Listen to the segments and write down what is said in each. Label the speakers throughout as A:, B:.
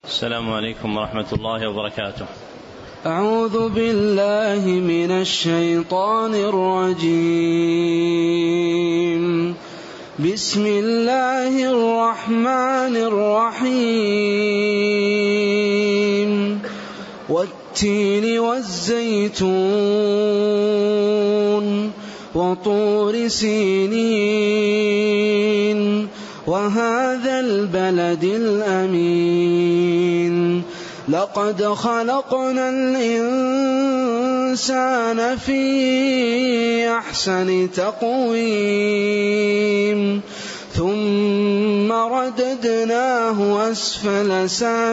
A: السلام عليكم ورحمة الله وبركاته.
B: أعوذ بالله من الشيطان الرجيم. بسم الله الرحمن الرحيم. والتين والزيتون وطور سينين وهذا البلد الأمين. لقد خلقنا الإنسان في أحسن تقويم ثم رددناه أسفل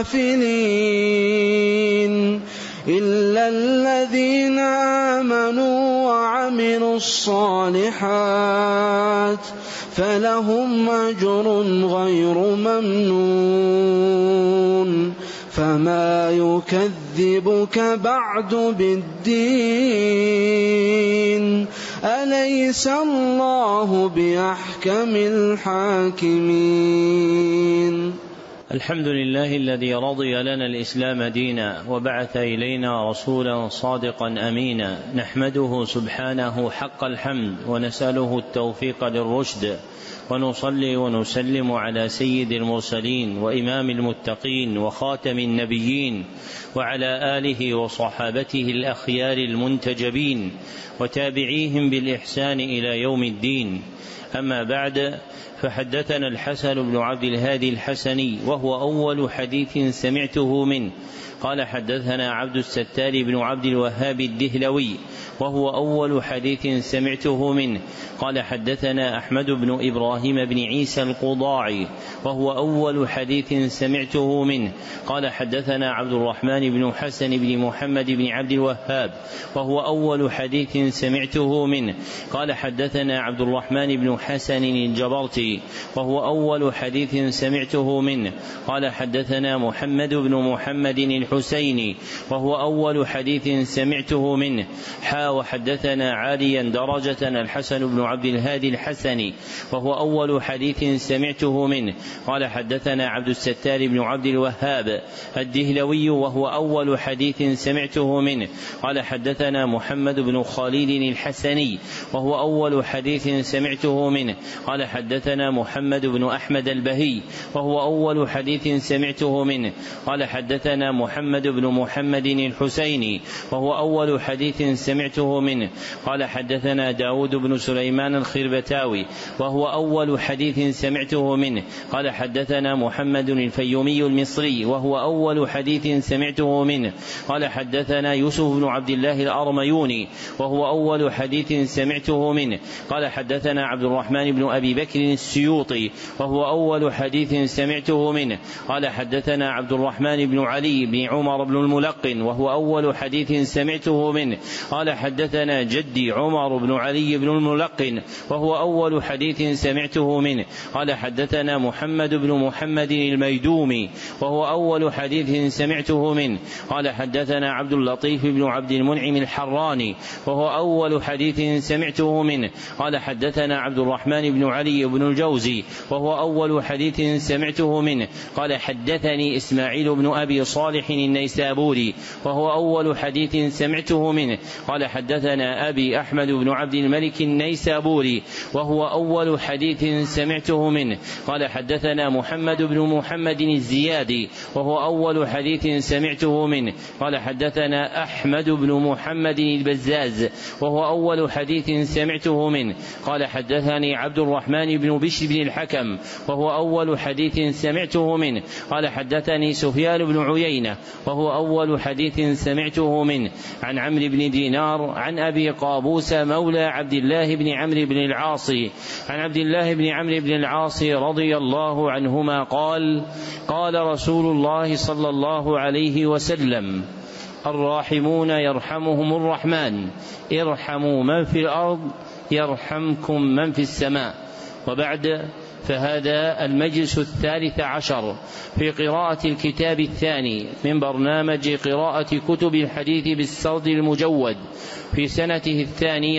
B: سافلين إلا الذين آمنوا وعملوا الصالحات فلهم أجر غير ممنون. فما يكذبك بعد بالدين؟ أليس الله بأحكم الحاكمين؟
A: الحمد لله الذي رضي لنا الإسلام دينا وبعث إلينا رسولا صادقا أمينا. نحمده سبحانه حق الحمد ونسأله التوفيق للرشد، ونصلي ونسلم على سيد المرسلين وإمام المتقين وخاتم النبيين وعلى آله وصحابته الأخيار المنتجبين وتابعيهم بالإحسان إلى يوم الدين. أما بعد، فحدثنا الحسن بن عبد الهادي الحسني وهو أول حديث سمعته منه قال حدثنا عبد الستار بن عبد الوهاب الدهلوي وهو أول حديث سمعته منه قال حدثنا أحمد بن إبراهيم بن عيسى القضاعي وهو أول حديث سمعته منه قال حدثنا عبد الرحمن بن حسن بن محمد بن عبد الوهاب وهو أول حديث سمعته منه قال حدثنا عبد الرحمن بن حسن الجبرتي وهو أول حديث سمعته منه قال حدثنا محمد بن محمد الحسيني وهو أول حديث سمعته منه وحدثنا عاليا درجة الحسن بن عبد الهادي الحسني وهو أول حديث سمعته منه قال حدثنا عبد الستار بن عبد الوهاب الدهلوي وهو أول حديث سمعته منه قال حدثنا محمد بن خالد الحسني وهو أول حديث سمعته منه قال حدثنا محمد بن أحمد البهي وهو أول حديث سمعته منه قال حدثنا محمد بن محمد الحسيني وهو أول حديث سمعته منه قال حدثنا داود بن سليمان الخربتاوي وهو أول حديث سمعته منه قال حدثنا محمد الفيومي المصري وهو أول حديث سمعته منه قال حدثنا يوسف بن عبد الله الأرميوني وهو أول حديث سمعته منه قال حدثنا عبد الرحمن بن أبي بكر السيوطي وهو أول حديث سمعته منه قال حدثنا عبد الرحمن بن علي بن عمر بن الملقن وهو أول حديث سمعته منه قال حدثنا جدي عمر بن علي بن الملقن وهو أول حديث سمعته منه قال حدثنا محمد بن محمد الميدومي وهو أول حديث سمعته منه قال حدثنا عبد اللطيف بن عبد المنعم الحراني وهو أول حديث سمعته منه قال حدثنا عبد الرحمن بن علي بن الجوزي وهو أول حديث سمعته منه قال حدثني إسماعيل بن أبي صالح النيسابوري وهو أول حديث سمعته منه قال حدثنا أبي أحمد بن عبد الملك النيسابوري وهو أول حديث سمعته منه قال حدثنا محمد بن محمد الزيادي وهو أول حديث سمعته منه قال حدثنا أحمد بن محمد البزاز وهو أول حديث سمعته منه قال حدثني عبد الرحمن بن بشر بن الحكم وهو أول حديث سمعته منه قال حدثني سفيان بن عيينة وهو أول حديث سمعته منه عن عمرو بن دينار عن أبي قابوس مولى عبد الله بن عمرو بن العاص عن عبد الله بن عمرو بن العاص رضي الله عنهما قال قال رسول الله صلى الله عليه وسلم الراحمون يرحمهم الرحمن ارحموا من في الأرض يرحمكم من في السماء. وبعد، فهذا المجلس 13 في قراءة الكتاب الثاني من برنامج قراءة كتب الحديث بالسرد المجود في سنته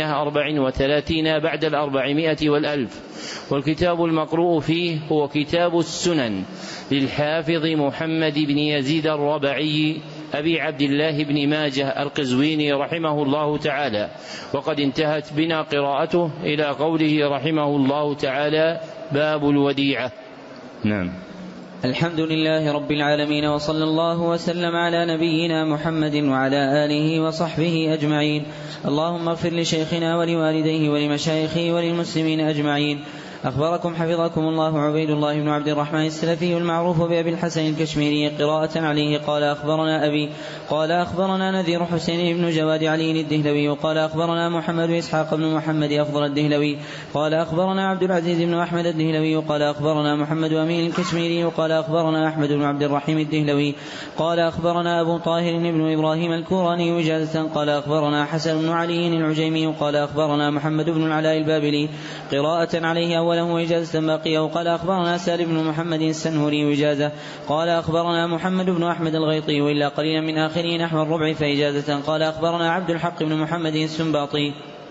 A: 32 بعد 400 والألف. والكتاب المقروء فيه هو كتاب السنن للحافظ محمد بن يزيد الربعي أبي عبد الله بن ماجه القزويني رحمه الله تعالى، وقد انتهت بنا قراءته إلى قوله رحمه الله تعالى: باب الوديعة. نعم.
C: الحمد لله رب العالمين، وصلى الله وسلم على نبينا محمد وعلى آله وصحبه أجمعين. اللهم اغفر لشيخنا ولوالديه ولمشايخه وللمسلمين أجمعين. أخبركم حفظكم الله عبيد الله بن عبد الرحمن السلفي المعروف بأبي الحسن الكشميري قراءة عليه قال: أخبرنا أبي قال: أخبرنا نذير حسين بن جواد علي الدهلوي قال: أخبرنا محمد إسحاق بن محمد أفضل الدهلوي قال: أخبرنا عبد العزيز بن أحمد الدهلوي قال: أخبرنا محمد أمين الكشميري قال: أخبرنا أحمد بن عبد الرحيم الدهلوي قال: أخبرنا أبو طاهر بن إبراهيم الكوراني وجازة قال: أخبرنا حسن بن علي العجيمي قال: أخبرنا محمد بن العلاء البابلي قراءة عليه أوله وإجازة باقية قال: أخبرنا سالم بن محمد السنهري وإجازة قال: أخبرنا محمد بن أحمد الغيطي وإلا قليلا من آخره نحو الربع فإجازة قال: أخبرنا عبد الحق بن محمد السنباطي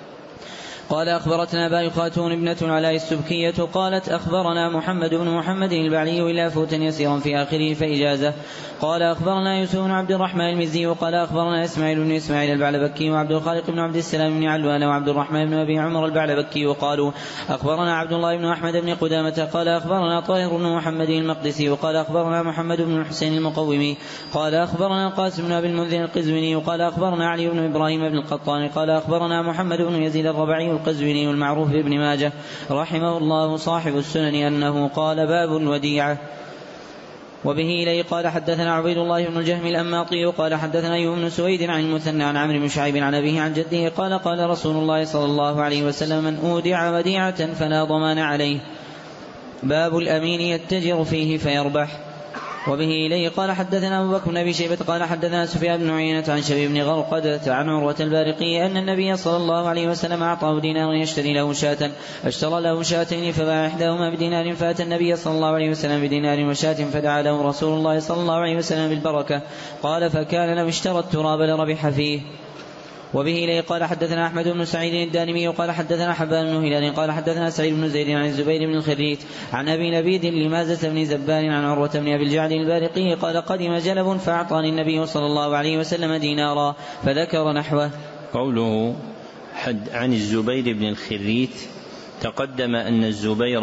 C: قال: أخبرتنا باي خاتون ابنة العلاء السبكية قالت: أخبرنا محمد بن محمد البعلي وإلا فوتا يسيرا في آخره فإجازة قال: أخبرنا يوسف بن عبد الرحمن المزي وقال: أخبرنا إسماعيل بن إسماعيل البعلبكي وعبد الخالق بن عبد السلام بن علوان وعبد الرحمن بن أبي عمر البعلبكي وقالوا: أخبرنا عبد الله بن أحمد بن قدامة قال: أخبرنا طاهر بن محمد المقدسي وقال: أخبرنا محمد بن الحسين المقومي قال: أخبرنا القاسم بن أبي المنذر القزويني وقال: أخبرنا علي بن إبراهيم بن القطان قال: أخبرنا محمد بن يزيد الربعي القزويني المعروف بابن ماجه رحمه الله صاحب السنن أنه قال: باب الوديعة. وبه إليه قال: حدثنا عبيد الله بن الجهم الأماطي قال: حدثنا أيوب بن سويد عن المثنى عن عمرو بن شعيب عن أبيه عن جده قال: قال رسول الله صلى الله عليه وسلم: من أودع وديعة فلا ضمان عليه. باب الأمين يتجر فيه فيربح. وبه إليه قال: حدثنا أبو بكر بن أبي شيبة قال: حدثنا سفيان بن عيينة عن شبيب بن غرقدة عن عروة البارقي أن النبي صلى الله عليه وسلم أعطاه دينار يشتري له شاة، اشترى له شاتين فباع إحداهما بدينار، فأتى النبي صلى الله عليه وسلم بدينار وشاة فدعا له رسول الله صلى الله عليه وسلم بالبركة قال: فكان لو اشترى التراب لربح فيه. وبه إليه قال: حدثنا أحمد بن سعيد الدانمي قال: حدثنا حبان بن هلال قال: حدثنا سعيد بن زيد عن الزبير بن الخريت عن أبي لبيد لمازة بن زبان عن عروة بن أبي الجعد البارقي قال: قدم جلب فأعطاني النبي صلى الله عليه وسلم دينارا، فذكر نحوه.
A: قوله عن الزبير بن الخريت تقدم أن الزبير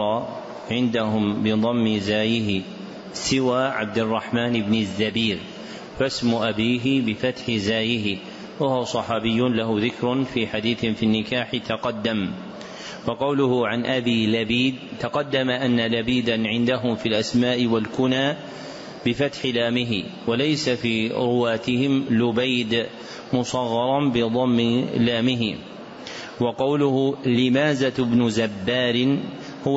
A: عندهم بضم زايه سوى عبد الرحمن بن الزبير، فاسم أبيه بفتح زايه، وهو صحابي له ذكر في حديث في النكاح تقدم. وقوله عن أبي لبيد تقدم أن لبيدا عندهم في الأسماء والكنى بفتح لامه، وليس في رواتهم لبيد مصغرا بضم لامه. وقوله لمازة بن زبار هو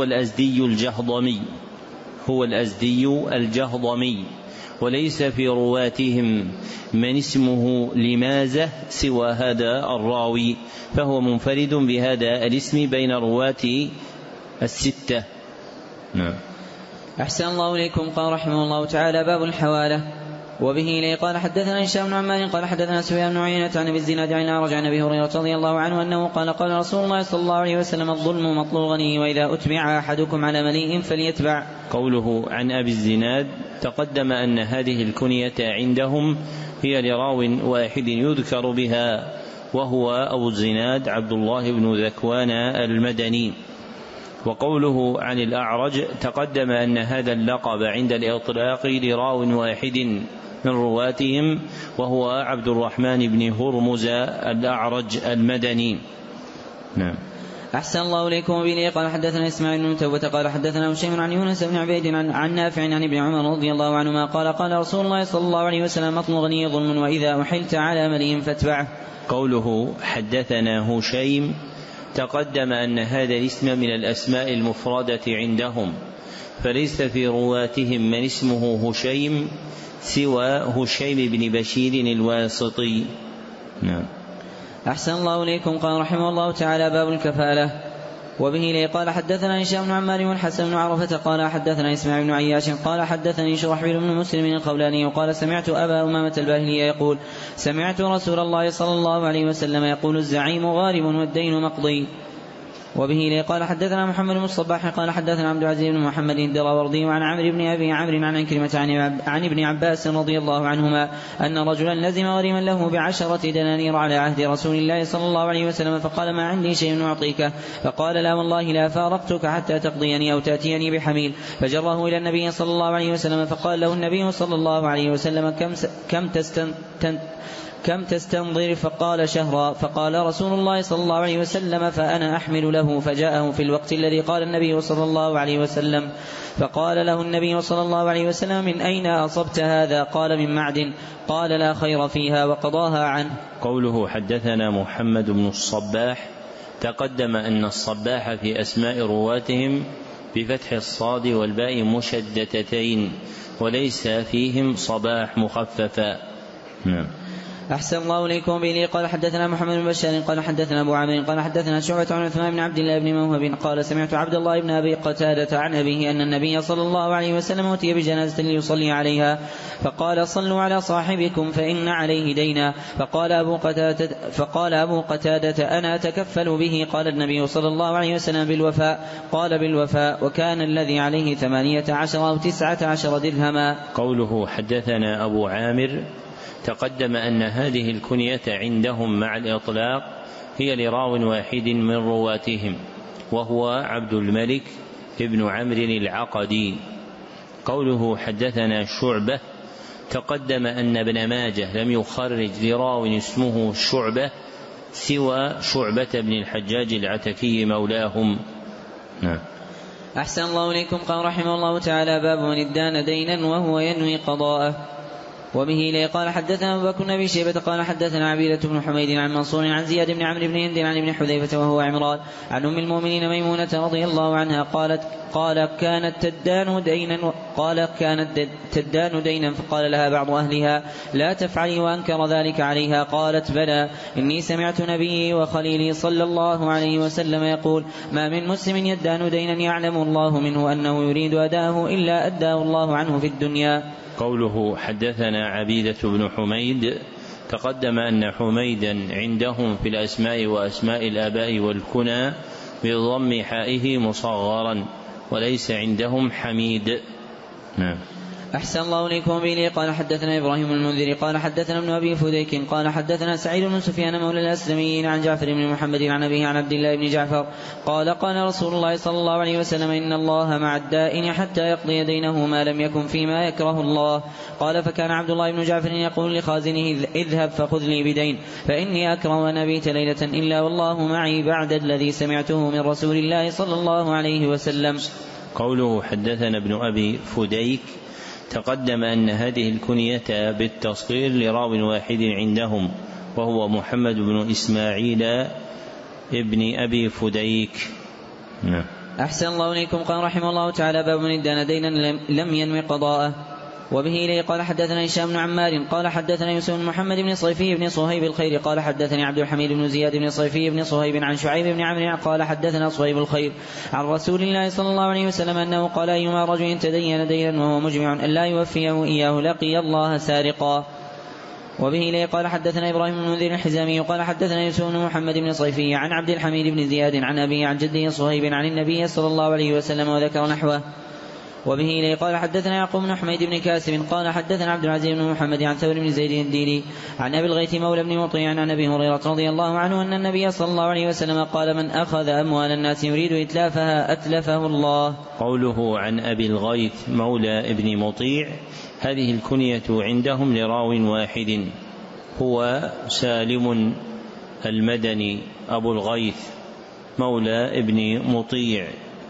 A: الأزدي الجهضمي وليس في رواتهم من اسمه لمازة سوى هذا الراوي، فهو منفرد بهذا الاسم بين رواة الستة. نعم.
C: أحسن الله إليكم. قال رحمه الله تعالى: باب الحوالة. وبه إليه قال: حدثنا هشام بن عمار قال: حدثنا سفيان بن عيينة عن أبي الزناد عن الأعرج عن أبي هريرة رضي الله عنه أنه قال: قال رسول الله صلى الله عليه وسلم: الظلم مطل الغني، وإذا أتبع أحدكم على مليء فليتبع.
A: قوله عن أبي الزناد تقدم أن هذه الكنية عندهم هي لراو واحد يذكر بها، وهو أبو الزناد عبد الله بن ذكوان المدني. وقوله عن الأعرج تقدم أن هذا اللقب عند الإطلاق لراو واحد من رواتهم، وهو عبد الرحمن بن هرمز الأعرج المدني. نعم.
C: أحسن الله إليكم. وبه قال: حدثنا إسماعيل بن توبة قال: حدثنا هشيم عن يونس بن عبيد عن نافع عن ابن عمر رضي الله عنهما قال: قال رسول الله صلى الله عليه وسلم: مطل الغني ظلم، وإذا أحلت على مليء فاتبعه.
A: قوله حدثنا هشيم تقدم أن هذا الاسم من الأسماء المفردة عندهم، فليس في رواتهم من اسمه هشيم سوى هشيم بن بشير الواسطي. نعم.
C: أحسن الله إليكم. قال رحمه الله تعالى: باب الكفالة. وبه لي قال حدثنا هشام بن عمار والحسن بن عرفة قال حدثنا إسماعيل بن عياش قال حدثني شرحبيل بن مسلم الخولاني قال سمعت أبا أمامة الباهلي يقول سمعت رسول الله صلى الله عليه وسلم يقول الزعيم غارم والدين مقضي. وبه لي قال حدثنا محمد بن الصباح قال حدثنا عبد العزيز بن محمد الدراوردي وعن عمرو بن أبي عمرو عن عكرمة عن ابن عباس رضي الله عنهما أن رجلا لزم غريما له ب10 دنانير على عهد رسول الله صلى الله عليه وسلم فقال ما عندي شيء أعطيك فقال لا والله لا فارقتك حتى تقضيني أو تأتيني بحميل فجره إلى النبي صلى الله عليه وسلم فقال له النبي صلى الله عليه وسلم كم تستنظر فقال شهرا فقال رسول الله صلى الله عليه وسلم فأنا أحمل له فجاءه في الوقت الذي قال النبي صلى الله عليه وسلم فقال له النبي صلى الله عليه وسلم من أين أصبت هذا قال من معدن قال لا خير فيها وقضاها عنه.
A: قوله حدثنا محمد بن الصباح تقدم أن الصباح في أسماء رواتهم بفتح الصاد والباء مشدتتين وليس فيهم صباح مخففا. نعم.
C: أحسن الله إليكم به قال حدثنا محمد بن بشار قال حدثنا أبو عامر قال حدثنا شعبة عن عثمان بن عبد الله بن موهب قال سمعت عبد الله بن أبي قتادة عن أبيه أن النبي صلى الله عليه وسلم أتي بجنازة ليصلي عليها فقال صلوا على صاحبكم فإن عليه دينا فقال أبو قتادة أنا أتكفل به قال النبي صلى الله عليه وسلم بالوفاء قال بالوفاء وكان الذي عليه 18 أو 19 درهما.
A: قوله حدثنا أبو عامر تقدم أن هذه الكنية عندهم مع الإطلاق هي لراو واحد من رواتهم وهو عبد الملك ابن عمرو العقدي. قوله حدثنا شعبة تقدم أن ابن ماجه لم يخرج لراو اسمه شعبة سوى شعبة بن الحجاج العتكي مولاهم. نعم.
C: أحسن الله إليكم قال رحمه الله تعالى باب من ادان دينا وهو ينوي قضاءه. وبه لي قال حدثنا أبو بكر بن أبي شيبة قال حدثنا عبيدة بن حميد عن منصور عن زياد بن عمرو بن هند عن ابن حذيفة وهو عمران عن أم المؤمنين ميمونة رضي الله عنها قالت كانت تدان دينا فقال لها بعض أهلها لا تفعلي وأنكر ذلك عليها قالت بلى إني سمعت نبيي وخليلي صلى الله عليه وسلم يقول ما من مسلم يدان دينا يعلم الله منه أنه يريد أداه إلا أداه الله عنه في الدنيا.
A: قوله حدثنا عبيدة بن حميد تقدم أن حميدا عندهم في الأسماء وأسماء الآباء والكنى بضم حائه مصغرا وليس عندهم حميد. نعم.
C: أحسن الله إليكم به قال حدثنا إبراهيم المنذري قال حدثنا ابن أبي فديك قال حدثنا سعيد بن سفيان مولى الأسلميين عن جعفر بن محمد عن أبيه عن عبد الله بن جعفر قال رسول الله صلى الله عليه وسلم إن الله مع الدائن حتى يقضي دينه ما لم يكن فيما يكره الله. قال فكان عبد الله بن جعفر يقول لخازنه اذهب فخذ لي بدين فإني أكره أن أبيت ليلة إلا والله معي بعد الذي سمعته من رسول الله صلى الله عليه وسلم.
A: قوله حدثنا ابن أبي فديك تقدم أن هذه الكنية بالتصغير لراو واحد عندهم وهو محمد بن إسماعيل ابن أبي فديك. نعم.
C: أحسن الله إليكم قال رحمه الله تعالى باب من ادان دينا لم ينوي قضاءه. وبه إليه قال حدثنا هشام بن عمار قال حدثنا يوسف بن محمد بن صيفي بن صهيب الخير قال حدثني عبد الحميد بن زياد بن صيفي بن صهيب عن شعيب بن عمرو قال حدثنا صهيب الخير عن رسول الله صلى الله عليه وسلم أنه قال أيما رجل تدين دينا وهو مجمع أن لا يوفيه إياه لقي الله سارقا. وبه إليه قال حدثنا إبراهيم بن المنذر الحزامي قال حدثنا يوسف بن محمد بن صيفي عن عبد الحميد بن زياد عن أبيه عن جده صهيب عن النبي صلى الله عليه وسلم وذكر نحوه. وبه إليه قال حدثنا يعقوب بن حميد بن كاسب قال حدثنا عبد العزيز بن محمد عن ثور بن زيد الديلي عن أبي الغيث مولى بن مطيع عن أبي هريرة رضي الله عنه أن النبي صلى الله عليه وسلم قال من أخذ أموال الناس يريد إتلافها أتلفه الله.
A: قوله عن أبي الغيث مولى ابن مطيع هذه الكنية عندهم لراو واحد هو سالم المدني أبو الغيث مولى ابن مطيع.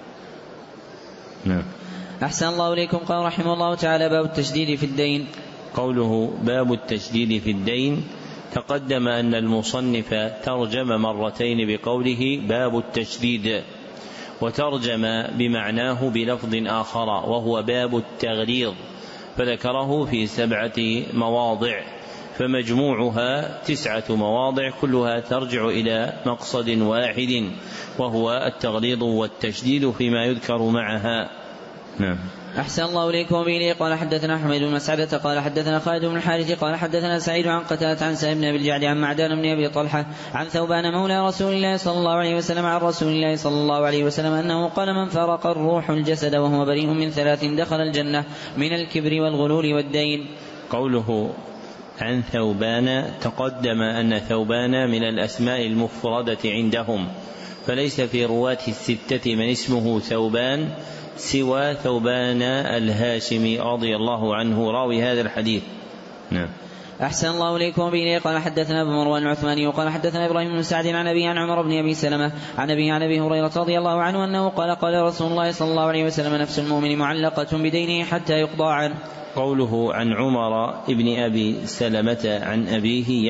A: نعم.
C: أحسن الله إليكم قال رحمه الله تعالى باب التشديد في الدين.
A: قوله باب التشديد في الدين تقدم أن المصنف ترجم مرتين بقوله باب التشديد وترجم بمعناه بلفظ آخر وهو باب التغليظ فذكره في 7 مواضع. فمجموعها 9 مواضع كلها ترجع إلى مقصد واحد، وهو التغليظ والتشديد فيما يذكر معها. نعم.
C: أحسن الله إليكم به. قال حدثنا أحمد بن مسعدة قال حدثنا خالد بن الحارث قال حدثنا سعيد عن قتادة عن سعيد بن أبي الجعد عن معدان بن أبي طلحة عن ثوبان مولى رسول الله صلى الله عليه وسلم عن رسول الله صلى الله عليه وسلم أنه قال: من فرق الروح الجسد وهو بريء من 3 دخل الجنة: من الكبر والغلول والدين.
A: قوله عن ثوبان، تقدم أن ثوبان من الأسماء المفردة عندهم، فليس في رواة 6 من اسمه ثوبان سوى ثوبان الهاشمي رضي الله عنه راوي هذا الحديث. نعم.
C: أحسن الله إليكم به. قال حدثنا أبو مروان العثماني وقال حدثنا إبراهيم بن سعد عن أبي عن عمر بن أبي سلمة عن أبي هريرة رضي الله عنه أنه قال رسول الله صلى الله عليه وسلم: نفس المؤمن معلقة بدينه حتى يقضى عنه.
A: قوله عن عمر ابن أبي سلمة عن أبيه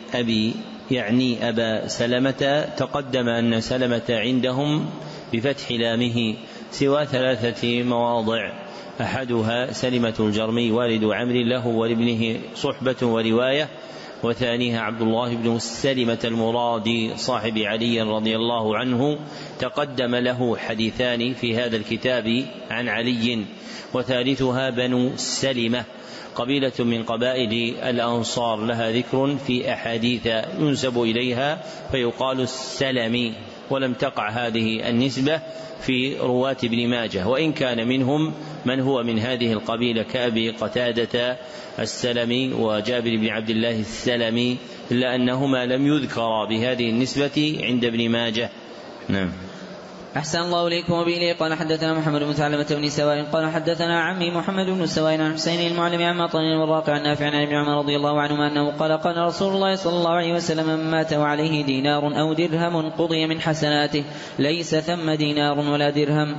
A: يعني أبا سلمة، تقدم أن سلمة عندهم بفتح لامه سوى 3 مواضع، أحدها سلمة الجرمي والد عمرو له ولابنه صحبة ورواية، وثانيها عبد الله بن سلمة المرادي صاحب علي رضي الله عنه، تقدم له حديثان في هذا الكتاب عن علي، وثالثها بنو سلمة قبيلة من قبائل الأنصار لها ذكر في أحاديث ينسب إليها فيقال السلمي، ولم تقع هذه النسبة في رواة ابن ماجه، وإن كان منهم من هو من هذه القبيلة كأبي قتادة السلمي وجابر بن عبد الله السلمي، إلا أنهما لم يذكرا بهذه النسبة عند ابن ماجه. نعم.
C: أحسن الله إليكم وبه. قال حدثنا محمد بن ثعلبة بن سواء قال حدثنا عمي محمد بن سواء عن حسين المعلم عن مطن والراقع عن نافع عن ابن عمر رضي الله عنهما أنه قال رسول الله صلى الله عليه وسلم: من مات وعليه دينار أو درهم قضي من حسناته، ليس ثم دينار ولا درهم.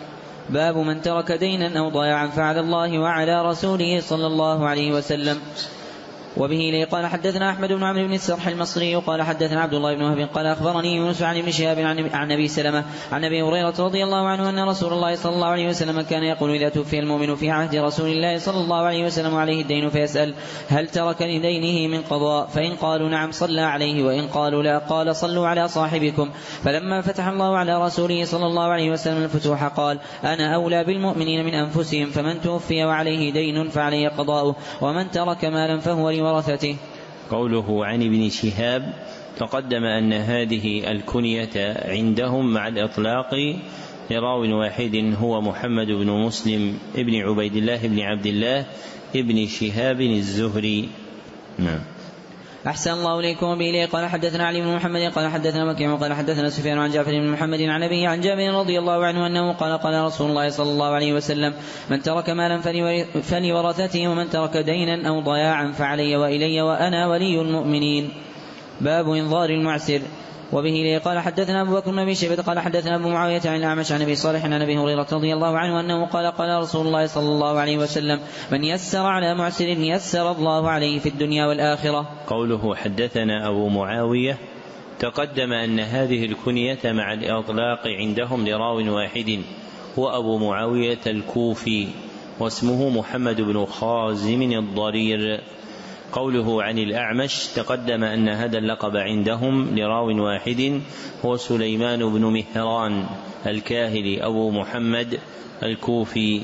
C: باب من ترك دينا أو ضياعا فعلى الله وعلى رسوله صلى الله عليه وسلم. وبه لي قال حدثنا أحمد بن عمرو بن السرح المصري قال حدثنا عبد الله بن وهب قال أخبرني يونس عن ابن شهاب عن أبي سلمة عن أبي هريرة رضي الله عنه أن رسول الله صلى الله عليه وسلم كان يقول: إذا توفي المؤمن في عهد رسول الله صلى الله عليه وسلم عليه الدين فيسأل: هل ترك لدينه من قضاء؟ فإن قالوا نعم صلى عليه، وإن قالوا لا قال: صلوا على صاحبكم. فلما فتح الله على رسوله صلى الله عليه وسلم الفتوح قال: أنا أولى بالمؤمنين من أنفسهم، فمن توفي وعليه دين فعليه قضاؤه، ومن ترك مالا فهو لورثته.
A: قوله عن ابن شهاب، تقدم أن هذه الكنية عندهم مع الإطلاق لراو واحد هو محمد بن مسلم ابن عبيد الله بن عبد الله ابن شهاب الزهري. نعم.
C: أحسن الله إليكم به. قال حدثنا علي بن محمد قال حدثنا مكي قال حدثنا سفيان عن جعفر بن محمد عن أبيه عن جابر رضي الله عنه أنه قال رسول الله صلى الله عليه وسلم: من ترك مالا فلورثته، ومن ترك دينا أو ضياعا فعلي وإلي وأنا ولي المؤمنين. باب إنظار المعسر. وبه لي قال حدثنا أبو بكر بن أبي شيبة قال حدثنا أبو معاوية عن الأعمش عن أبي صالح عن أبي هريرة رضي الله عنه أنه قال رسول الله صلى الله عليه وسلم: من يسر على معسر يسر الله عليه في الدنيا والآخرة.
A: قوله حدثنا أبو معاوية، تقدم أن هذه الكنية مع الإطلاق عندهم لراو واحد هو أبو معاوية الكوفي، واسمه محمد بن خازم الضرير. قوله عن الأعمش، تقدم أن هذا اللقب عندهم لراو واحد هو سليمان بن مهران الكاهلي أبو محمد الكوفي.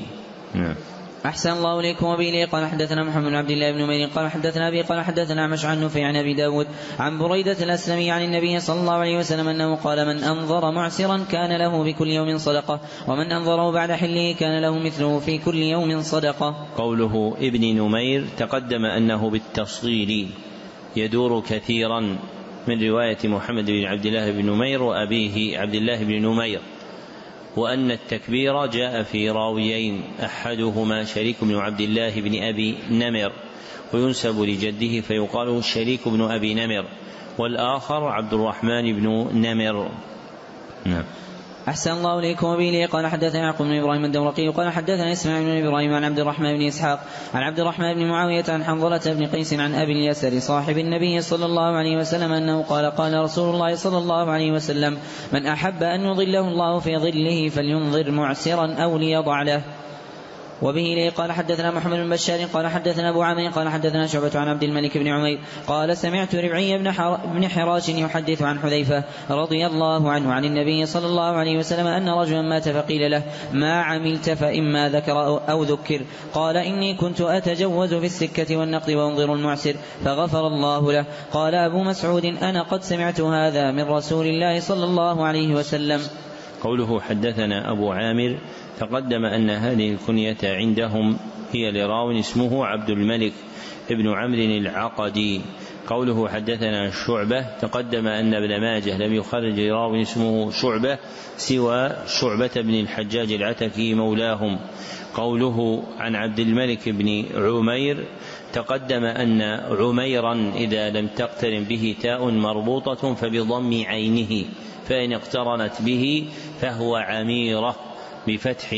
C: أحسن الله إليكم وبه. قال حدثنا محمد بن عبد الله بن نمير قال حدثنا أبي قال حدثنا أعمش عن نفيع عن أبي داود عن بريدة الأسلمي عن النبي صلى الله عليه وسلم أنه قال: من أنظر معسرا كان له بكل يوم صدقة، ومن أنظره بعد حله كان له مثله في كل يوم صدقة.
A: قوله ابن نمير، تقدم أنه بالتصغير يدور كثيرا من رواية محمد بن عبد الله بن نمير وأبيه عبد الله بن نمير، وأن التكبير جاء في راويين، أحدهما شريك بن عبد الله بن أبي نمر وينسب لجده فيقال شريك بن أبي نمر، والآخر عبد الرحمن بن نمر. نعم.
C: أحسن الله إليكم وبه. قال حدثنا يعقوب بن إبراهيم الدورقي قال حدثنا إسماعيل بن إبراهيم عن عبد الرحمن بن إسحاق عن عبد الرحمن بن معاوية عن حنظلة بن قيس عن أبي اليسر صاحب النبي صلى الله عليه وسلم أنه قال رسول الله صلى الله عليه وسلم: من أحب أن يظله الله في ظله فلينظر معسرا أو ليضع له. وبه لي قال حدثنا محمد بن بشار قال حدثنا أبو عامر قال حدثنا شعبة عن عبد الملك بن عمير قال سمعت ربعي بن حراش يحدث عن حذيفة رضي الله عنه عن النبي صلى الله عليه وسلم أن رجلا مات فقيل له ما عملت فإما ذكر أو ذكر قال إني كنت أتجوز في السكة والنقد وانظر المعسر فغفر الله له. قال أبو مسعود أنا قد سمعت هذا من رسول الله صلى الله عليه وسلم.
A: قوله حدثنا أبو عامر تقدم أن هذه الكنية عندهم هي لراو اسمه عبد الملك ابن عمرو العقدي. قوله حدثنا شعبة تقدم أن ابن ماجه لم يخرج لراو اسمه شعبة سوى شعبة بن الحجاج العتكي مولاهم. قوله عن عبد الملك بن عمير تقدم أن عميرا إذا لم تقترن به تاء مربوطة فبضم عينه، فإن اقترنت به فهو عميرة بفتح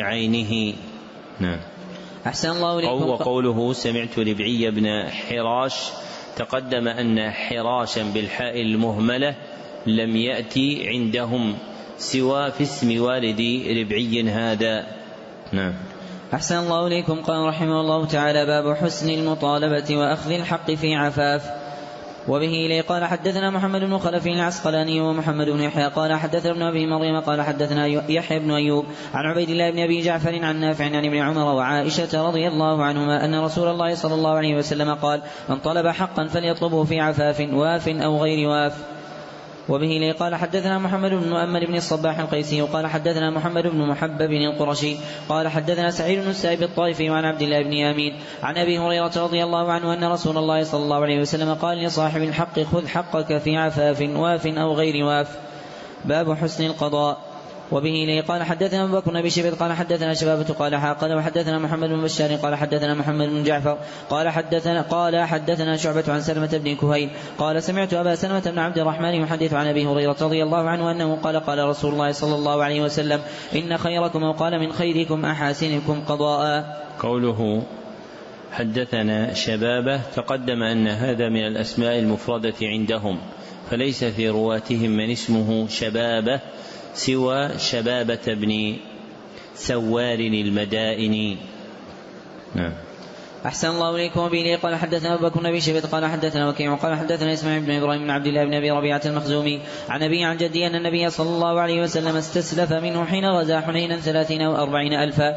A: عينه. نعم.
C: أحسن الله إليكم.
A: وقوله سمعت ربعي بن حراش تقدم أن حراشا بالحاء المهملة لم يأتي عندهم سوى في اسم والد ربعي هذا. نعم.
C: أحسن الله إليكم. قال رحمه الله تعالى باب حسن المطالبة وأخذ الحق في عفاف. وبه لي قال حدثنا محمد بن خلف العسقلاني ومحمد بن يحيى قال حدثنا ابن أبي مريم قال حدثنا يحيى بن أيوب عن عبيد الله بن أبي جعفر عن نافع عن ابن عمر وعائشة رضي الله عنهما أن رسول الله صلى الله عليه وسلم قال من طلب حقا فليطلبه في عفاف واف أو غير واف. وبه لي قال حدثنا محمد بن مؤمل بن الصباح القيسي وقال حدثنا محمد بن محبب القرشي قال حدثنا سعيد بن السائب الطائفي وعن عبد الله بن يامين عن أبي هريرة رضي الله عنه أن رسول الله صلى الله عليه وسلم قال لصاحب الحق خذ حقك في عفاف واف أو غير واف. باب حسن القضاء. وبه لي قال حدثنا أبو بكر بن أبي شيبة قال حدثنا شبابة قال وحدثنا محمد بن بشار قال حدثنا محمد بن جعفر قال حدثنا شعبة عن سلمة بن كهيل قال سمعت أبا سلمة بن عبد الرحمن يحدث عن أبي هريرة رضي الله عنه أنه قال رسول الله صلى الله عليه وسلم إن خيركم وقال من خيركم أحاسنكم قضاء.
A: قوله حدثنا شبابة تقدم أن هذا من الأسماء المفردة عندهم، فليس في رواتهم من اسمه شبابة سوى شبابة بن سوار المدائني. نعم.
C: أحسن الله إليكم. وبه قال حدثنا أبو بكر بن أبي شيبة قال حدثنا وكيع قال حدثنا إسماعيل بن إبراهيم بن عبد الله بن أبي ربيعة المخزومي عن أبي عن جدي أن النبي صلى الله عليه وسلم استسلف منه حين غزا حنينا 30 أو 40 ألفا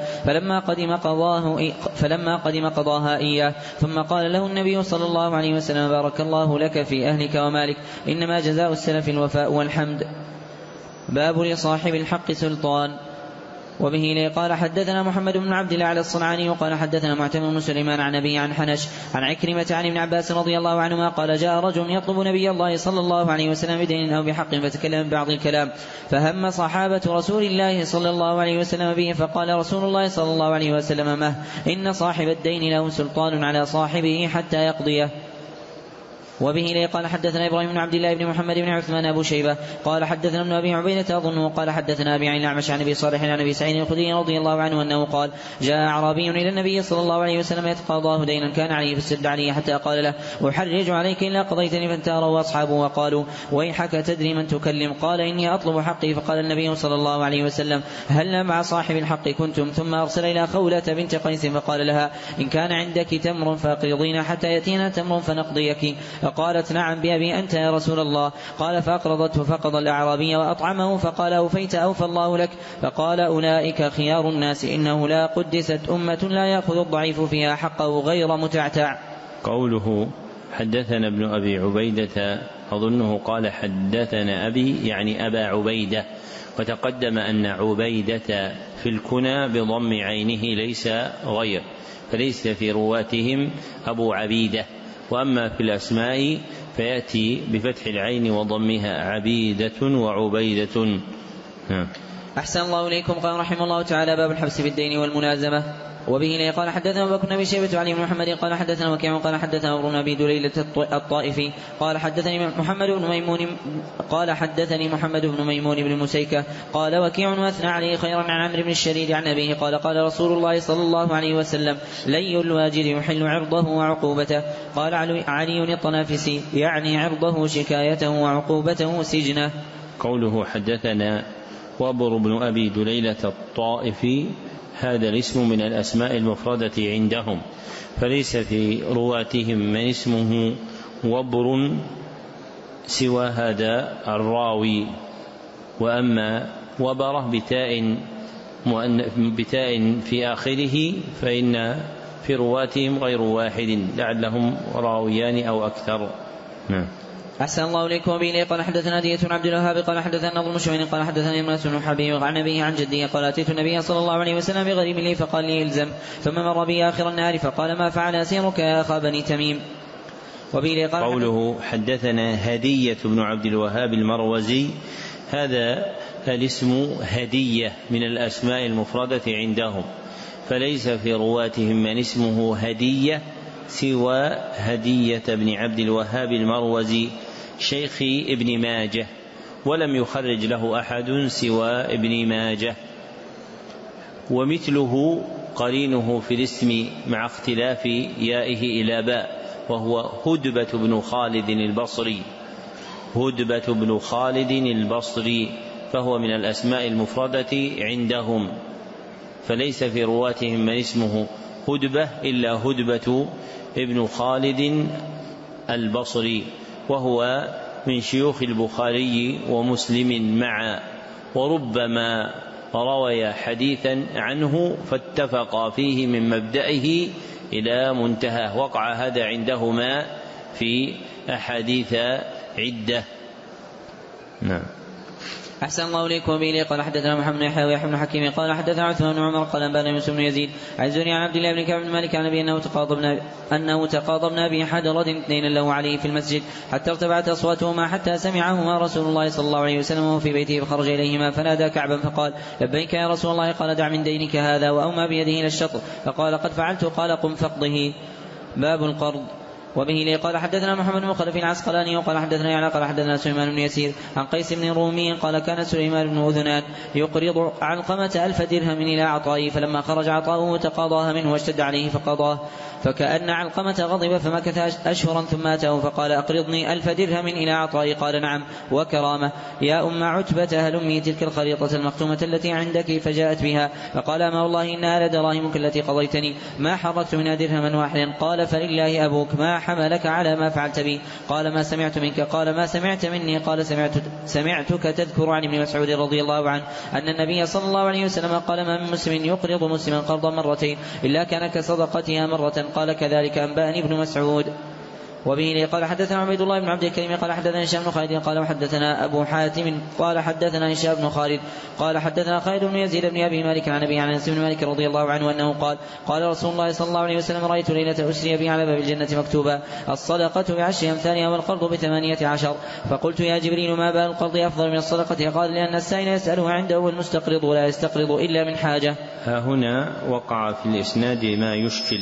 C: فلما قدم قضاها إياه ثم قال له النبي صلى الله عليه وسلم بارك الله لك في أهلك ومالك إنما جزاء السلف الوفاء والحمد. باب لصاحب الحق سلطان. وبه لي قال حدثنا محمد بن عبد الله على الصنعاني وقال حدثنا معتمر بن سليمان عن أبي عن حنش عن عكرمة عن ابن عباس رضي الله عنهما قال جاء رجل يطلب نبي الله صلى الله عليه وسلم بدين أو بحق فتكلم ببعض الكلام فهم صحابة رسول الله صلى الله عليه وسلم به فقال رسول الله صلى الله عليه وسلم إن صاحب الدين له سلطان على صاحبه حتى يقضيه. وبه لي قال حدثنا إبراهيم بن عبد الله بن محمد بن عثمان أبو شيبة قال حدثنا ابن أبي عبيدة أظنه قال حدثنا أبي عن الأعمش عن أبي صالح عن أبي سعيد الخدري رضي الله عنه أنه قال جاء أعرابي إلى النبي صلى الله عليه وسلم يتقاضاه دينا كان عليه فسد عليه حتى قال له أحرج عليك إلا قضيتني فانتهروا أصحابه وقالوا ويحك تدري من تكلم قال إني أطلب حقي فقال النبي صلى الله عليه وسلم هل مع صاحب الحق كنتم ثم أرسل إلى خولة بنت قيس فقال لها إن كان عندك تمر فاقرضين حتى يأتينا تمر فنقضيك فقالت نعم بأبي أنت يا رسول الله قال فأقرضته فقضى الأعرابي وأطعمه فقال أوفيت أوفى الله لك فقال أولئك خيار الناس إنه لا قدست أمة لا يأخذ الضعيف فيها حقه غير متعتع.
A: قوله حدثنا ابن أبي عبيدة أظنه قال حدثنا أبي يعني أبا عبيدة وتقدم أن عبيدة في الكنى بضم عينه ليس غير فليس في رواتهم أبو عبيدة وأما في الأسماء فيأتي بفتح العين وضمها عبيدة وعبيدة.
C: أحسن الله إليكم. قال رحمه الله تعالى باب الحبس في الدين والملازمة. وبه لي قال حدثنا أبو بكر بن أبي شيبة علي بن محمد قال حدثنا وكيع قال حدثنا عمرو بن أبي دليلة الطائفي قال حدثني محمد بن ميمون بن مسيكة قال وكيع واثنى عليه خيرا عن عمرو بن الشريد عن أبيه قال رسول الله صلى الله عليه وسلم لي الواجر يحل عرضه وعقوبته. قال علي الطنافسي يعني عرضه شكايته وعقوبته سجنه.
A: قوله حدثنا وابر بن أبي دليلة الطائفي هذا الاسم من الأسماء المفردة عندهم، فليس في رواتهم من اسمه وبر سوى هذا الراوي. وأما وبره بتاء في آخره فإن في رواتهم غير واحد، لعلهم راويان أو أكثر. نعم.
C: أحسن الله إليكم. وبه قال حدثنا دية بن عبد الوهاب قال حدثنا نضر المشمري قال حدثني المناس بن حبيب عن أبيه عن جده قال أتيت النبي صلى الله عليه وسلم بغريب لي فقال لي الزم، ثم مر بي آخر النهار فقال ما فعل أسيرك يا أخا بني تميم. وبه قال
A: قوله حدثنا هدية بن عبد الوهاب المروزي، هذا الاسم هدية من الأسماء المفردة عندهم، فليس في رواتهم من اسمه هدية سوى هدية بن عبد الوهاب المروزي شيخ ابن ماجه، ولم يخرج له أحد سوى ابن ماجه. ومثله قرينه في الاسم مع اختلاف يائه إلى باء، وهو هدبة بن خالد البصري، هدبة بن خالد البصري، فهو من الأسماء المفردة عندهم، فليس في رواتهم من اسمه هدبة إلا هدبة ابن خالد البصري، وهو من شيوخ البخاري ومسلم معا، وربما روي حديثا عنه فاتفقا فيه من مبدئه إلى منتهى، وقع هذا عندهما في أحاديث عدة. نعم.
C: أحسن الله إليكم. به قال حدثنا محمد بن يحيى ويحيى بن حكيم قال حدثنا عثمان بن عمر قال أنبأنا يوسف بن يزيد عن زهري عن عبد الله بن كعب بن مالك عن أبي أنه تقاضبنا بحجرة اثنين له عليه في المسجد حتى ارتفعت أصواتهما حتى سمعهما رسول الله صلى الله عليه وسلم وهو في بيته، فخرج إليهما فنادى كعبا فقال لبيك يا رسول الله. قال دع من دينك هذا، وأومى بيده إلى الشطر فقال قد فعلت. قال قم فاقضه. باب القرض. وبه قال حدثنا محمد بن مخلف العسقلاني وقال حدثنا يعلى قال حدثنا سليمان بن يسير عن قيس بن رومي قال كان سليمان بن أذنان يقرض علقمة 1000 درهم إلى عطائه، فلما خرج عطاؤه تقاضاها منه واشتد عليه فقضاه، فكأن علقمة غضب فمكث أشهرا ثم أتاه فقال أقرضني 1000 درهم إلى عطائي. قال نعم وكرامة. يا أم عتبة هلمي تلك الخريطة المختومة التي عندك، فجاءت بها فقال ما والله إنها لدراهمك التي قضيتني ما حركت منها درهما واحدا. قال فلله أبوك ما حملك على ما فعلت بي؟ قال ما سمعت منك. قال ما سمعت مني؟ قال سمعتك تذكر عن ابن مسعود رضي الله عنه أن النبي صلى الله عليه وسلم قال ما من مسلم يقرض مسلما قرضا مرتين إلا كان كصدقتها مرة. قال كذلك أنبأني ابن مسعود. وبه قال حدثنا عبيد الله بن عبد الكريم قال حدثنا هشام بن خالد قال وحدثنا أبو حاتم قال حدثنا هشام بن خالد قال حدثنا خالد بن يزيد بن أبي مالك عن أبي عن أنس بن مالك رضي الله عنه أنه قال قال رسول الله صلى الله عليه وسلم رأيت ليلة أسري بي على باب الجنة مكتوبا الصدقة ب10 أمثالها والقرض ب18. فقلت يا جبريل ما بال القرض أفضل من الصدقة؟ قال لأن السائل يسأله عنده والمستقرض ولا يستقرض إلا من حاجة.
A: ها هنا وقع في الإسناد ما يشكل،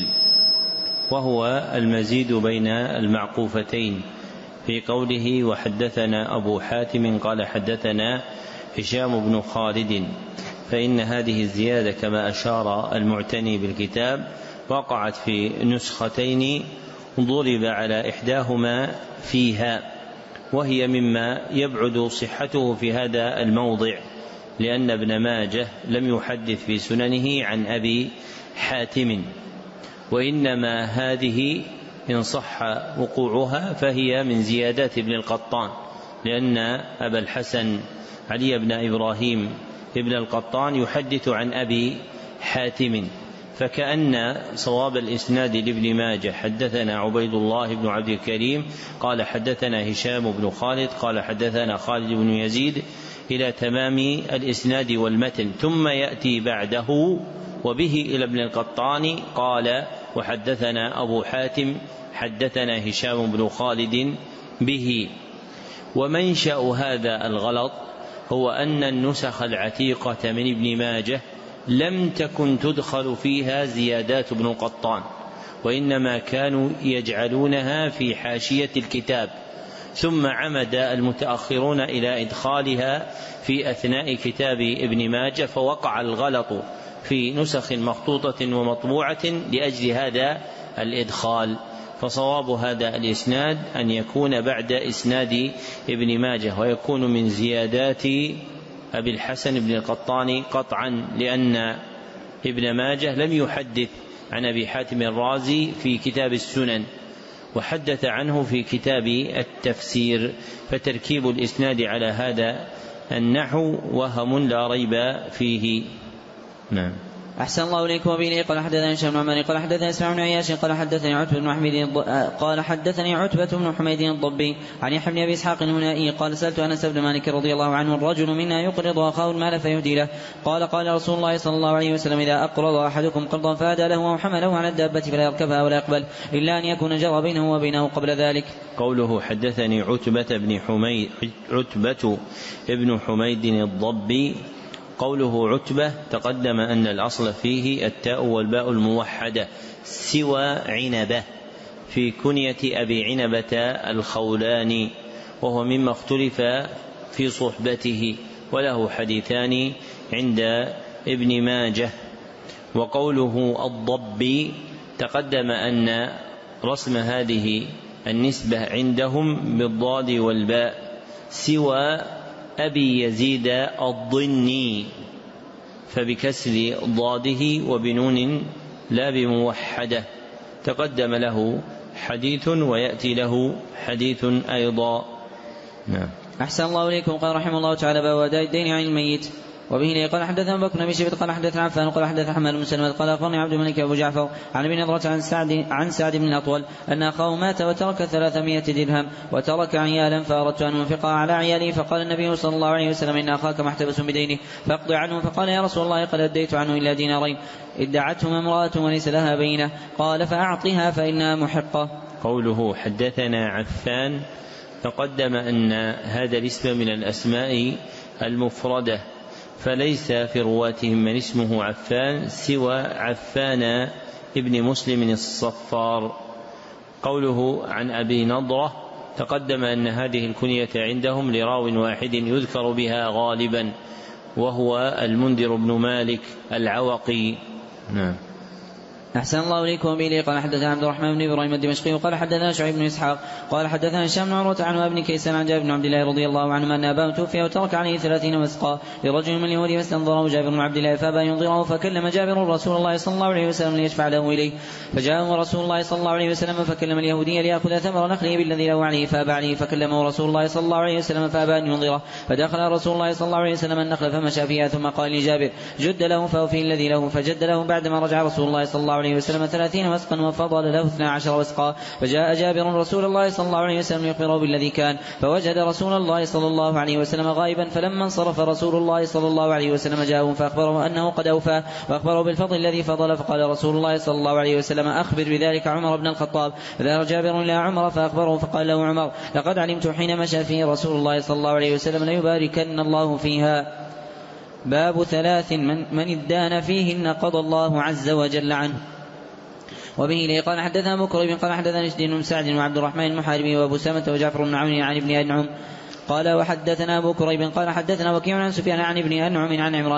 A: وهو المزيد بين المعقوفتين في قوله وحدثنا أبو حاتم قال حدثنا هشام بن خالد، فإن هذه الزيادة كما أشار المعتني بالكتاب وقعت في نسختين ضرب على إحداهما فيها، وهي مما يبعد صحته في هذا الموضع، لأن ابن ماجه لم يحدث في سننه عن أبي حاتم، وإنما هذه إن صح وقوعها فهي من زيادات ابن القطان، لأن أبا الحسن علي بن إبراهيم ابن القطان يحدث عن أبي حاتم، فكأن صواب الإسناد لابن ماجه حدثنا عبيد الله بن عبد الكريم قال حدثنا هشام بن خالد قال حدثنا خالد بن يزيد إلى تمام الإسناد والمتن، ثم يأتي بعده وبه إلى ابن القطان قال وحدثنا أبو حاتم حدثنا هشام بن خالد به. ومنشأ هذا الغلط هو أن النسخ العتيقة من ابن ماجه لم تكن تدخل فيها زيادات ابن القطان، وإنما كانوا يجعلونها في حاشية الكتاب، ثم عمد المتأخرون إلى إدخالها في أثناء كتاب ابن ماجه، فوقع الغلط في نسخ مخطوطة ومطبوعة لأجل هذا الإدخال. فصواب هذا الإسناد أن يكون بعد إسناد ابن ماجه، ويكون من زيادات أبي الحسن بن القطان قطعا، لأن ابن ماجه لم يحدث عن أبي حاتم الرازي في كتاب السنن، وحدث عنه في كتاب التفسير، فتركيب الإسناد على هذا النحو وهم لا ريب فيه. نعم.
C: أحسن الله إليكم. وبه قال حدثني هشام بن عمار قال حدثني اسماعيل بن عياش قال حدثني عتبة بن حميد الضبي عن يحيى بن أبي إسحاق الهنائي قال سألت أنس بن مالك رضي الله عنه الرجل منا يقرض أخاه المال فيهدي له، قال رسول الله صلى الله عليه وسلم إذا أقرض أحدكم قرضا فأهدى له أو حمله على الدابة فلا يركبها ولا يقبل إلا أن يكون جرى بينه وبينه قبل ذلك.
A: قوله حدثني عتبة بن حميد الضبي، قوله عتبة تقدم أن الأصل فيه التاء والباء الموحدة، سوى عنبة في كنية أبي عنبة الخولاني، وهو مما اختلف في صحبته، وله حديثان عند ابن ماجه. وقوله الضبي تقدم أن رسم هذه النسبة عندهم بالضاد والباء، سوى أبي يزيد الضني فبكسر ضاده وبنون لا بموحدة، تقدم له حديث ويأتي له حديث أيضا. نعم.
C: أحسن الله إليكم. قال رحمه الله تعالى باب أداء الدين عن الميت. وبه قال حدثنا بكر بن شيبة قال حدثنا عفان قال حدثنا حماد بن سلمة قال أخبرني عبد الملك أبو جعفر عن ابن نضرة عن سعد بن الأطول أن أخاه مات وترك 300 درهم وترك عيالا فأردت أن أنفقها على عيالي، فقال النبي صلى الله عليه وسلم إن أخاك محتبس بدينه فاقض عنه، فقال يا رسول الله قد أديت عنه إلا دينارين ادعتهما امرأة وليس لها بينة، قال فأعطها فإنها محقة.
A: قوله حدثنا عفان تقدم أن هذا الاسم من الأسماء المفردة، فليس في رواتهم من اسمه عفان سوى عفان ابن مسلم الصفار. قوله عن أبي نضرة تقدم أن هذه الكنية عندهم لراو واحد يذكر بها غالبا، وهو المنذر بن مالك العوقي. نعم.
C: أحسن الله إليكم. وبه قال حدثنا عبد الرحمن بن إبراهيم الدمشقي وقال حدثنا شعيب بن إسحاق قال حدثنا هشام بن عروة عن وهب بن كيسان عن جابر بن عبد الله رضي الله عنهما أن أباه توفي وترك عليه 30 وسقا لرجل من اليهود فاستنظره جابر بن عبد الله فأبى ينظره، فكلم جابر رسول الله صلى الله عليه وسلم ليشفع له إليه، فجاءه رسول الله صلى الله عليه وسلم فكلم اليهودي ليأخذ ثمر نخله بالذي له عليه فأبى عليه، فكلمه رسول الله صلى الله عليه وسلم فأبى أن ينظره، فدخل رسول الله صلى الله عليه وسلم النخل فمشى فيها ثم قال لجابر جد له فأوفي الذي له، فجد له بعدما رجع رسول الله صلى الله عليه وسلم 30 وسقا وفضل له 12 وسقا، فجاء جابر رسول الله صلى الله عليه وسلم يخبره بالذي كان، فوجد رسول الله صلى الله عليه وسلم غائبا، فلما انصرف رسول الله صلى الله عليه وسلم جاءه فأخبره أنه قد أوفى وأخبره بالفضل الذي فضل، فقال رسول الله صلى الله عليه وسلم أخبر بذلك عمر بن الخطاب، فذهب جابر إلى عمر فأخبره فقال له عمر لقد علمت حين مشى فيه رسول الله صلى الله عليه وسلم ليباركن الله فيها. باب 3 من ادان فيهن قضى الله عز وجل عنه. وبه قال حدثنا بكر قال حدثنا شديد بن سعد وعبد الرحمن المحاربي وابو سامة وجعفر بن عون عن ابن أنعم قال وحدثنا أبو كريب قال حدثنا وكيع عن سفيان عن ابن أنعم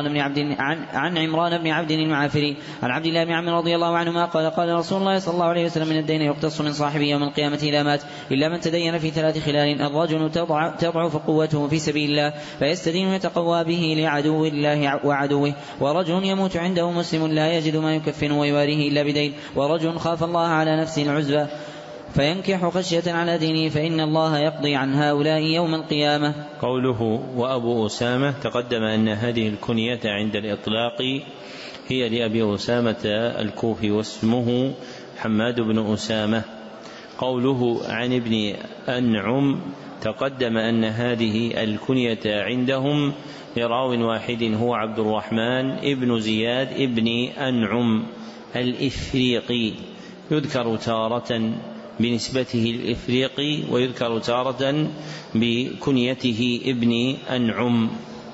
C: عن عمران بن عبد المعافري عن عبد الله بن عمرو رضي الله عنهما قال رسول الله صلى الله عليه وسلم من الدين يقتص من صاحبه يوم القيامة إذا مات إلا من تدين في 3 خلال: الرجل تضعف قوته في سبيل الله فيستدين يتقوى به لعدو الله وعدوه، ورجل يموت عنده مسلم لا يجد ما يكفن ويواريه إلا بدين، ورجل خاف الله على نفسه العزبة فينكح خشية على دينه فإن الله يقضي عن هؤلاء يوم القيامة.
A: قوله وأبو أسامة تقدم أن هذه الكنية عند الإطلاق هي لأبي أسامة الكوفي واسمه حماد بن أسامة. قوله عن ابن أنعم تقدم أن هذه الكنية عندهم لراو واحد هو عبد الرحمن ابن زياد ابن أنعم الإفريقي، يذكر تارة بنسبته الإفريقي ويذكر تارة بكنيته ابن أنعم.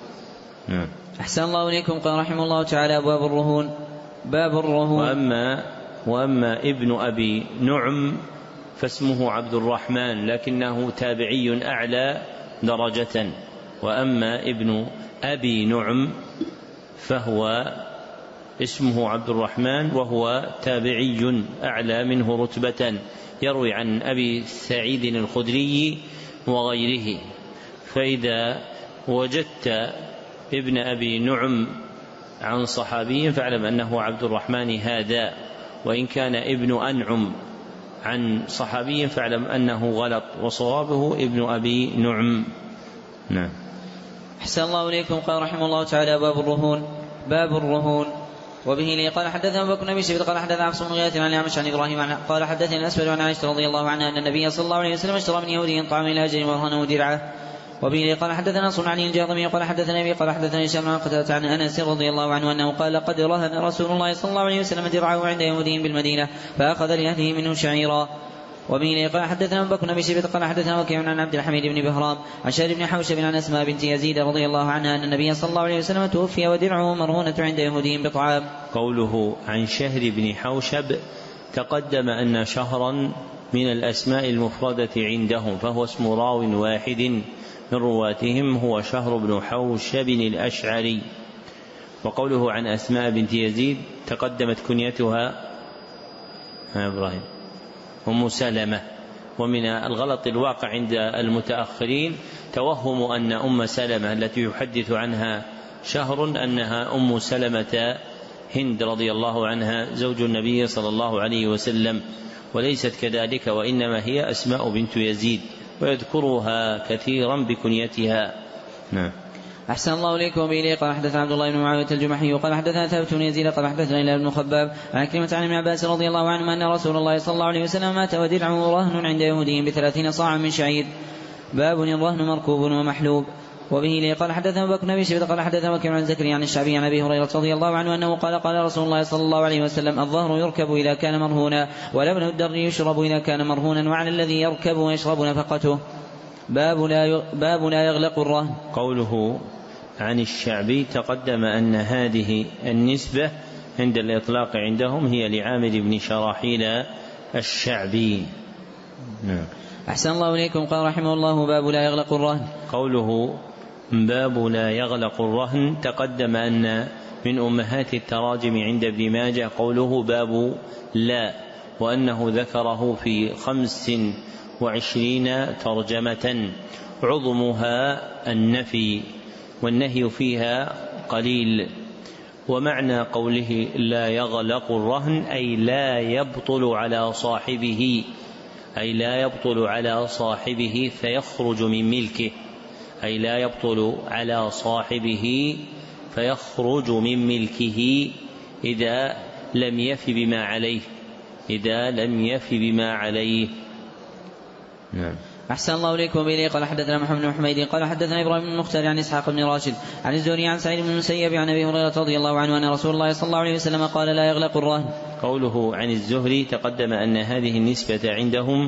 C: أحسن الله إليكم. قال رحمه الله تعالى أبواب الرهون. باب الرهون.
A: وأما ابن أبي نعم فاسمه عبد الرحمن لكنه تابعي أعلى درجة، وأما ابن أبي نعم فهو اسمه عبد الرحمن وهو تابعي أعلى منه رتبة، يروي عن أبي سعيد الخدري وغيره. فإذا وجدت ابن أبي نعم عن صحابي فاعلم أنه عبد الرحمن هذا، وإن كان ابن أنعم عن صحابي فاعلم أنه غلط، وصوابه ابن أبي نعم. نعم.
C: أحسن الله إليكم. قال رحمه الله تعالى: باب الرهون. وبه لي قال حدثنا أبو بكر بن أبي شيبة قال حدثنا عبس بن غياث عن الأعمش عن إبراهيم قال حدثني الأسود عن عائشة رضي الله عنها أن النبي صلى الله عليه وسلم اشترى من يهودي طعام إلى أجل ورهنه درعه. وبه لي قال حدثنا نصر عن الجاضمي قال حدثنا أبي قال حدثني هشام عن قتادة عن أنس رضي الله عنه أنه قال: قد رهن رسول الله صلى الله عليه وسلم درعه عند يهودي بالمدينة فأخذ لأهله منه شعيرا. وبه لي قال حدثنا أبو بكر بن أبي شيبة قال حدثنا وكيع عن عبد الحميد بن بهرام عن شهر بن حوشب عن أسماء بنت يزيد رضي الله عنها أن النبي صلى الله عليه وسلم توفي ودرعه مرهونة عند يهودي بطعام.
A: قوله عن شهر بن حوشب تقدم أن شهرا من الأسماء المفردة عندهم، فهو اسم راو واحد من رواتهم هو شهر بن حوشب الأشعري. وقوله عن أسماء بنت يزيد تقدمت كنيتها إبراهيم أم سلمة. ومن الغلط الواقع عند المتأخرين توهم أن أم سلمة التي يحدث عنها شهر أنها أم سلمة هند رضي الله عنها زوج النبي صلى الله عليه وسلم، وليست كذلك، وإنما هي أسماء بنت يزيد، ويذكرها كثيرا بكنيتها. نعم.
C: أحسن الله إليكم. بإليه قال حدثنا عبد الله بن معاوية الجمحي قال حدثنا ثابت بن يزيد قال حدثنا إلى ابن خباب عن كلمة عن ابن عباس رضي الله عنه أن رسول الله صلى الله عليه وسلم مات ودرعه رهن عند يهوديهم ب30 صاعا من شعير. باب الرهن مركوب ومحلوب. وبه لي قال حدثنا أبو بكر بن أبي شيبة قال حدثنا وكيع عن زكريا عن الشعبي عن أبي هريرة رضي الله عنه أنه قال: قال رسول الله صلى الله عليه وسلم: الظهر يركب إذا كان مرهونا، ولبن الدر يشرب إذا كان مرهونا، وعلى الذي يركب ويشرب نفقته. باب لا يغلق الرهن.
A: قوله عن الشعبي تقدم أن هذه النسبة عند الإطلاق عندهم هي لعامر بن شراحيل الشعبي. نعم.
C: أحسن الله إليكم. قال رحمه الله: باب لا يغلق الرهن.
A: قوله باب لا يغلق الرهن تقدم أن من أمهات التراجم عند ابن ماجه قوله باب لا، وأنه ذكره في 25 ترجمة عظمها النفي، والنهي فيها قليل. ومعنى قوله لا يغلق الرهن أي لا يبطل على صاحبه، أي لا يبطل على صاحبه فيخرج من ملكه، أي لا يبطل على صاحبه فيخرج من ملكه إذا لم يف بما عليه، إذا لم يف بما عليه. نعم.
C: أحسن الله إليكم. بإليه قال حدثنا محمد بن حميد قال حدثنا إبراهيم بن المختار عن إسحاق بن راشد عن الزهري عن سعيد بن المسيب عن أبي هريرة رضي الله عنه أن رسول الله صلى الله عليه وسلم قال: لا يغلق الرهن.
A: قوله عن الزهري تقدم أن هذه النسبة عندهم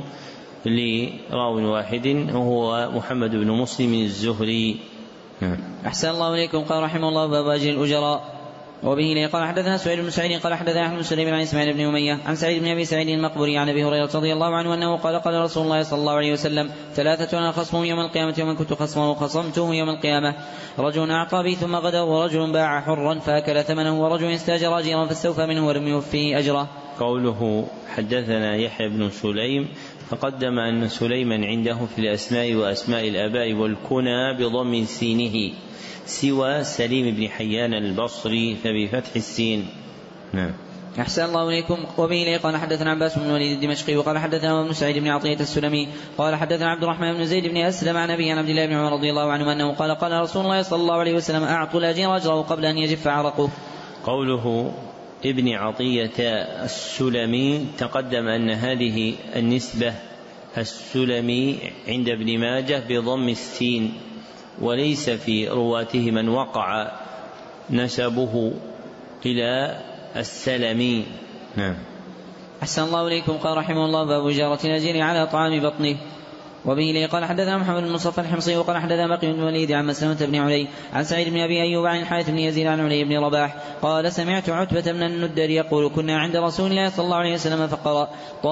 A: لراو واحد وهو محمد بن مسلم الزهري.
C: أحسن الله إليكم. قال رحمه الله: باب أجر الأجراء. وبه لي قال حدثنا سعيد بن سعيد قال حدثنا أحمد بن سليم عن إسماعيل بن أمية عن سعيد بن أبي سعيد المقبري عن أبي هريرة رضي الله عنه أنه قال: قال رسول الله صلى الله عليه وسلم: 3 أنا خصمهم يوم القيامة، ومن كنت خصمه خصمته يوم القيامة: رجل أعطى بي ثم غدر، ورجل باع حرا فأكل ثمنه، ورجل استأجر أجيرا فاستوفى منه ولم يوفيه أجره.
A: قوله حدثنا يحيى بن سليم تقدم أن سليما عنده في الأسماء وأسماء الآباء والكنى بضم سينه سوى سليم بن حيان البصري فبفتح السين. نعم.
C: أحسن الله إليكم. وبه لي قال حدثنا عباس بن الوليد الدمشقي وقال حدثنا ابن سعيد بن عطية السلمي قال حدثنا عبد الرحمن بن زيد بن أسلم عن أبي عن عبد الله بن عمر رضي الله عنه أنه قال: قال رسول الله صلى الله عليه وسلم: أعطوا الأجير أجره قبل أن يجف عرقه.
A: قوله ابن عطية السلمي تقدم أن هذه النسبة السلمي عند ابن ماجه بضم السين، وليس في رواته من وقع نسبه إلى السلمي. نعم.
C: أحسن الله إليكم. قال رحمه الله: باب إجارة الأجير على طعام بطنه. وبه لي قال حدثنا محمد بن مصطفى الحمصي وقال حدثنا بقي بن الوليد عن مسلمة بن علي عن سعيد بن أبي أيوب عن الحارث بن يزيد عن علي بن رباح قال: سمعت عتبة بن الندر يقول: كنا عند رسول الله صلى الله عليه وسلم فقرأ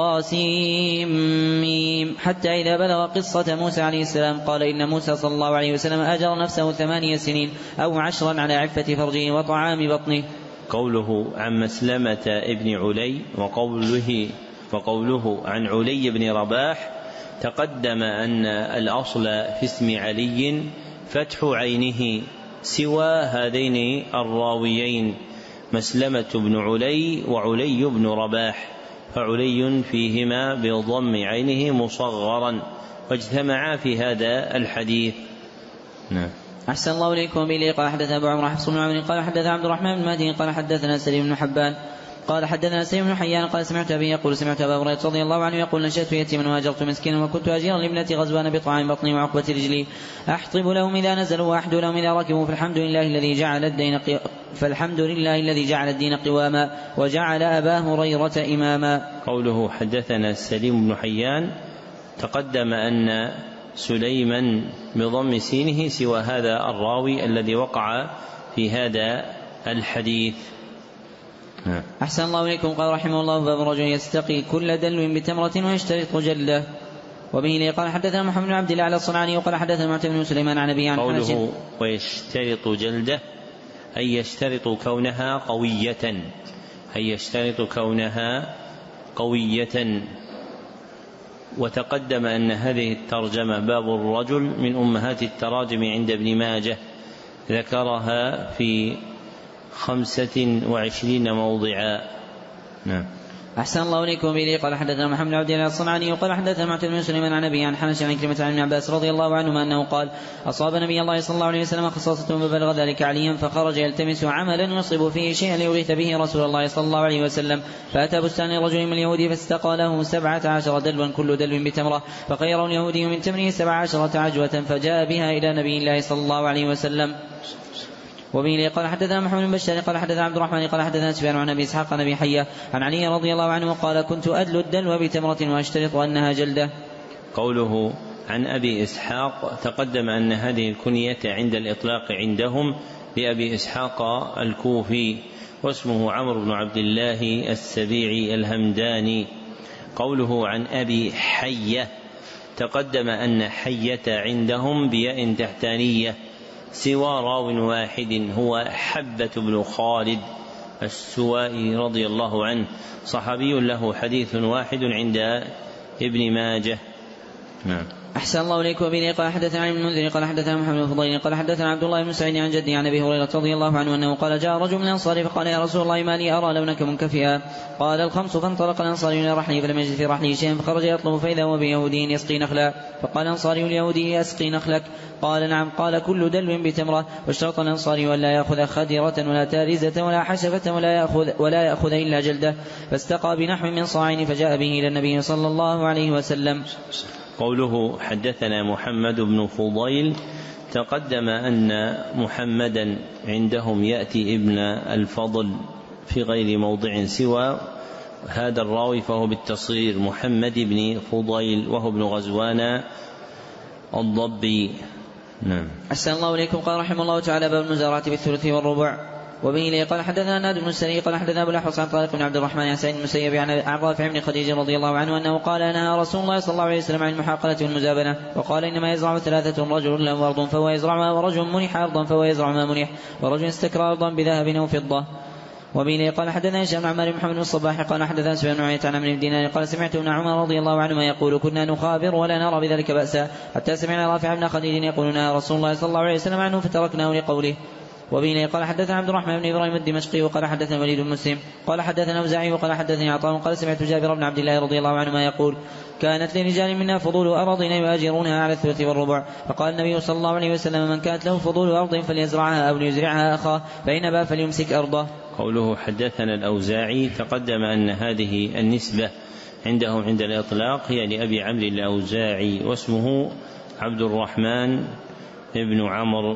C: طاسيم حتى إذا بلغ قصة موسى عليه السلام قال: إن موسى صلى الله عليه وسلم أجر نفسه 8 سنين أو 10 على عفة فرجه وطعام بطنه.
A: قوله عن مسلمة ابن علي وقوله عن علي بن رباح تقدم أن الأصل في اسم علي فتح عينه سوى هذين الراويين مسلمة بن علي وعلي بن رباح، فعلي فيهما بضم عينه مصغرا، واجتمعا في هذا الحديث. نعم.
C: أحسن الله إليكم. به قال حدثنا أبو عمرو حفص بن عمرو قال حدث عبد الرحمن بن مهدي قال حدثنا سليم بن حبان قال حدثنا سليم بن حيان قال سمعت أبي يقول سمعت أبا هريرة رضي الله عنه يقول نشأت يتيما وهاجرت مسكينا وكنت أجيرا لابنة غزوان بطعام بطني وعقبة رجلي أحطب لهم إذا نزلوا وأحدو لهم إذا ركبوا، فالحمد لله الذي جعل الدين قواما وجعل أبا هريرة إماما.
A: قوله حدثنا سليم بن حيان تقدم أن سليما بضم سينه سوى هذا الراوي الذي وقع في هذا الحديث.
C: أحسن الله إليكم. قال رحمه الله باب رجل يستقي كل دلو بتمرة ويشترط جلده. وبه قال حدثنا محمد بن عبد الله على الصنعاني وقال حدثنا معتمد بن سليمان عن أبي عن
A: قوله ويشترط جلده أي يشترط كونها قوية، وتقدم أن هذه الترجمة باب الرجل من أمهات التراجم عند ابن ماجه، ذكرها في 25 موضعا. نعم.
C: أحسن الله إليكم. به قال حدثنا محمد بن عبد الله الصنعاني وقال حدثنا معتمد بن سليمان عن أبي عن حنش عن كلمة عن ابن عباس رضي الله عنهما أنه قال أصاب نبي الله صلى الله عليه وسلم خصاصة فبلغ ذلك عليا فخرج يلتمس عملا يصب فيه شيئا ليغيث به رسول الله صلى الله عليه وسلم، فأتى بستان رجل من اليهود فاستقى له 17 دلوا كل دلو بتمرة، فخيره اليهودي من تمره 17 عجوة فجاء بها إلى نبي الله صلى الله عليه وسلم. وبه قال حدثنا محمد بن بشار قال حدثنا عبد الرحمن قال حدثنا سفيان عن أبي إسحاق عن أبي حية عن علي رضي الله عنه قال كنت أدل الدلو بتمرة وأشترط أنها جلدة.
A: قوله عن أبي إسحاق تقدم أن هذه الكنية عند الإطلاق عندهم لأبي إسحاق الكوفي، واسمه عمرو بن عبد الله السبيعي الهمداني. قوله عن أبي حية تقدم أن حية عندهم بياء تحتانية سوى راو واحد هو حبة بن خالد السوائي رضي الله عنه، صحابي له حديث واحد عند ابن ماجه. نعم.
C: أحسن الله إليكم. به قال حدثنا ابن المنذر قال حدثنا محمد بن فضيل قال حدثنا عبد الله بن سعيد عن جدي عن أبي هريرة رضي الله عنه أنه قال جاء رجل من الأنصار فقال يا رسول الله ما لي أرى لونك منكفئا، قال الخمس، فانطلق الأنصاري إلى رحله فلم يجد في رحله شيئا فخرج يطلب فإذا هو بيهودي يسقي نخلا، فقال الأنصاري اليهودي أسقي نخلك؟ قال نعم. قال كل دلو بتمرة، واشترط الأنصاري ولا يأخذ خدرة ولا تارزة ولا حشفة ولا يأخذ إلا جلدة، فاستقى بنحو من صاعين فجاء به إلى النبي صلى الله عليه وسلم.
A: قوله حدثنا محمد بن فضيل تقدم أن محمدا عندهم يأتي ابن الفضل في غير موضع سوى هذا الراوي، فهو بالتصغير محمد بن فضيل وهو ابن غزوان الضبي. نعم.
C: أحسن الله إليكم. قال رحمه الله تعالى باب المزارعة بالثلث والربع. وبه قال حدثنا ناد بن السري قال حدثنا أبو الأحوص عن طارق بن عبد الرحمن عن سعيد المسيب عن رافع بن خديج رضي الله عنه أنه قال نهى رسول الله صلى الله عليه وسلم عن المحاقلة والمزابنة، وقال إنما يزرع 3 رجل له أرض فهو يزرعها، ورجل منح أرضا فهو يزرع ما منح، ورجل استكرى أرضا بذهب أو فضة. وبه قال حدثنا هشام بن عمار محمد بن الصباح قال حدثنا سفيان بن عيينة عن عمرو بن دينار قال سمعت ابن عمر رضي الله عنهما يقول كنا نخابر ولا نرى بذلك بأسا، حتى سمعنا رافع بن خديج يقول نهى رسول الله صلى الله عليه وسلم عنه فتركناه لقوله. وبه قال حدثنا عبد الرحمن بن إبراهيم الدمشقي وقال حدثنا وليد بن مسلم قال حدثنا أوزاعي وقال حدثني عطاء قال سمعت جابر بن عبد الله رضي الله عنهما يقول كانت لرجال منا فضول أراضين يؤاجرونها على الثلث والربع، فقال النبي صلى الله عليه وسلم من كانت له فضول أرض فليزرعها أو ليزرعها أخاه، فإن أبى فليمسك أرضه.
A: قوله حدثنا الأوزاعي تقدم أن هذه النسبة عندهم عند الإطلاق هي لأبي عمرو الأوزاعي، واسمه عبد الرحمن بن عمرو.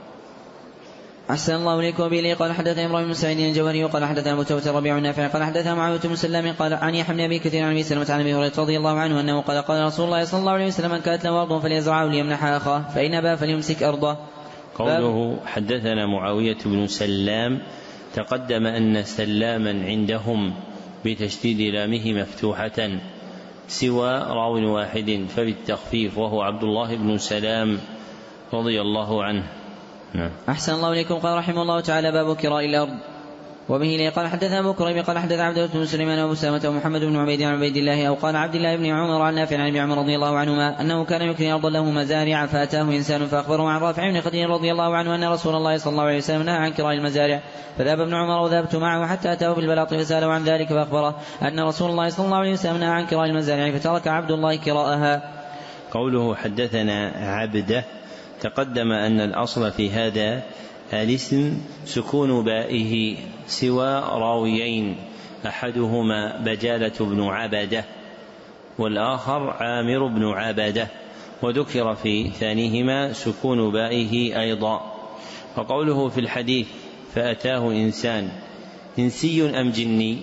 C: أحسن الله إليكم. وبه قال حدثنا إبراهيم بن سعيد الجوهري قال حدثنا متوتر ربيع النافع قال حدثنا معاوية بن سلام قال عن يحيى بن أبي كثير عن أبي سلمة عن أبي هريرة رضي الله عنه أنه قال قال رسول الله صلى الله عليه وسلم من كانت له أرض فليزرعها وليمنحها أخاه، فإن أبى فليمسك أرضه.
A: قوله حدثنا معاوية بن سلام تقدم أن سلاما عندهم بتشديد لامه مفتوحة سوى راو واحد فبالتخفيف وهو عبد الله بن سلام رضي الله عنه.
C: أحسن الله إليكم. قال رحمه الله تعالى باب كراء الأرض. وبه قال حدثنا أبو كريب قال حدث عبد بن سليمان وأبو سلمة ومحمد بن عبيد عن عبيد الله أو قال عبد الله بن عمر عن نافع عن ابن عمر رضي الله عنهما أنه كان يكري أرضا له مزارع فأتاه إنسان فأخبره عن رافع بن خديج رضي الله عنه أن رسول الله صلى الله عليه وسلم نهى عن كراء المزارع، فذهب ابن عمر وذهبت معه حتى أتاه بالبلاط فسأله عن ذلك فأخبره أن رسول الله صلى الله عليه وسلم نهى عن كراء المزارع فترك عبد الله كراءها.
A: قوله حدثنا عبده، تقدم أن الأصل في هذا الاسم سكون بائه سوى راويين، أحدهما بجالة بن عبده والآخر عامر بن عبده، وذكر في ثانيهما سكون بائه أيضا. وقوله في الحديث فأتاه إنسان، إنسي أم جني؟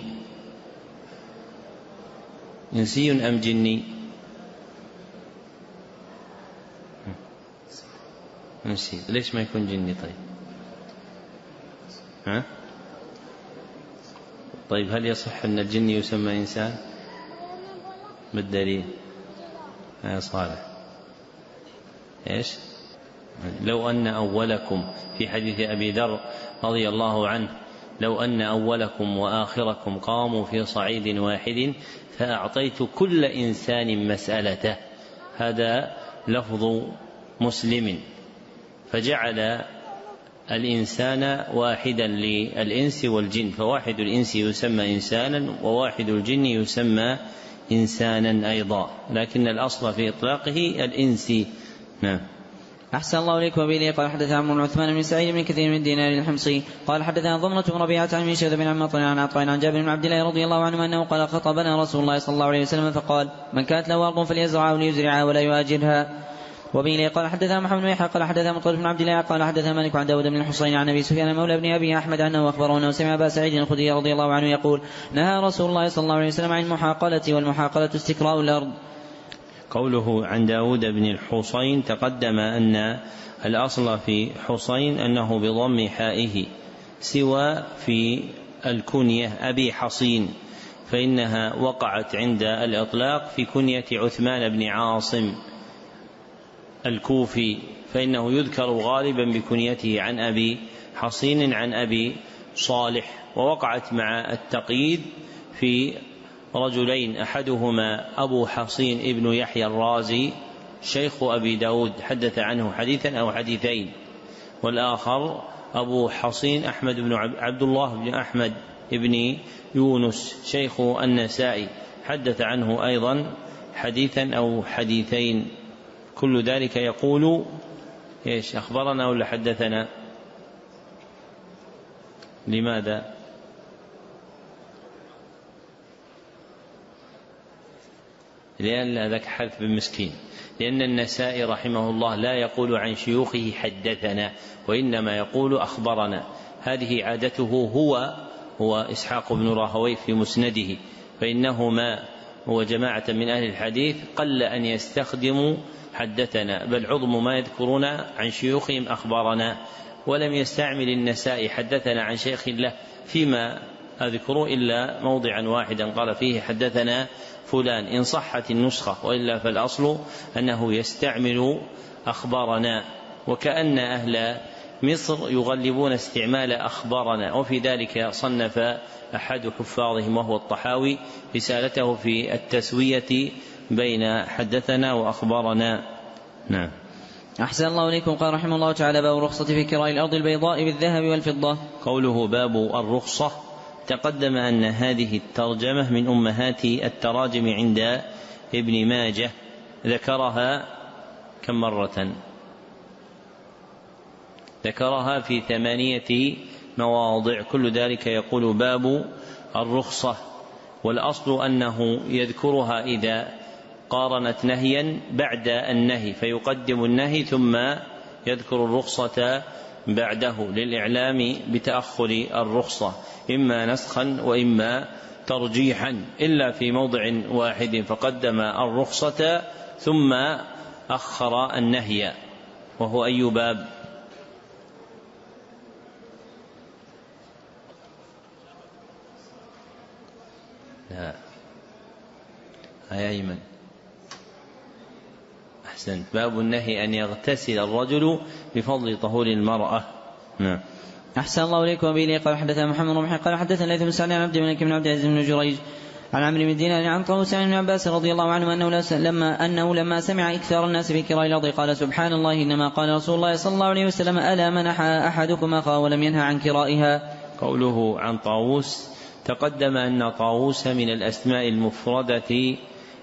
A: إنسي أم جني؟ إنسي. ليش ما يكون جني؟ طيب هل يصح أن الجن يسمى إنسان؟ بالدليل يا صالح. إيش؟ لو أن أولكم، في حديث أبي ذر رضي الله عنه، لو أن أولكم وآخركم قاموا في صعيد واحد فأعطيت كل إنسان مسألته، هذا لفظ مسلم، فجعل الإنسان واحدا للإنس والجن، فواحد الإنس يسمى إنسانا وواحد الجن يسمى إنسانا أيضا، لكن الأصل في إطلاقه الإنسي. نعم.
C: أحسن الله إليك. وبه قال حدثنا عمرو بن عثمان بن سعيد بن كثير من دينار الحمصي قال حدثنا ضمرة بن ربيعة عن منشد بن عمطر عن عطاء عن جابر بن عبد الله رضي الله عنه أنه قال خطبنا رسول الله صلى الله عليه وسلم فقال من كانت له أرض فليزرعها وليزرعها ولا يؤاجرها. وبه قال حدثنا محمد بن يحيى قال حدثنا مطرف بن عبد الله قال حدثنا مالك عن داود بن الحصين عن أبي سفيان مولى بن أبي أحمد أنه أخبره أنه سمع أبا سعيد الخدري رضي الله عنه يقول نهى رسول الله صلى الله عليه وسلم عن المحاقلة، والمحاقلة استكراء الأرض.
A: قوله عن داود بن الحصين، تقدم أن الأصل في حصين أنه بضم حائه، سوى في الكنية أبي حصين، فإنها وقعت عند الإطلاق في كنية عثمان بن عاصم الكوفي، فإنه يذكر غالبا بكنيته عن أبي حصين عن أبي صالح، ووقعت مع التقييد في رجلين، أحدهما أبو حصين ابن يحيى الرازي شيخ أبي داود حدث عنه حديثا أو حديثين، والآخر أبو حصين أحمد بن عبد الله بن أحمد ابن يونس شيخ النسائي حدث عنه أيضا حديثا أو حديثين. كل ذلك يقول إيش؟ أخبرنا ولا حدثنا؟ لماذا؟ لأن ذاك حرف بن مسكين، لأن النسائي رحمه الله لا يقول عن شيوخه حدثنا، وإنما يقول أخبرنا. هذه عادته هو إسحاق بن راهويه في مسنده، فإنهما هو جماعة من أهل الحديث قل أن يستخدموا حدثنا، بل عظم ما يذكرون عن شيوخهم أخبرنا، ولم يستعمل النسائي حدثنا عن شيخ له فيما أذكره إلا موضعا واحدا قال فيه حدثنا فلان، إن صحت النسخة، وإلا فالأصل أنه يستعمل أخبارنا، وكأن أهل مصر يغلبون استعمال أخبارنا. وفي ذلك صنف أحد حفاظهم وهو الطحاوي رسالته في التسوية بين حدثنا وأخبارنا. نعم.
C: أحسن الله إليكم. قال رحمه الله تعالى باب الرخصة في كراء الأرض البيضاء بالذهب والفضة.
A: قوله باب الرخصة، تقدم أن هذه الترجمة من أمهات التراجم عند ابن ماجه، ذكرها كم مرة؟ ذكرها في 8 مواضع، كل ذلك يقول باب الرخصة، والأصل أنه يذكرها إذا قارنت نهيا بعد النهي، فيقدم النهي ثم يذكر الرخصة بعده للإعلام بتأخر الرخصة، إما نسخا وإما ترجيحا، إلا في موضع واحد فقدم الرخصة ثم أخر النهي، وهو أي باب؟ لا يا أيمن أحسنت، باب النهي أن يغتسل الرجل بفضل طهور المرأة. نعم.
C: أحسن الله إليكم. وبه قال حدثنا محمد بن قال حدثنا ليث بن سعد عن عبد الملك بن عبد العزيز بن جريج عن عمرو بن دينار عن طاووس عن ابن عباس رضي الله عنه أنه لما سمع إكثار الناس في كراء الأرض قال سبحان الله إنما قال رسول الله صلى الله عليه وسلم ألا منح أحدكم أخاه ولم ينهى عن كرائها.
A: قوله عن طاووس تقدم أن طاووس من الأسماء المفردة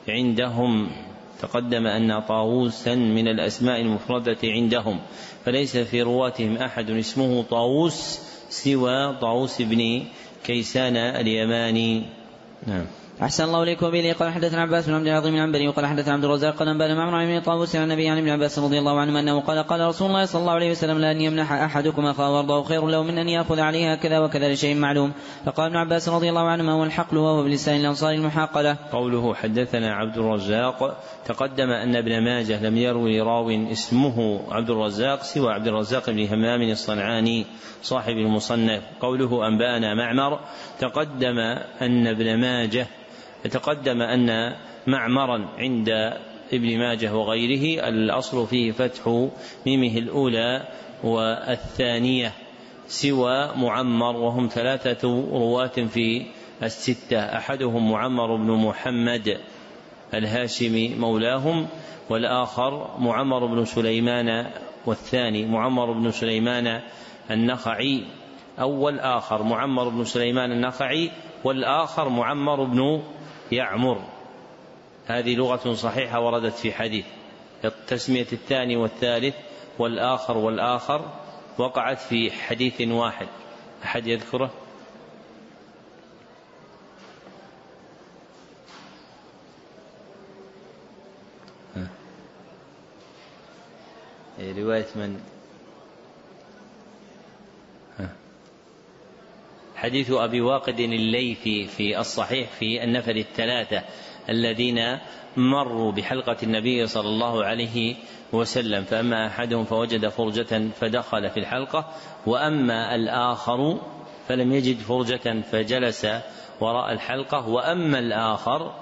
A: عندهم فليس في رواتهم أحد اسمه طاووس سوى طاووس بن كيسان اليماني. نعم.
C: أحسن الله إليكم. وبه قال حدثنا عباس بن عبد العظيم العنبري وقال حدثنا عبد الرزاق قال أنبأنا معمر عن طاووس عن النبي عن ابن عباس رضي الله عنه أنه قال رسول الله صلى الله عليه وسلم لأن يمنح أحدكم أخاه وارضاه خير له من أن يأخذ عليها كذا وكذا لشيء معلوم. فقال ابن عباس رضي الله عنه ما هو الحقل وهو بلسان الأنصار المحاقلة.
A: قوله حدثنا عبد الرزاق تقدم أن ابن ماجه لم يروي راو اسمه عبد الرزاق سوى عبد الرزاق بن همام الصنعاني صاحب المصنف. قوله أنبأنا معمر تقدم أن معمرا عند ابن ماجه وغيره الأصل فيه فتح ميمه الأولى والثانية سوى معمر وهم 3 رواة في 6 أحدهم معمر بن محمد الهاشمي مولاهم والآخر معمر بن سليمان والثاني معمر بن سليمان النخعي والآخر معمر بن سليمان النخعي والآخر معمر بن يعمر. هذه لغة صحيحة وردت في حديث تسمية الثاني والثالث والآخر وقعت في حديث واحد. أحد يذكره؟ رواية من؟ حديث أبي واقد الليثي في الصحيح في النفر 3 الذين مروا بحلقة النبي صلى الله عليه وسلم فأما أحدهم فوجد فرجة فدخل في الحلقة وأما الآخر فلم يجد فرجة فجلس وراء الحلقة وأما الآخر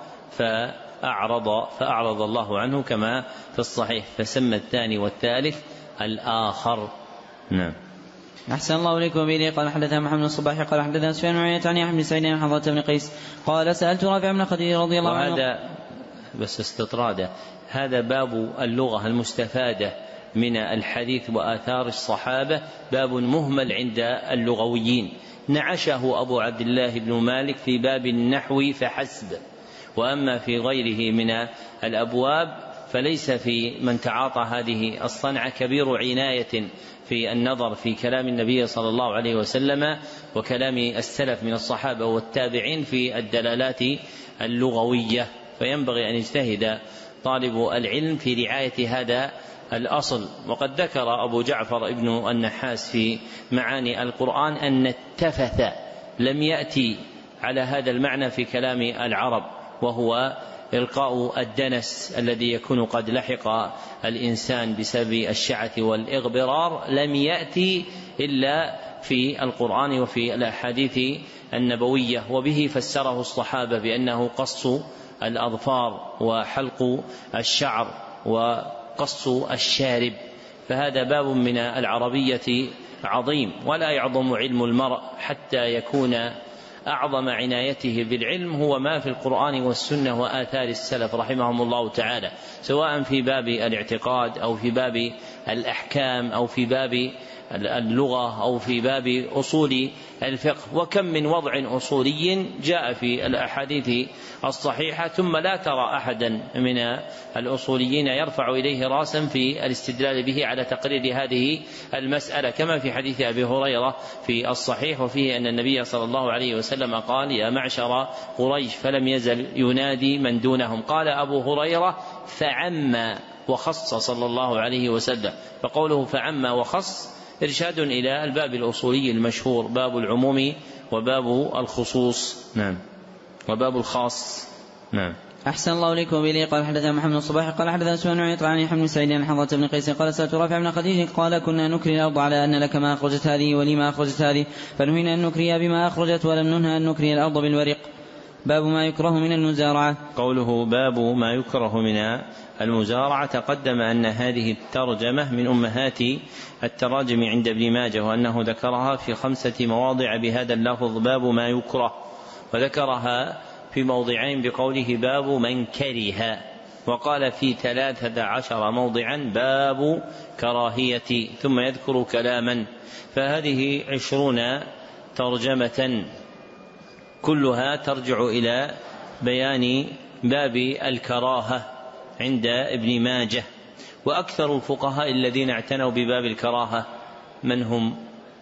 A: فأعرض الله عنه كما في الصحيح فسمى الثاني والثالث الآخر. نعم.
C: أحسن الله إليكم. به قال حدثنا محمد الصباح قال حدثنا سفيان بن عيينة عن يحيى بن سعيد عن حضرة بن قيس قال سألت رافع بن خديج رضي الله عنه.
A: وهذا بس استطراد هذا باب اللغة المستفادة من الحديث وآثار الصحابة باب مهمل عند اللغويين نعشه أبو عبد الله بن مالك في باب النحو فحسب وأما في غيره من الأبواب فليس في من تعاطى هذه الصنعة كبير عناية في النظر في كلام النبي صلى الله عليه وسلم وكلام السلف من الصحابة والتابعين في الدلالات اللغوية فينبغي أن يجتهد طالب العلم في رعاية هذا الأصل. وقد ذكر أبو جعفر ابن النحاس في معاني القرآن أن التفث لم يأتي على هذا المعنى في كلام العرب وهو إلقاء الدنس الذي يكون قد لحق الإنسان بسبب الشعث والإغبرار لم يأتي إلا في القرآن وفي الأحاديث النبوية وبه فسره الصحابة بأنه قص الأظفار وحلق الشعر وقص الشارب. فهذا باب من العربية عظيم ولا يعظم علم المرء حتى يكون أعظم عنايته بالعلم هو ما في القرآن والسنة وآثار السلف رحمهم الله تعالى سواء في باب الاعتقاد أو في باب الأحكام أو في باب اللغة أو في باب أصول الفقه. وكم من وضع أصولي جاء في الأحاديث الصحيحة ثم لا ترى أحدا من الأصوليين يرفع إليه راسا في الاستدلال به على تقرير هذه المسألة كما في حديث أبي هريرة في الصحيح وفيه أن النبي صلى الله عليه وسلم قال يا معشر قريش فلم يزل ينادي من دونهم قال أبو هريرة فعم وخص صلى الله عليه وسلم. فقوله فعم وخص إرشاد إلى الباب الأصولي المشهور باب العموم وباب الخصوص. نعم. وباب الخاص. نعم.
C: أحسن الله إليكم. به قال حدثنا محمد الصباح قال حدثنا سفيان بن عيينة عن يحيى بن سعيد عن حضرة بن قيس قال سألت رافع بن خديج قال كنا نكري الأرض على أن لك ما أخرجت هذه ولي ما أخرجت هذه فنهينا أن نكريها بما أخرجت ولم ننهى أن نكري الأرض بالورق. باب ما يكره من المزارعة.
A: قوله باب ما يكره من المزارعة، تقدم أن هذه الترجمة من أمهات التراجم عند ابن ماجه، وأنه ذكرها في 5 مواضع بهذا اللفظ باب ما يكره، وذكرها في موضعين بقوله باب من كره، وقال في 13 موضعا باب كراهية، ثم يذكر كلاما. فهذه 20 ترجمة كلها ترجع إلى بيان باب الكراهة عند ابن ماجه. وأكثر الفقهاء الذين اعتنوا بباب الكراهة من هم؟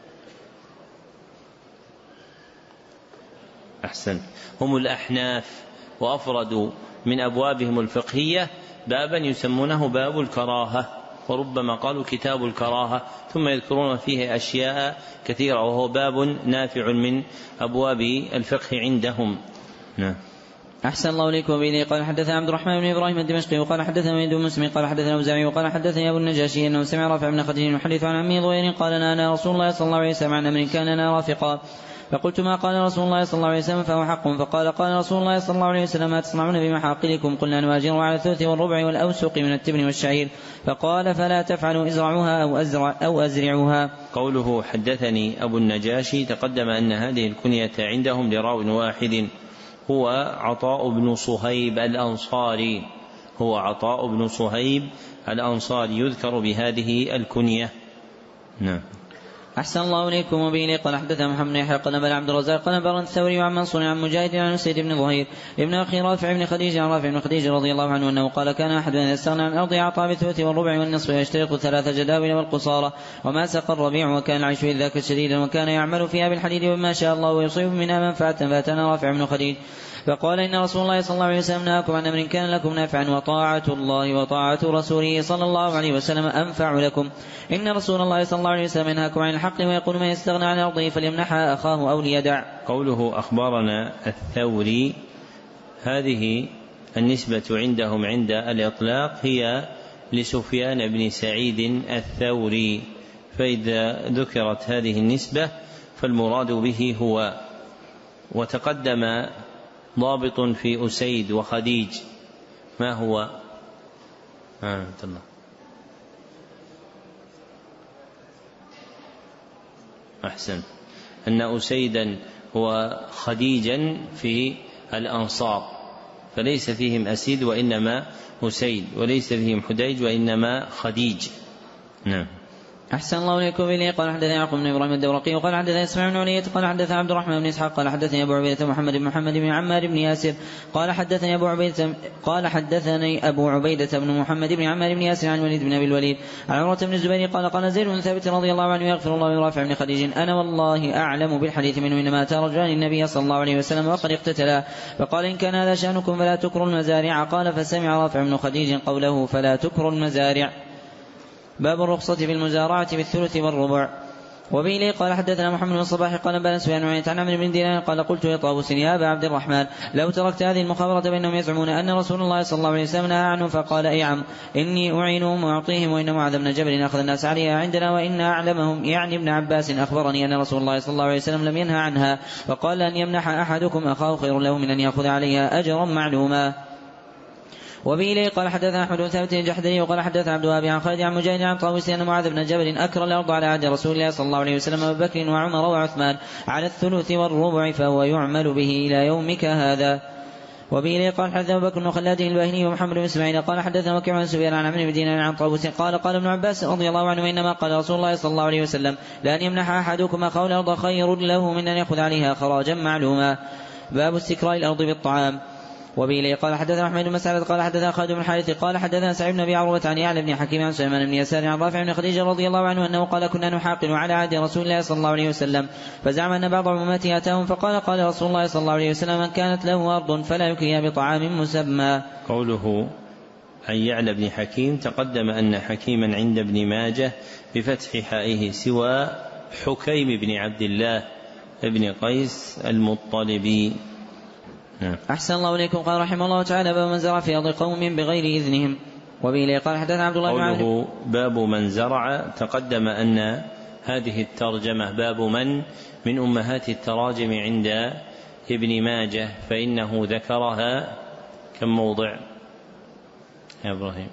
A: أحسن، هم الأحناف، وأفردوا من أبوابهم الفقهية بابا يسمونه باب الكراهة، وربما قالوا كتاب الكراهة، ثم يذكرون فيه أشياء كثيرة، وهو باب نافع من أبواب الفقه عندهم. نعم.
C: أحسن الله إليكم. وبه قال حدثنا عبد الرحمن بن إبراهيم الدمشقي وقال حدثنا وليد بن مسلم قال حدثنا أوزاعي وقال حدثني أبو النجاشي أنه سمع رافع بن خديج يحدث عن عمه ضوير قال نهانا رسول الله صلى الله عليه وسلم عن أمر كان لنا رافقا، فقلت ما قال رسول الله صلى الله عليه وسلم فهو حق، فقال قال رسول الله صلى الله عليه وسلم ما تصنعون بمحاقلكم؟ قلنا نواجر على الثلث والربع والأوسق من التبن والشعير، فقال فلا تفعلوا ازرعوها أو أزرعوها.
A: قوله حدثني أبو النجاشي، تقدم أن هذه الكنية عندهم لراو واحد هو عطاء بن صهيب الأنصاري، يذكر بهذه الكنية. نعم.
C: أحسن الله إليكم. وبه قال حدثنا محمد بن يحيى قال نبأ عبد الرزاق قال نبأ الثوري عن منصور عن مجاهد عن أسيد بن ظهير ابن أخي رافع بن خديج عن رافع بن خديج رضي الله عنه أنه قال كان أحد إذا استغنى عن الأرض أعطى بالثلث والربع والنصف ويشترط 3 جداول والقصارى، وما سقى الربيع وكان العيش إذ ذاك شديدا وكان يعمل فيها بالحديد وما شاء الله ويصيب منها منفعة، فأتانا رافع بن خديج فقال إن رسول الله صلى الله عليه وسلم نهاكم عن أمر كان لكم نافعا، وطاعة الله وطاعة رسوله صلى الله عليه وسلم أنفع لكم. إن رسول الله صلى الله عليه وسلم ينهاكم عن الحق ويقول من يستغنى عن أرضه فليمنحها أخاه أو ليدع.
A: قوله أخبرنا الثوري، هذه النسبة عندهم عند الإطلاق هي لسفيان بن سعيد الثوري، فإذا ذكرت هذه النسبة فالمراد به هو. وتقدم ضابط في أسيد وخديج، ما هو؟ أحسن، أن أسيدا هو خديجا في الأنصار، فليس فيهم أسيد وإنما أسيد، وليس فيهم حديج وإنما خديج. نعم.
C: أحسن الله إليكم. به قال حدثنا يعقوب بن إبراهيم الدورقي وقال حدثنا إسماعيل بن علية قال حدثنا عبد الرحمن بن إسحاق قال حدثني أبو عبيدة محمد بن عمار بن ياسر قال حدثني أبو عبيدة بن محمد بن عمار بن ياسر عن وليد بن أبي الوليد عن عمرة بن الزبير قال زيد بن ثابت رضي الله عنه يغفر الله لرافع بن خديج أنا والله أعلم بالحديث منه إنما أتى رجلان النبي صلى الله عليه وسلم وقد اقتتلا، فقال إن كان هذا شأنكم فلا تكروا المزارع، قال فسمع رافع بن خديج قوله فلا تكروا المزارع. باب الرخصة في المزارعة بالثلث والربع. وبه قال حدثنا محمد بن الصباح قال بلى سفيان عن عمرو بن دينار قال قلت لطاووس يا أبا عبد الرحمن لو تركت هذه المخابرة بينهم يزعمون أن رسول الله صلى الله عليه وسلم نهى عنه، فقال أي عم إني أعينهم وأعطيهم، وإن معاذ بن جبل أخذ الناس عليها عندنا، وإن أعلمهم يعني ابن عباس أخبرني أن رسول الله صلى الله عليه وسلم لم ينهى عنها، فقال أن يمنح أحدكم أخاه خير له من أن يأخذ عليها أجرا معلوما. وبه قال حدثنا أحمد بن ثابت الجحدري وقال حدثنا عبد الوهاب عن خالد عن مجاهد عن طاووس أن معاذ بن جبل أكر الأرض على عهد رسول الله صلى الله عليه وسلم أبي بكر وعمر وعثمان على الثلث والربع، فهو يعمل به إلى يومك هذا. وبه قال حدثنا أبو بكر بن خلاد الباهلي ومحمد بن إسماعيل قال حدثنا وكيع عن سفيان عن عمرو بن دينار عن طاووس قال ابن عباس رضي الله عنه إنما قال رسول الله صلى الله عليه وسلم لأن يمنح أحدكم أخاه الأرض خير له من أن يأخذ عليها خراجا معلوما. باب استكراء الأرض بالطعام. وبه قال حدثنا أحمد بن مسعود قال حدثنا خالد بن الحارث قال حدثنا سعيد بن أبي عروبة عن يعلى بن حكيم عن سليمان بن يسار عن رافع بن خديج رضي الله عنه أنه قال كنا نحاقل على عهد رسول الله صلى الله عليه وسلم، فزعم أن بعض عموماته أتاهم فقال رسول الله صلى الله عليه وسلم من كانت له أرض فلا يكريها بطعام مسمى.
A: قوله عن يعلى بن حكيم، تقدم أن حكيما عند ابن ماجه بفتح حائه سوى حكيم بن عبد الله ابن قيس المطلبي.
C: أحسن الله إليكم. قال رحمه الله تعالى باب من زرع في أرض قوم بغير إذنهم. وبه قال حدثنا عبد الله بن عمرو.
A: قوله باب من زرع، تقدم أن هذه الترجمة باب من أمهات التراجم عند ابن ماجه فإنه ذكرها كم موضع يا إبراهيم؟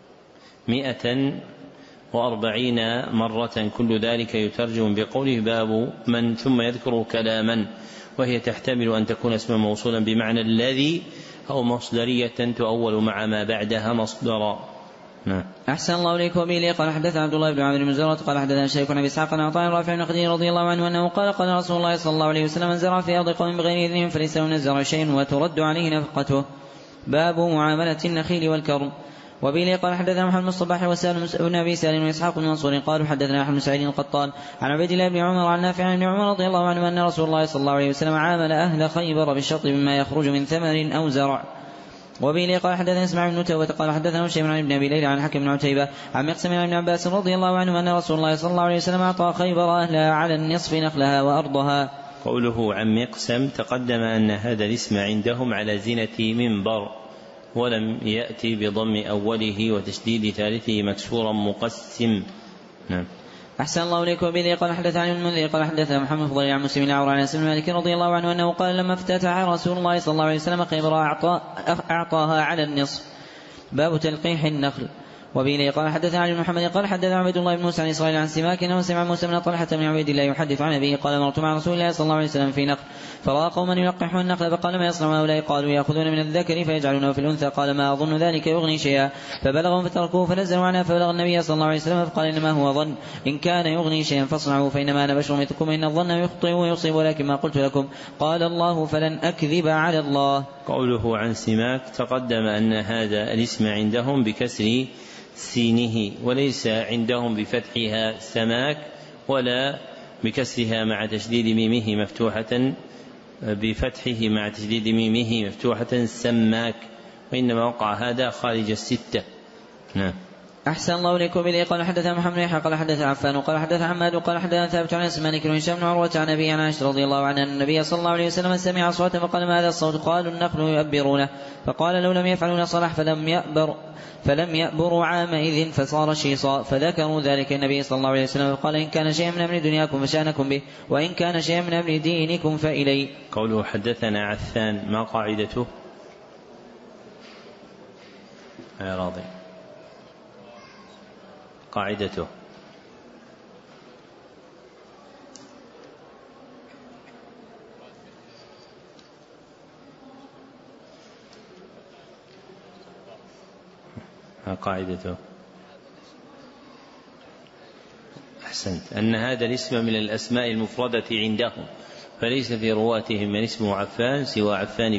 A: 140 مرة، كل ذلك يترجم بقوله باب من، ثم يذكر كلاما، وهي تحتمل أن تكون اسما موصولا بمعنى الذي أو مصدرية تؤول مع ما بعدها مصدرا.
C: أحسن الله إليكم. به قال حدثنا عبد الله بن عمرو بن زرعة قال حدثنا شيخ أبي إسحاق عن عطاء رافع بن خديج رضي الله عنه أنه قال قال رسول الله صلى الله عليه وسلم: من زرع في أرض قوم بغير إذن فليس له نزرع شيء وترد عليه نفقته. باب معاملة النخيل والكرم. وبه قال حدثنا محمد الصباح وسالم بن أبي سالم وإسحاق بن منصور قالوا حدثنا أحمد بن سعيد القطان عن عبيد الله بن عمر عن نافع عن عمر رضي الله عنه أن رسول الله صلى الله عليه وسلم عامل أهل خيبر بالشط مما يخرج من ثمر أو زرع. وبه قال حدثنا اسماعيل بن توبة قال حدثنا هشام عن ابن أبي ليلى عن حكم بن عتيبة عن مقسم عن ابن عباس رضي الله عنه أن رسول الله صلى الله عليه وسلم أعطى خيبر أهلها على النصف نخلها وأرضها.
A: قوله عن مقسم تقدم أن هذا الاسم عندهم على زينة منبر، ولم يأتي بضم أوله وتشديد ثالثه مكسورا مقسم.
C: أحسن الله إليكم. به قال حدثنا عن المنذر قال حدثنا محمد فضيل عن مسلم الأعور عن أنس بن مالك رضي الله عنه أنه قال لما افتتح رسول الله صلى الله عليه وسلم خيبر أعطاها على النصف. باب تلقيح النخل. وبه قال حدثنا عن محمد قال حدثنا عبد الله بن موسى عن إسرائيل عن سماك أنه سمع موسى بن طلحة بن عبيد الله يحدث عن أبيه قال مرت مع رسول الله صلى الله عليه وسلم في نخل فرأى قوما يلقحون النخل فقال: ما يصنع هؤلاء؟ قالوا: يأخذون من الذكر فيجعلونه في الأنثى. قال: ما أظن ذلك يغني شيئا. فبلغهم فتركوه فنزلوا عنها فبلغ النبي صلى الله عليه وسلم فقال: إنما هو ظن، إن كان يغني شيئا فاصنعوا، فإنما أنا بشر مثلكم، إن الظن يخطئ ويصيب ولكن ما قلت لكم قال الله فلن أكذب على الله.
A: قوله عن سماك تقدم أن هذا الاسم عندهم بكسر سينه، وليس عندهم بفتحها سماك ولا بكسرها مع تشديد ميمه مفتوحة، بفتحه مع تشديد ميمه مفتوحة سماك، وإنما وقع هذا خارج الستة.
C: أحسن الله إليكم. به قال حدثنا محمد بن يحيى قال حدثنا عفان قال حدثنا حماد قال حدثنا ثابت عن مالك بن هشام بن عروة عن أبي عن عائشة رضي الله عنها أن النبي صلى الله عليه وسلم سمع أصواتا فقال: ما هذا الصوت؟ قالوا: النخل يؤبرونه. فقال: لو لم يفعلوا لصلح، فلم يأبروا عامئذ فصار شيصا. فذكروا ذلك النبي صلى الله عليه وسلم فقال: إن كان شيئا من أمر دنياكم فشأنكم به، وإن كان شيئا من أمر دينكم فإلي.
A: قوله حدثنا عفان ما قاعدته؟ يا راضي قاعدته أحسنت، أن هذا الاسم من الأسماء المفردة عندهم، فليس في رواتهم من اسمه عفان سوى عفان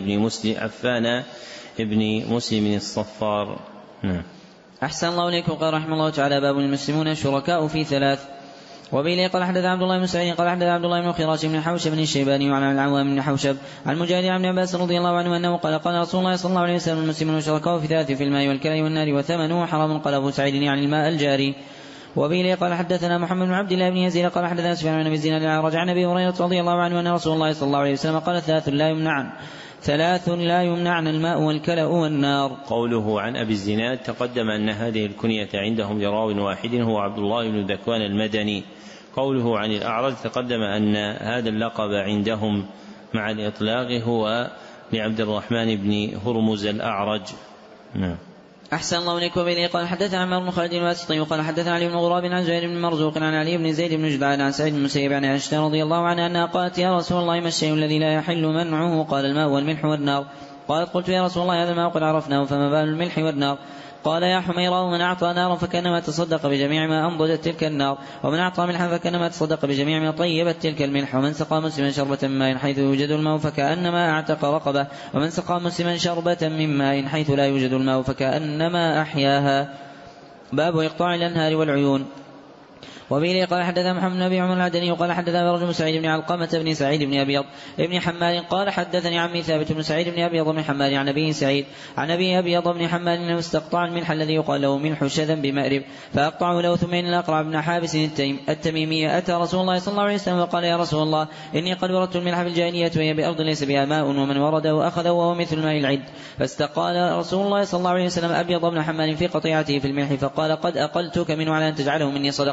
A: ابن مسلم الصفار.
C: أحسن الله إليكم. قال رحمه الله تعالى: باب المسلمون شركاء في ثلاث. وبه قال حدث عبد الله بن سعيد قال حدث عبد الله بن خراش بن حوشب بن الشيباني وعن العوام بن حوشب عن مجاهد عن عباس رضي الله عنه أنه قال: قال رسول الله صلى الله عليه وسلم: المسلمون شركاء في ثلاث، في الماء والكلى والنار، وثمنه حرام. قال أبو سعيد: يعني الماء الجاري. وبه قال حدثنا محمد بن عبد الله بن يزيد قال حدثنا سفيان بن أبي الزناد الأعرج عن أبي هريرة رضي الله عنه أن رسول الله صلى الله عليه وسلم قال: ثلاث لا يمنعن الماء والكلأ والنار.
A: قوله عن أبي الزناد تقدم أن هذه الكنية عندهم لراو واحد هو عبد الله بن ذكوان المدني. قوله عن الأعرج تقدم أن هذا اللقب عندهم مع الإطلاق هو لعبد الرحمن بن هرمز الأعرج.
C: أحسن الله إليكم. به قال حدثنا عمرو بن خالد الواسطي وقال حدثنا علي بن غراب عن زهير بن مرزوق عن علي بن زيد بن جدعان عن سعيد بن المسيب عن عائشة رضي الله عنها أنها قالت: يا رسول الله، ما الشيء الذي لا يحل منعه؟ قال: الماء والملح والنار. قالت: قلت: يا رسول الله، هذا الماء قد عرفناه، فما بال الملح والنار؟ قال: يا حميرة، من أعطى نارا فكأنما تصدق بجميع ما أنضجت تلك النار، ومن أعطى ملحا فكأنما تصدق بجميع ما طيبت تلك الملح، ومن سقى مسلما شربة من ماء حيث يوجد الماء فكأنما أعتق رقبة، ومن سقى مسلما شربة من ماء حيث لا يوجد الماء فكأنما أحياها. باب إقطاع الأنهار والعيون. وبه قال حدثنا محمد بن أبي عمر العدني وقال حدثنا رجل سعيد بن علقمة بن سعيد بن أبيض ابن حماد قال حدثني عمي ثابت بن سعيد بن أبيض بن حماد عن أبي سعيد عن أبي أبيض بن حماد أنه استقطع الملح الذي يقال له ملح شذا بمأرب فأقطعه له، ثم إن الأقرع بن حابس التميمي أتى رسول الله صلى الله عليه وسلم وقال: يا رسول الله، إني قد وردت الملح في الجاهلية وهي بأرض ليس بها ماء، ومن ورده أخذه وهو مثل ماء العد. فاستقال رسول الله صلى الله عليه وسلم أبيض بن حماد في قطيعته في الملح فقال: قد أقلتك منه على أن تجعله مني صدقة.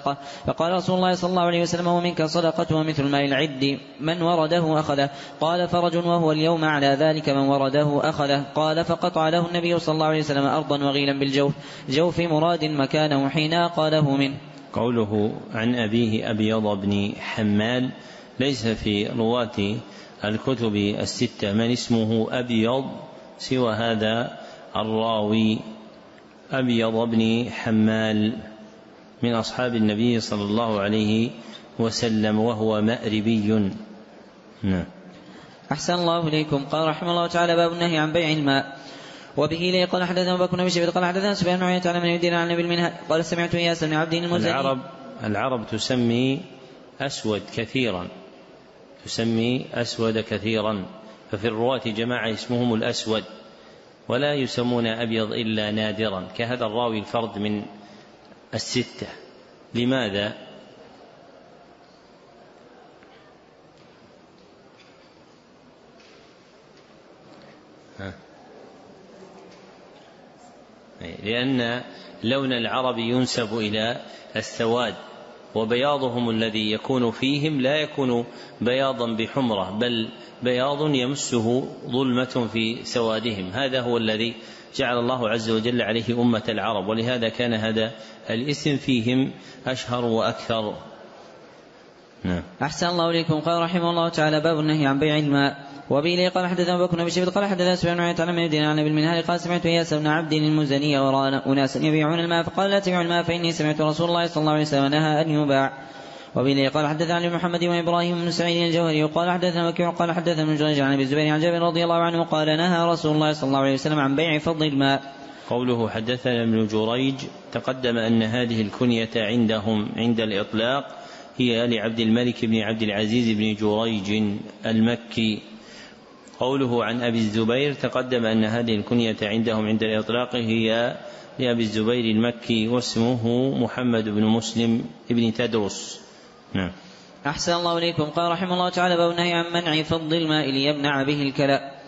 C: فقال رسول الله صلى الله عليه وسلم ومنك صدقة ومثل ماء العد من ورده أخذه. قال فرج وهو اليوم على ذلك من ورده أخذه. قال فقطع له النبي صلى الله عليه وسلم أرضا وغيلا بالجوف جوف مراد مكانه حين قاله منه.
A: قوله عن أبيه أبيض بن حمال ليس في رواة الكتب الستة من اسمه أبيض سوى هذا الراوي أبيض بن حمال من أصحاب النبي صلى الله عليه وسلم وهو مأربي.
C: أحسن الله إليكم. قال رحمه الله تعالى باب النهي عن بيع الماء. وبه لي قال حدثنا أبو بكر بن شيبة قال حدثنا سفيان بن عيينة عن من يدين عن النبي المنهل قال سمعت إياس بن عبد المزني.
A: العرب تسمي أسود كثيرا، تسمي أسود كثيرا، ففي الرواة جماعة اسمهم الأسود ولا يسمون أبيض إلا نادرا كهذا الراوي الفرد من الستة. لماذا؟ لأن لون العرب ينسب إلى السواد، وبياضهم الذي يكون فيهم لا يكون بياضا بحمرة بل بياض يمسه ظلمة في سوادهم. هذا هو الذي جعل الله عز وجل عليه أمة العرب، ولهذا كان هذا الاسم فيهم أشهر وأكثر.
C: أحسن الله إليكم. قال رحمه الله تعالى باب النهي عن بيع الماء. وبه لي قال حدثنا أبو بكر بن شيبة قال حدثنا سفيان بن عيينة عن من يدين عن ابن المنهل قال سمعت إياس بن عبد المزني وراء أناسا يبيعون الماء فقال لا تبيعوا الماء فإني سمعت رسول الله صلى الله عليه وسلم نهى أن يباع. وبه لي قال حدثنا علي بن محمد وإبراهيم بن سعيد الجوهري وقال حدثنا وكيع قال حدثنا ابن جريج عن أبي الزبير عن جابر رضي الله عنه قال نهى رسول الله صلى الله عليه وسلم عن بيع فضل الماء.
A: قوله حدثنا ابن جريج تقدم أن هذه الكنية عندهم عند الإطلاق هي لعبد الملك بن عبد العزيز بن جريج المكي. قوله عن أبي الزبير تقدم أن هذه الكنية عندهم عند الإطلاق هي لأبي الزبير المكي واسمه محمد بن مسلم بن تدرس.
C: أحسن الله إليكم. قال رحمه الله تعالى باب النهي عن منع فضل الماء ليمنع به الكلاء.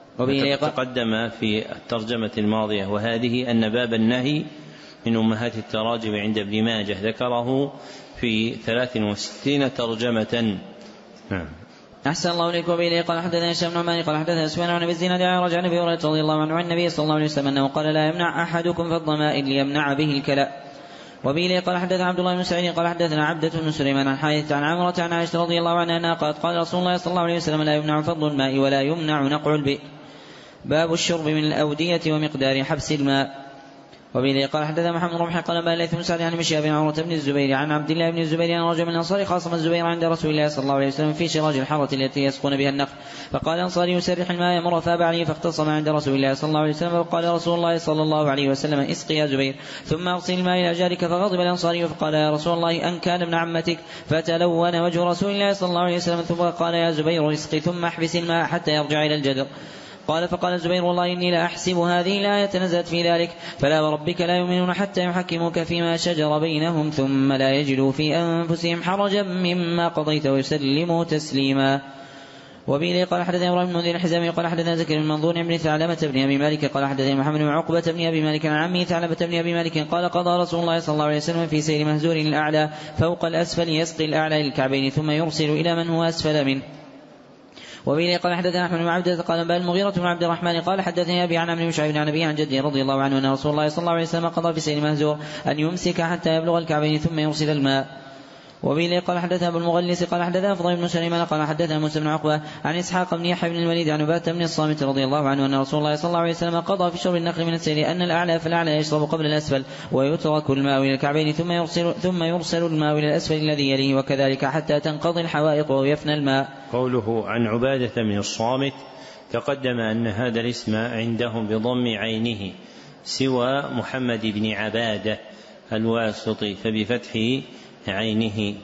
A: تقدم في الترجمة الماضية وهذه أن باب النهي من أمهات التراجم عند ابن ماجه ذكره في 63 ترجمة.
C: أحسن الله إليكم. وبه قال حدثنا هشام بن عمار قال حدثنا سفيان عن أبي الزناد عن رجع النبي رضي الله عنه عن النبي صلى الله عليه وسلم أنه قال لا يمنع أحدكم فضل ماء ليمنع به الكلاء. وبه قال حدثنا عبد الله بن سعيد قال حدثنا عبدة بن سليمان عن حارثة عن عمرة عن عائشة رضي الله عنها أنها قالت قال رسول الله صلى الله عليه وسلم لا يمنع فضل الماء ولا يمنع نقع البئر. باب الشرب من الأودية ومقدار حبس الماء. وبه قال حدثنا محمد رمح قال ما ليث بن سعد عن مشي بن عمرة بن الزبير عن عبد الله بن الزبير عن رجل من الأنصار خاصم الزبير عند رسول الله صلى الله عليه وسلم في شراج الحرة التي يسقون بها النخل فقال الأنصاري يسرح الماء يمر فابى عليه فاختصم عند رسول الله صلى الله عليه وسلم فقال رسول الله صلى الله عليه وسلم اسقي يا زبير ثم أغسل الماء إلى جارك فغضب الأنصاري فقال يا رسول الله أن كان ابن عمتك فتلون وجه رسول الله صلى الله عليه وسلم ثم قال يا زبير اسقي ثم احبس الماء حتى يرجع إلى الجدر. قال فقال الزبير والله إني لا أحسب هذه الآية نزلت في ذلك فلا وربك لا يؤمنون حتى يحكموك فيما شجر بينهم ثم لا يجدوا في أنفسهم حرجا مما قضيت ويسلموا تسليما. وبه قال حدثنا إبراهيم بن منذر الحزامي قال حدثنا زكريا بن منظور بن ثعلبة بن أبي مالك قال حدثنا محمد بن عقبة بن أبي مالك عن عمه ثعلبة بن أبي مالك قال قضى رسول الله صلى الله عليه وسلم في سير مهزور الأعلى فوق الأسفل يسقي الأعلى للكعبين ثم يرسل إلى من هو أسفل منه. وبه قال حدثنا أحمد بن عبدة قال بل المغيرة بن عبد الرحمن قال حدثني أبي عن عمرو بن شعيب عن أبي عن جده رضي الله عنه أن رسول الله صلى الله عليه وسلم قضى في سير مهزور أن يمسك حتى يبلغ الكعبين ثم يرسل الماء. وبه قال حدثنا أبو المغلس قال حدثنا فضيل بن سليمان قال حدثنا موسى بن عقبة عن إسحاق بن يحيى بن الوليد عن عبادة بن الصامت رضي الله عنه أن رسول الله صلى الله عليه وسلم قضى في شرب النخل من السير أن الأعلى فالأعلى يشرب قبل الأسفل ويترك الماء إلى الكعبين ثم يرسل الماء إلى الأسفل الذي يليه وكذلك حتى تنقضي الحوائط ويفنى الماء.
A: قوله عن عبادة بن الصامت تقدم أن هذا الاسم عندهم بضم عينه سوى محمد بن عبادة الواسطي فبفتح عينه.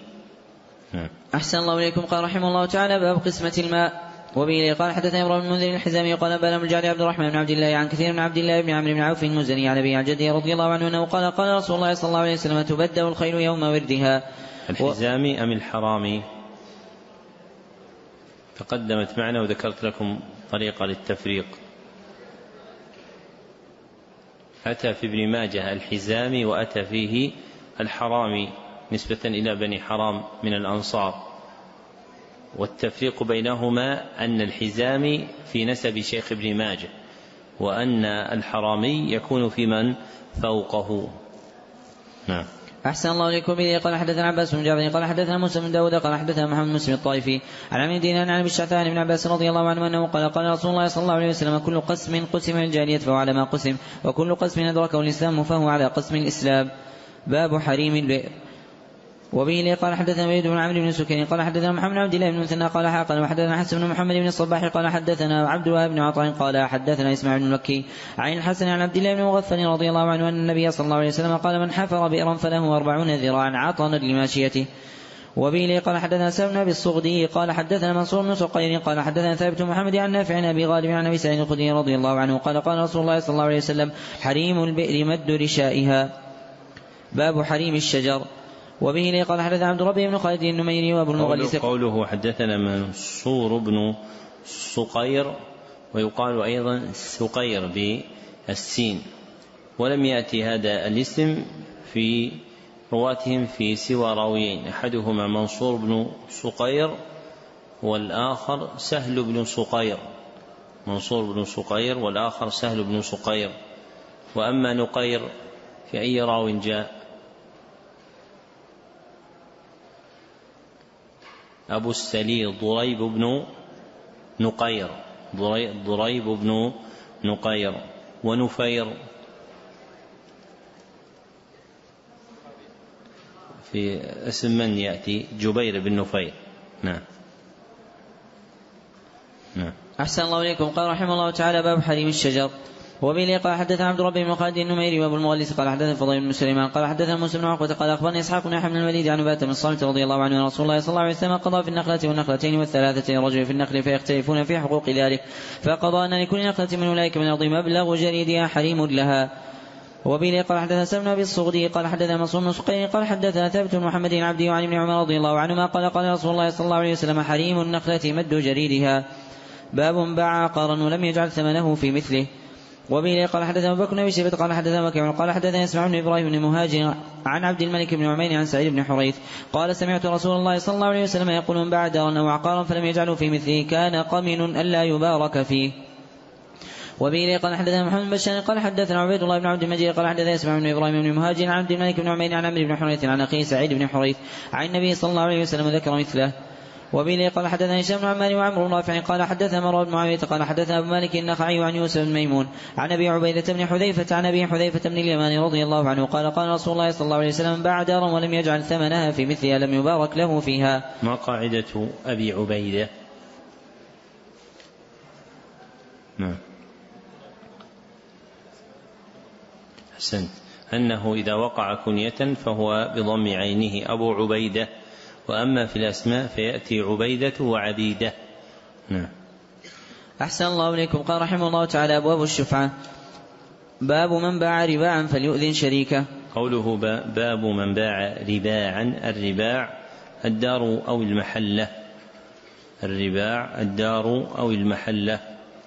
C: أحسن الله إليكم. قال رحمه الله تعالى باب قسمة الماء. وبه قال حدثنا إبراهيم بن منذر الحزامي قال بلى الجاري عبد الرحمن بن عبد الله عن كثير من عبد الله بن عمرو بن عوف المزني عن أبي عن جده رضي الله عنه أنه قال قال رسول الله صلى الله عليه وسلم تبدأ الخيل يوم وردها.
A: الحزامي أم الحرامي تقدمت معنا وذكرت لكم طريقة للتفريق. أتى في ابن ماجه الحزامي وأتى فيه الحرامي نسبة إلى بني حرام من الأنصار. والتفريق بينهما أن الحزامي في نسب شيخ ابن ماجه، وأن الحرامي يكون في من فوقه. نعم.
C: أحسن الله إليكم. به قال حدثنا عباس بن جعفر قال حدثنا موسى بن داود قال حدثنا محمد بن مسلم الطائفي عن عمرو دينار عن أبي الشعثاء بن عباس رضي الله عنه أنه قال رسول الله صلى الله عليه وسلم: كل قسم قسم الجاهلية فهو على ما قسم، وكل قسم أدركه الإسلام فهو على قسم الإسلام. باب حريم البئر. وبه قال حدثنا وليد بن عمرو بن سكين قال حدثنا محمد بن عبد الله بن مثنى قال حاقل وحدثنا حسن بن محمد بن الصباح قال حدثنا عبد الوهاب بن عطاء قال حدثنا اسماعيل بن مكي عن الحسن عن عبد الله بن مغفل رضي الله عنه أن النبي صلى الله عليه وسلم قال: من حفر بئرا فله 40 ذراعا عطنا لماشيته. وبه قال حدثنا سلمى بالصغدي قال حدثنا منصور بن سقير قال حدثنا ثابت محمد عن نافع عن أبي غالب عن أبي سعيد الخدري رضي الله عنه قال: قال رسول الله صلى الله عليه وسلم: حريم البئر مد رشائها. باب حريم الشجر. وبه قال حدثنا عبد ربه بن خالد النميري وابو المغلس.
A: قوله حدثنا منصور بن سقير ويقال أيضا سقير بالسين، ولم يأتي هذا الاسم في رواتهم في سوى راويين، أحدهما منصور بن سقير والآخر سهل بن سقير، منصور بن سقير والآخر سهل بن سقير. وأما نقير في أي راو جاء؟ أبو السلي ضريب بن نقير، ضريب بن نقير. ونفير في اسم من يأتي؟ جبير بن نفير. نعم.
C: أحسن الله إليكم. قال رحمه الله تعالى: باب حريم الشجر. وبه قال حدثنا عبد ربه بن خالد النميري وابو المغلس قال حدثنا فضيل بن سليمان قال حدثنا موسى بن عقبة قال أخبرني إسحاق بن يحيى بن الوليد عن عبادة بن الصامت رضي الله عنه أن رسول الله صلى الله عليه وسلم قضى في النخلة والنخلتين والثلاثة رجل في النخل فيختلفون في حقوق ذلك، فقضى أن لكل نخلة من أولئك من الأرض مبلغ جريدها حريم لها. وبه قال حدثنا سلمى بالصغدي قال حدثنا منصور بن سقير قال حدثنا ثابت بن محمد بن عبده وعن ابن عمر رضي الله عنهما قال: قال رسول الله صلى الله عليه وسلم: حريم النخلة مد جريدها. باب باع عقارا ولم يجعل ثمنه في مثله. وبه قال حدثنا أبو بكر بن أبي شيبة قال حدثنا وكيع قال حدثنا اسماعيل بن إبراهيم بن مهاجر عن عبد الملك بن عمير عن سعيد بن حريث قال: سمعت رسول الله صلى الله عليه وسلم يقول: من باع دارا أو عقارا فلم يجعله في مثله كان قمن ألا يبارك فيه. وبه قال حدثنا محمد بن بشار قال حدثنا عبيد الله بن عبد المجيد قال حدثنا اسماعيل بن إبراهيم بن مهاجر عن عبد الملك بن عمير عن عمرو بن حريث عن أخيه سعيد بن حريث عن النبي صلى الله عليه وسلم ذكر مثله. وبه قال حدثنا هشام بن عمار وعمرو بن رافع قال حدثنا مروان بن معاوية قال حدثنا أبو مالك النخعي عن يوسف بن ميمون عن أبي عبيدة بن حذيفة عن أبي حذيفة بن اليمان رضي الله عنه قال: قال رسول الله صلى الله عليه وسلم: باع دارا ولم يجعل ثمنها في مثلها لم يبارك له فيها.
A: ما قاعدة أبي عبيدة؟ أحسنت، أنه إذا وقع كنية فهو بضم عينه أبو عبيدة، وأما في الأسماء فيأتي عبيدة وعبيدة.
C: أحسن الله إليكم. قال رحمه الله تعالى: أبواب الشفعة. باب من باع رباعا فليؤذن شريكه.
A: قوله باب من باع رباعا، الرباع الدار أو المحلة، الرباع الدار أو المحلة.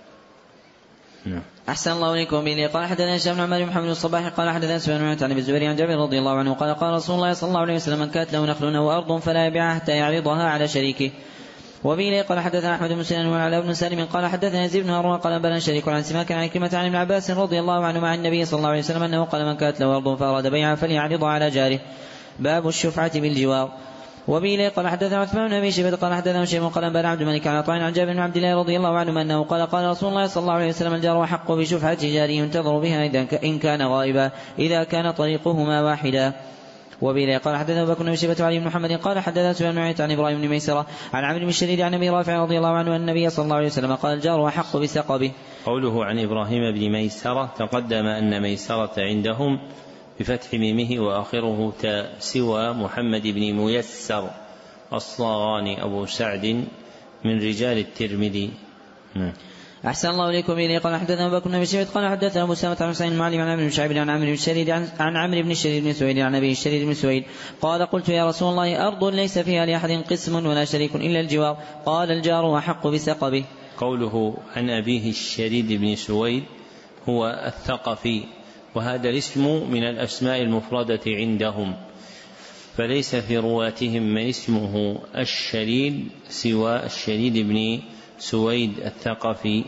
C: أحسن الله إليكم. به قال حدثنا هشام بن عمار محمد الصباح قال حدثنا سفيان عن ابي الزبير عن جابر رضي الله عنه قال: قال رسول الله صلى الله عليه وسلم: من كانت له نخل أو أرض فلا يبيعها حتى يعرضها على شريكه. وبه قال حدثنا أحمد بن سنان وعلى بن سالم قال حدثنا يزيد بن هارون قال: بلى شريك عن سماك عن كلمة عن ابن عباس رضي الله عنه مع النبي صلى الله عليه وسلم أنه قال: من كانت له أرض فأراد بيعها فليعرضها على جاره. باب الشفعة بالجوار. وبه قال حدثنا عثمان بن أبي شيبة قال حدثنا شيء قال: بن عبد الملك عن عطاء عن جابر بن عبد الله رضي الله عنه أنه قال: قال رسول الله صلى الله عليه وسلم: الجار حق بشفعة جاره ينتظر بها إن كان غائبا إذا كان طريقهما واحدا. وبه قال حدثنا أبو بكر بن أبي شيبة وعلي بن محمد قال حدثنا سفيان عن إبراهيم بن ميسرة عن عمرو بن الشريد عن أبي رافع رضي الله عنه أن النبي صلى الله عليه وسلم قال: الجار حق بسقبه.
A: قوله عن إبراهيم بن ميسرة تقدم أن ميسرة عندهم بفتح ميمه وآخره تاء، سوى محمد بن ميسر الصاغاني أبو سعد من رجال الترمذي.
C: أحسن الله إليكم. به قال حدثنا أبو بكر بن أبي شيبة قال حدثنا أبو سامة عن حسين المعلم عن عمرو بن شعيب عن عمرو بن الشريد عن عمرو بن الشريد بن سويد عن أبي الشريد بن سويد قال: قلت يا رسول الله: أرض ليس فيها لأحد قسم ولا شريك إلا الجوار، قال: الجار أحق بسقبه.
A: قوله عن أبيه الشريد بن سويد هو الثقفي، وهذا الاسم من الأسماء المفردة عندهم، فليس في رواتهم من اسمه الشريد سوى الشريد بن سويد الثقفي.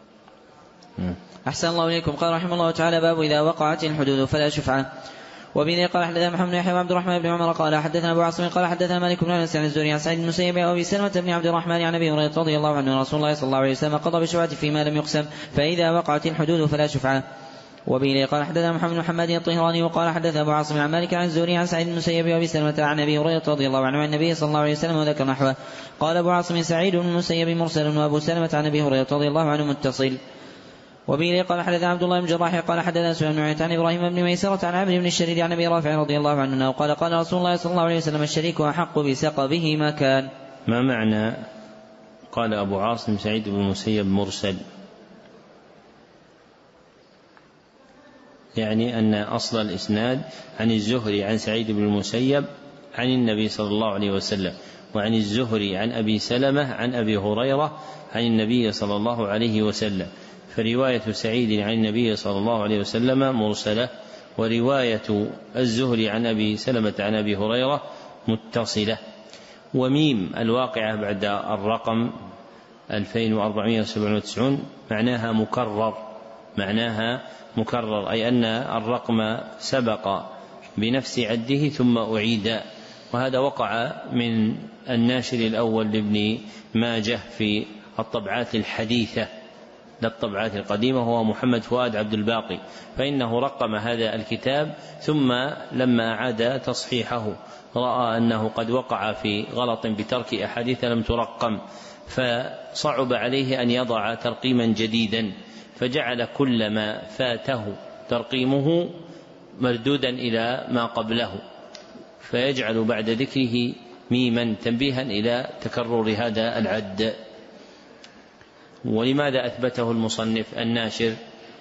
C: أحسن الله إليكم. قال رحمه الله تعالى: باب إذا وقعت الحدود فلا شفعة. وبه قال حدثنا محمد بن يحيى وعبد الرحمن بن عمر قال حدثنا أبو عاصم قال حدثنا مالك بن أنس عن الزهري عن سعيد بن المسيب وأبي سلمة بن عبد الرحمن عن أبي هريرة رضي الله عنه رسول الله صلى الله عليه وسلم قضى بالشفعة فيما لم يقسم فإذا وقعت الحدود فلا شفعة. وبه قال حدثنا محمد بن حماد الطهراني وقال حدثنا أبو عاصم عن مالك عن الزهري عن سعيد بن المسيب وأبي سلمة عن أبي هريرة رضي الله عنه عن النبي صلى الله عليه وسلم وذكر نحوه. قال أبو عاصم: سعيد بن المسيب مرسل وأبو سلمة عن أبي هريرة رضي الله عنه متصل. وبه قال حدثنا عبد الله بن جراح قال حدثنا سفيان بن عيينة عن إبراهيم بن ميسرة عن عمرو بن الشريد عن أبي رافع رضي الله عنه قال قال رسول الله صلى الله عليه وسلم: الشريك أحق بسقبه ما كان.
A: ما معنى قال أبو عاصم سعيد بن المسيب مرسل؟ يعني أن أصل الإسناد عن الزهري عن سعيد بن المسيب عن النبي صلى الله عليه وسلم، وعن الزهري عن أبي سلمة عن أبي هريرة عن النبي صلى الله عليه وسلم، فرواية سعيد عن النبي صلى الله عليه وسلم مرسلة، ورواية الزهري عن أبي سلمة عن أبي هريرة متصلة. وميم الواقعة بعد الرقم 2497 معناها مكرر، أي أن الرقم سبق بنفس عده ثم أعيد. وهذا وقع من الناشر الأول لابن ماجه في الطبعات الحديثة لا الطبعات القديمة، هو محمد فؤاد عبد الباقي، فإنه رقم هذا الكتاب ثم لما أعاد تصحيحه رأى أنه قد وقع في غلط بترك أحاديث لم ترقم، فصعب عليه أن يضع ترقيما جديدا، فجعل كل ما فاته ترقيمه مردودا إلى ما قبله، فيجعل بعد ذكره ميما تنبيها إلى تكرر هذا العد. ولماذا أثبته المصنف الناشر؟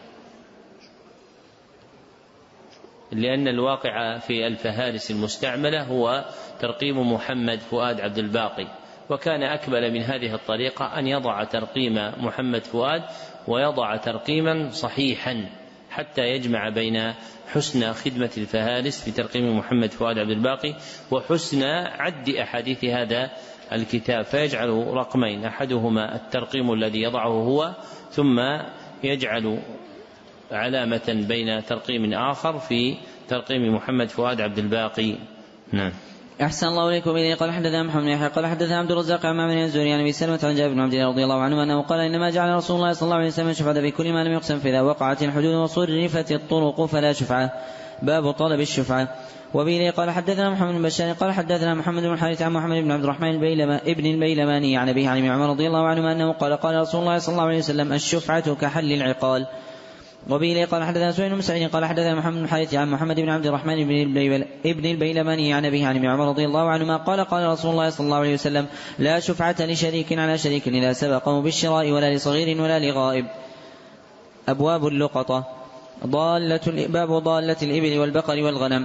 A: لأن الواقع في الفهارس المستعملة هو ترقيم محمد فؤاد عبد الباقي، وكان أكمل من هذه الطريقة أن يضع ترقيم محمد فؤاد ويضع ترقيما صحيحا حتى يجمع بين حسن خدمة الفهارس في ترقيم محمد فؤاد عبد الباقي وحسن عد أحاديث هذا الكتاب، فيجعل رقمين، أحدهما الترقيم الذي يضعه هو، ثم يجعل علامة بين ترقيم آخر في ترقيم محمد فؤاد عبد الباقي. نعم.
C: أحسن الله إليكم. إليه قال حدثنا محمد بن يحيى قال حدثنا عبد الرزاق عن معمر الزهري عن أبي سلمة عن جابر بن عبد الله رضي الله عنه أنه قال: إنما جعل رسول الله صلى الله عليه وسلم الشفعة في كل ما لم يقسم، فإذا وقعت الحدود وصرفت الطرق فلا شفعة. باب طلب الشفعة. وبه قال حدثنا محمد بن بشار قال حدثنا محمد بن الحارث عن محمد بن عبد الرحمن ابن البيلماني عن أبيه عن ابن عمر رضي الله عنهما أنه قال: قال رسول الله صلى الله عليه وسلم: الشفعة كحل العقال. وبه قال حدثنا سعيد بن سعيد قال حدثنا محمد بن الحارث عن محمد بن عبد الرحمن ابن البيلماني عن أبيه عن ابن عمر رضي الله عنهما قال: قال رسول الله صلى الله عليه وسلم: لا شفعة لشريك على شريك إذا سبقه بالشراء ولا لصغير ولا لغائب. أبواب اللقطة. باب ضالة الإبل والبقر والغنم.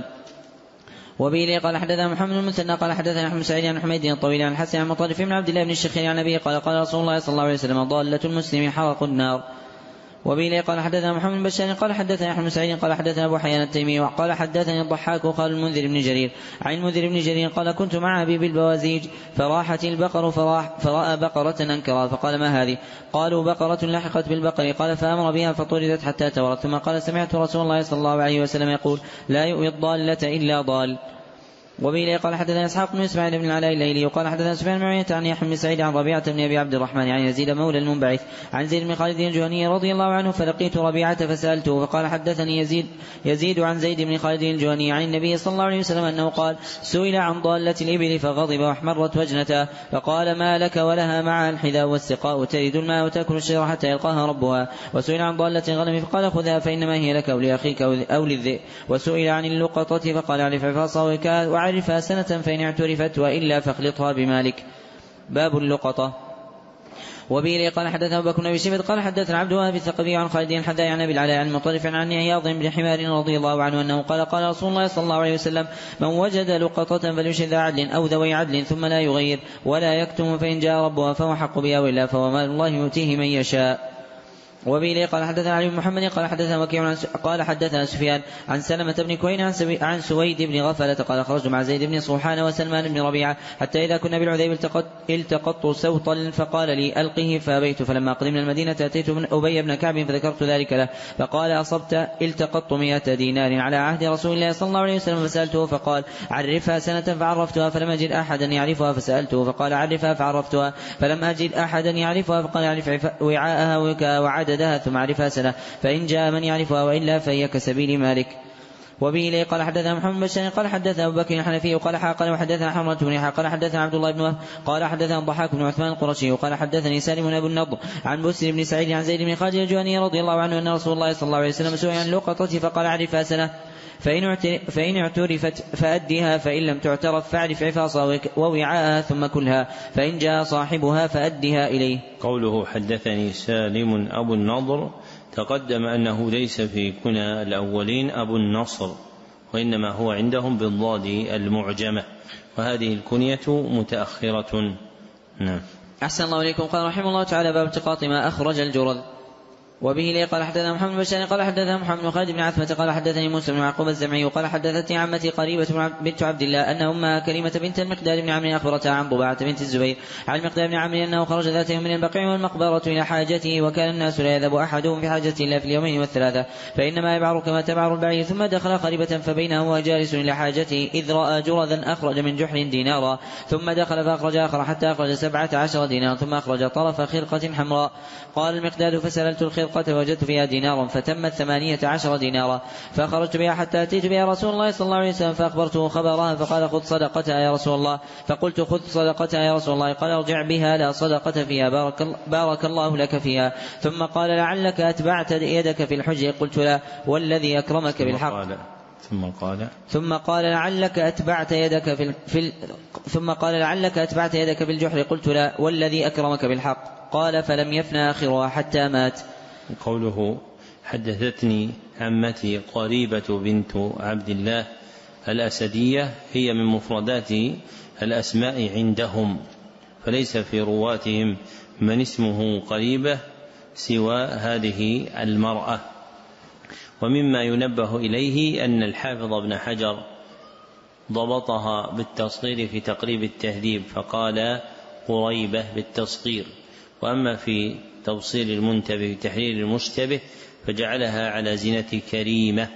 C: وبه قال حدثنا محمد بن المثنى قال حدثنا احمد سعيد عن حميد الطويل عن الحسن عن مطرف بن عبد الله بن الشخير عن أبيه قال: قال رسول الله صلى الله عليه وسلم: ضالة المسلم حرق النار. وبه قال حدثنا محمد بن بشار قال حدثنا احمد سعيد قال حدثنا ابو حيان التيمي قال حدثني الضحاك وقال المنذر بن جرير عن المنذر بن جرير قال: كنت مع ابي بالبوازيج فراحت البقر فراى بقرة انكرها فقال: ما هذه؟ قالوا: بقرة لحقت بالبقر. قال: فامر بها فطردت حتى تورت، ثم قال: سمعت رسول الله صلى الله عليه وسلم يقول: لا يؤوي الضالة الا ضال. وبه قال حدثنا اسحاق بن اسماعيل بن العلاء الليلي وقال حدثنا سفيان بن عيينة عن يحيى بن سعيد عن ربيعة بن ابي عبد الرحمن عن يزيد مولى المنبعث عن زيد بن خالد الجهني رضي الله عنه فلقيت ربيعة فسألته فقال: حدثني يزيد عن زيد بن خالد الجهني عن النبي صلى الله عليه وسلم أنه قال: سئل عن ضالة الإبل فغضب واحمرت وجنته فقال: ما لك ولها معها الحذاء والسقاء ترد الماء وتأكل الشجر حتى يلقاها ربها. وسئل عن ضالة الغنم فقال: خذها فإنما هي لك أو لأخيك أو للذئب. وسئل عن اللقطة فقال: اعرف عفاصها وعرفها سنة فإن اعترفت وإلا فاخلطها بمالك. باب اللقطة. وبه قال حدثنا أبو بكر بن أبي شيبة قال حدثنا عبد الوهاب الثقفي عن خالد الحذاء عن أبي العلاء عن مطرف عن عياض بن حمار رضي الله عنه أنه قال: قال رسول الله صلى الله عليه وسلم: من وجد لقطة فليشهد ذا عدل أو ذوي عدل ثم لا يغير ولا يكتم، فإن جاء ربها فهو حق بها وإلا فهو مال الله يؤتيه من يشاء. وبه قال حدثنا علي بن محمد قال حدثنا وكيع قال حدثنا سفيان عن سلمة بن كوين عن سويد بن غفلة قال خرجت مع زيد بن صوحان وسلمان بن ربيعة حتى إذا كنا بالعذيب التقطت سوطا فقال لي ألقه فأبيت، فلما قدمنا المدينة أتيت من أبي بن كعب فذكرت ذلك له فقال أصبت، التقطت 100 دينار على عهد رسول الله صلى الله عليه وسلم، فسألته فقال عرفها سنة فعرفتها، فلم أجد أحدا يعرفها فسألته فقال عرفها فعرفتها، فلم أجد أحدا يعرفها فقال عرف وعاءها وعددها ثم عرفها سنة، فإن جاء من يعرفها وإلا فهي كسبيل مالك. وبه إليه قال حدثنا محمد بن بشار قال حدثنا أبو بكر الحنفي قال وحدثنا حرمة بن يحيى قال حدثنا عبد الله بن وهب قال حدثنا الضحاك بن عثمان القرشي قال حدثني سالم بن أبي النضر عن بسر بن سعيد عن زيد بن خالد الجهني رضي الله عنه أن رسول الله صلى الله عليه وسلم سئل عن اللقطة فقال عرفها سنة، فإن اعترفت فأدها، فإن لم تعترف فاعرف عفاصها ووعاءها ثم كلها، فإن جاء صاحبها فأدها إليه.
A: قوله حدثني سالم أبو النضر تقدم أنه ليس في كنى الأولين أبو النصر، وإنما هو عندهم بالضاد المعجمة، وهذه الكنية متأخرة. نعم.
C: أحسن الله إليكم. قال رحمه الله تعالى باب التقاط ما أخرج الجرذ. وبه لي قال حدثنا محمد بن بشار قال حدثنا محمد بن خالد بن عثمة قال حدثني موسى بن يعقوب الزمعي قال حدثتني عمتي قريبة بنت عبد الله أن أمها كريمة بنت المقداد بن عمرو أخبرتها عن ضباعة بنت الزبير عن المقداد بن عمرو أنه خرج ذات يوم من البقيع والمقبرة إلى حاجته، وكان الناس لا يذهب أحدهم في حاجته إلا في اليومين والثلاثة، فإنما يبعر كما تبعر البعير، ثم دخل قريبة فبينه هو جالس إلى حاجته إذ رأى جرذا أخرج من جحر دينارا، ثم دخل فأخرج آخر حتى أخرج 17 دينارا، ثم أخرج طرف خرقة حمراء. قال المقداد فسألت الخرقة وجدت فيها دينارا فتمت 18 دينارا، فخرجت بها حتى أتيت بها رسول الله صلى الله عليه وسلم فأخبرته خبرها فقال خذ صدقتها يا رسول الله، فقلت خذ صدقتها يا رسول الله، قال ارجع بها لا صدقة فيها بارك الله لك فيها، ثم قال لعلك أتبعت يدك في الحج، قلت لا والذي أكرمك بالحق، ثم قال لعلك أتبعت يدك بالجحر، قلت لا والذي أكرمك بالحق، قال فلم يفنى آخرها حتى مات.
A: قوله حدثتني عمتي قريبة بنت عبد الله الأسدية هي من مفردات الأسماء عندهم، فليس في رواتهم من اسمه قريبة سوى هذه المرأة. ومما ينبه إليه أن الحافظ ابن حجر ضبطها بالتصغير في تقريب التهذيب فقال قريبة بالتصغير، وأما في توصيل المنتبه في تحرير المشتبه فجعلها على زنة كريمة.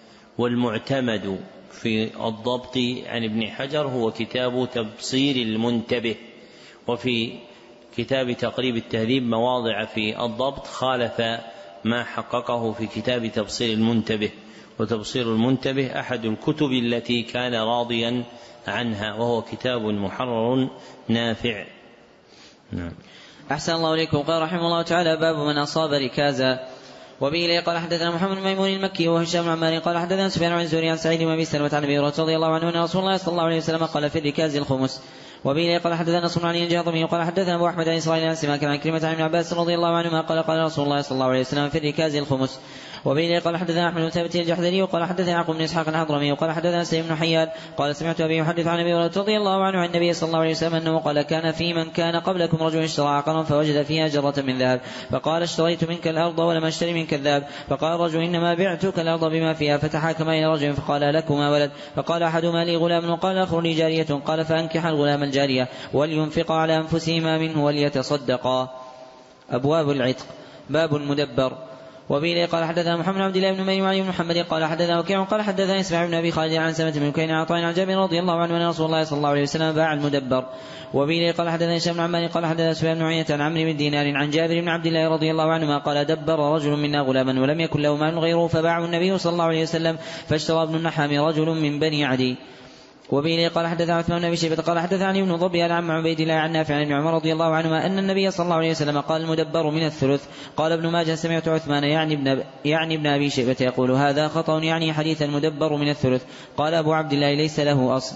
A: والمعتمد في الضبط عن ابن حجر هو كتاب تبصير المنتبه، وفي كتاب تقريب التهذيب مواضع في الضبط خالف ما حققه في كتاب تبصير المنتبه، وتبصير المنتبه أحد الكتب التي كان راضيا عنها، وهو كتاب محرر نافع. نعم.
C: أحسن الله إليكم. قال رحمه الله تعالى باب من أصاب ركازا. وبه إليه قال حدثنا محمد بن ميمون المكي وهشام بن عمار قال حدثنا سفيان عن الزهري عن سعيد بن أبي سلمة عن أبي هريرة رضي الله عنه أن رسول الله صلى الله عليه وسلم قال في الركاز الخمس. وبه إليه قال حدثنا نصر بن علي الجهضمي قال حدثنا أبو أحمد عن إسرائيل عن سماك عن كلمة عن ابن عباس رضي الله عنهما قال رسول الله صلى الله عليه وسلم في الركاز الخمس. وبه قال حدثنا أحمد بن ثابت الجحدري وقال حدثنا يعقوب بن إسحاق الحضرمي وقال حدثنا سليم بن حيان قال سمعت أبي يحدث عن أبي هريرة رضي الله عنه عن النبي صلى الله عليه وسلم أنه قال كان في من كان قبلكم رجل اشترى عقرا فوجد فيها جرة من ذهب، فقال اشتريت منك الأرض ولم أشتري منك الذهب، فقال الرجل إنما بعتك الأرض بما فيها، فتحاكم إلى رجل فقال لكما ولد، فقال أحدهما لي غلام وقال الآخر لي جارية، قال فأنكح الغلام الجارية ولينفقا على أنفسهما منه وليتصدقا. أبواب العتق. باب المدبر. وبه قال حدثنا محمد عبد الله بن ميمون بن محمد قال حدثنا وكيع قال حدثنا اسماعيل بن ابي خالد عن سلمة بن كين عن عن جابر رضي الله عنه ان رسول الله صلى الله عليه وسلم باع المدبر. وبه قال حدثنا هشام بن عمار قال حدثنا سفيان بن عيينة عن عمرو بن دينار عن جابر بن عبد الله رضي الله عنهما قال دبر رجل منا غلاما ولم يكن له مال غيره فباعه النبي صلى الله عليه وسلم فاشترى ابن النحام رجل من بني عدي. وبه قال حدثنا عثمان بن ابي شيبة قال حدثني ابن ضبي عن عبيد الله عن نافع عن ابن عمر رضي الله عنهما ان النبي صلى الله عليه وسلم قال المدبر من الثلث. قال ابن ماجه سمعت عثمان يعني ابن ابي شيبة يقول هذا خطأ يعني حديث المدبر من الثلث. قال ابو عبد الله ليس له اصل.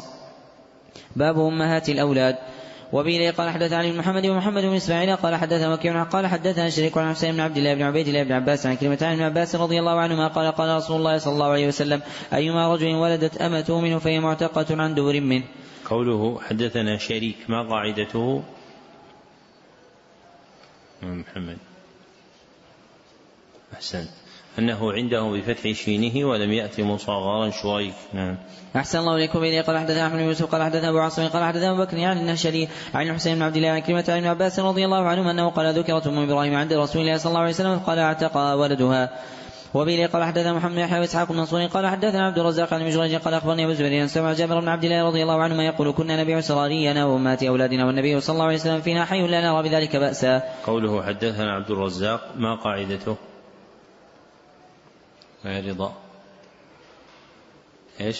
C: باب امهات الاولاد. وبه قال حدثنا علي بن محمد ومحمد بن اسماعيل قال حدثنا وكيع قال حدثنا شريك عن حسين بن عبد الله بن عبيد الله بن عباس عن كلمة عن ابن عباس رضي الله عنهما قال قال رسول الله صلى الله عليه وسلم ايما رجل ولدت امته منه فهي معتقة عن دبر منه.
A: قوله حدثنا شريك ما قاعدته؟ محمد أحسنت. أنه عنده بفتح شينه ولم يأتي مصغرا شريك. نعم.
C: أحسن الله إليكم. إليه قال حدثنا أحمد بن يوسف قال حدثنا أبو عاصم قال حدثنا أبو بكر عن النهشلي عن الحسين بن عبد الله عن كلمة عن ابن عباس رضي الله عنهما أنه قال ذكرت أم إبراهيم عند رسول الله صلى الله عليه وسلم قال اعتق ولدها. وبه قال حدثنا محمد بن يحيى واسحاق بن منصور قال حدثنا عبد الرزاق عن مجرد قال اخبرني ابو الزبير ان سمع جابر بن عبد الله رضي الله عنهما يقول كنا نبيع سرارينا وامهات اولادنا والنبي صلى الله عليه وسلم فينا حي لا نرى بذلك بأسا.
A: قوله حدثنا عبد الرزاق ما قاعدته؟ غير رضا ايش؟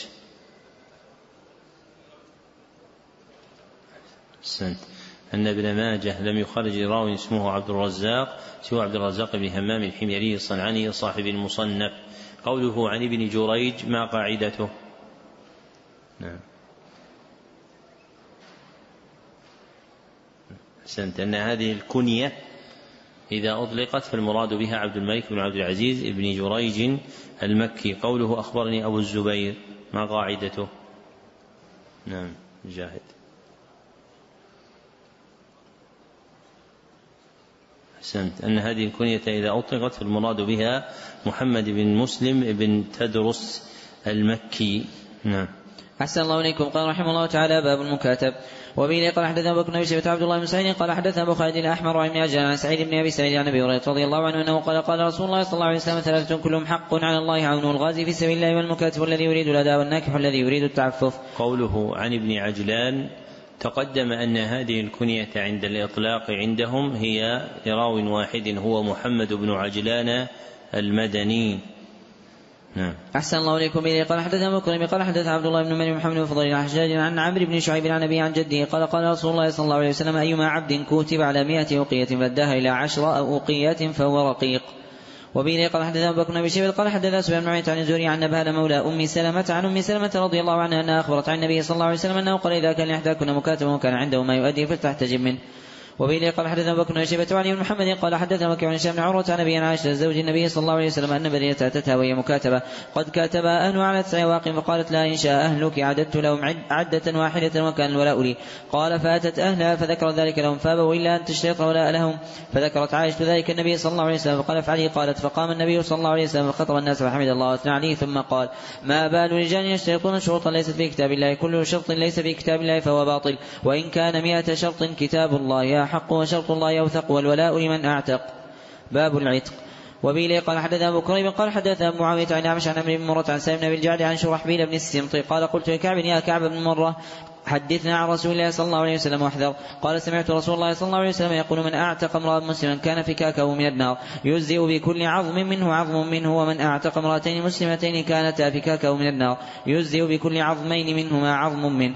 A: أحسنت. أن ابن ماجه لم يخرج راوي اسمه عبد الرزاق سوى عبد الرزاق بن همام الحميري الصنعاني صاحب المصنف. قوله عن ابن جريج ما قاعدته؟ نعم. أحسنت. أن هذه الكنية إذا أطلقت فالمراد بها عبد الملك بن عبد العزيز ابن جريج المكي. قوله أخبرني أبو الزبير ما قاعدته؟ نعم. جاهد. أحسنت. أن هذه الكنية إذا أطلقت فالمراد بها محمد بن مسلم بن تدرس المكي. نعم.
C: أحسن الله إليكم. قال رحمه الله تعالى باب المكاتب. وبه قال حدثنا أبو بكر بن شيبة عبد الله بن سعيد قال حدثنا أبو خالد الأحمر عن عجلان عن سعيد بن أبي سعيد عن أبي هريرة رضي الله عنه أنه قال قال رسول الله صلى الله عليه وسلم ثلاثة كلهم حق على الله عون الغازي في سبيل الله والمكاتب الذي يريد الأداء والناكح الذي يريد التعفف.
A: قوله عن ابن عجلان تقدم أن هذه الكنية عند الإطلاق عندهم هي لراو واحد هو محمد بن عجلان المدني. نعم.
C: أحسن الله إليكم. إليه قال حدثنا أبو كريم قال حدثنا عبد الله بن مريم محمد بن فضيل عن حجاج عن عمرو بن شعيب عن أبيه عن جده قال قال رسول الله صلى الله عليه وسلم أيما عبد كتب على 100 أوقية فاداها إلى 10 أوقيات فهو رقيق. وبه قال حدثنا أبو بكر بن شيبة قال حدثنا سفيان بن عيينة عن الزهري عن نبهان مولى أم سلمة عن أم سلمة رضي الله عنها أنها أخبرت عن النبي صلى الله عليه وسلم أنه قال إذا كان إحداكن مكاتب وكان عنده ما يؤدي فلتحتجب منه. وبه قال حدثنا أبو بكر بن شيبة وعلي بن محمد قال حدثنا وكيع عن هشام بن عروة عن أبي عائشة زوج النبي صلى الله عليه وسلم أن بدرية أتتها وهي مكاتبة قد كاتبها أهلها على 9 أواق فقالت لها إن شاء أهلك عددت لهم عدة واحدة وكان الولاء لي. قال فأتت أهلها فذكر ذلك لهم فابوا إلا أن تشترط ولاء لهم فذكرت عائشة ذلك النبي صلى الله عليه وسلم فقال افعلي. قالت فقام النبي صلى الله عليه وسلم فخطب الناس فحمد الله واثنى عليه ثم قال ما بال رجال يشترطون شروطا ليست في كتاب الله كل شرط ليس في كتاب الله فهو باطل وإن كان 100 شرط كتاب الله أحق وشرط الله يوثق والولاء لمن أعتق. باب العتق. وبه قال حدثنا أبو كريم قال حدثنا معاوية عن أعمش عن عمرو بن مرة عن سالم بن أبي الجعد عن شرحبيل بن السمط قال قلت لكعب يا كعب بن مرة حدثنا عن رسول الله صلى الله عليه وسلم واحذر. قال سمعت رسول الله صلى الله عليه وسلم يقول من أعتق امرأ مسلما كان فكاكه من النار يجزئ بكل عظم منه عظم منه ومن أعتق امرأتين مسلمتين كانتا فكاكه من النار يجزئ بكل عظمين منهما عظم منه.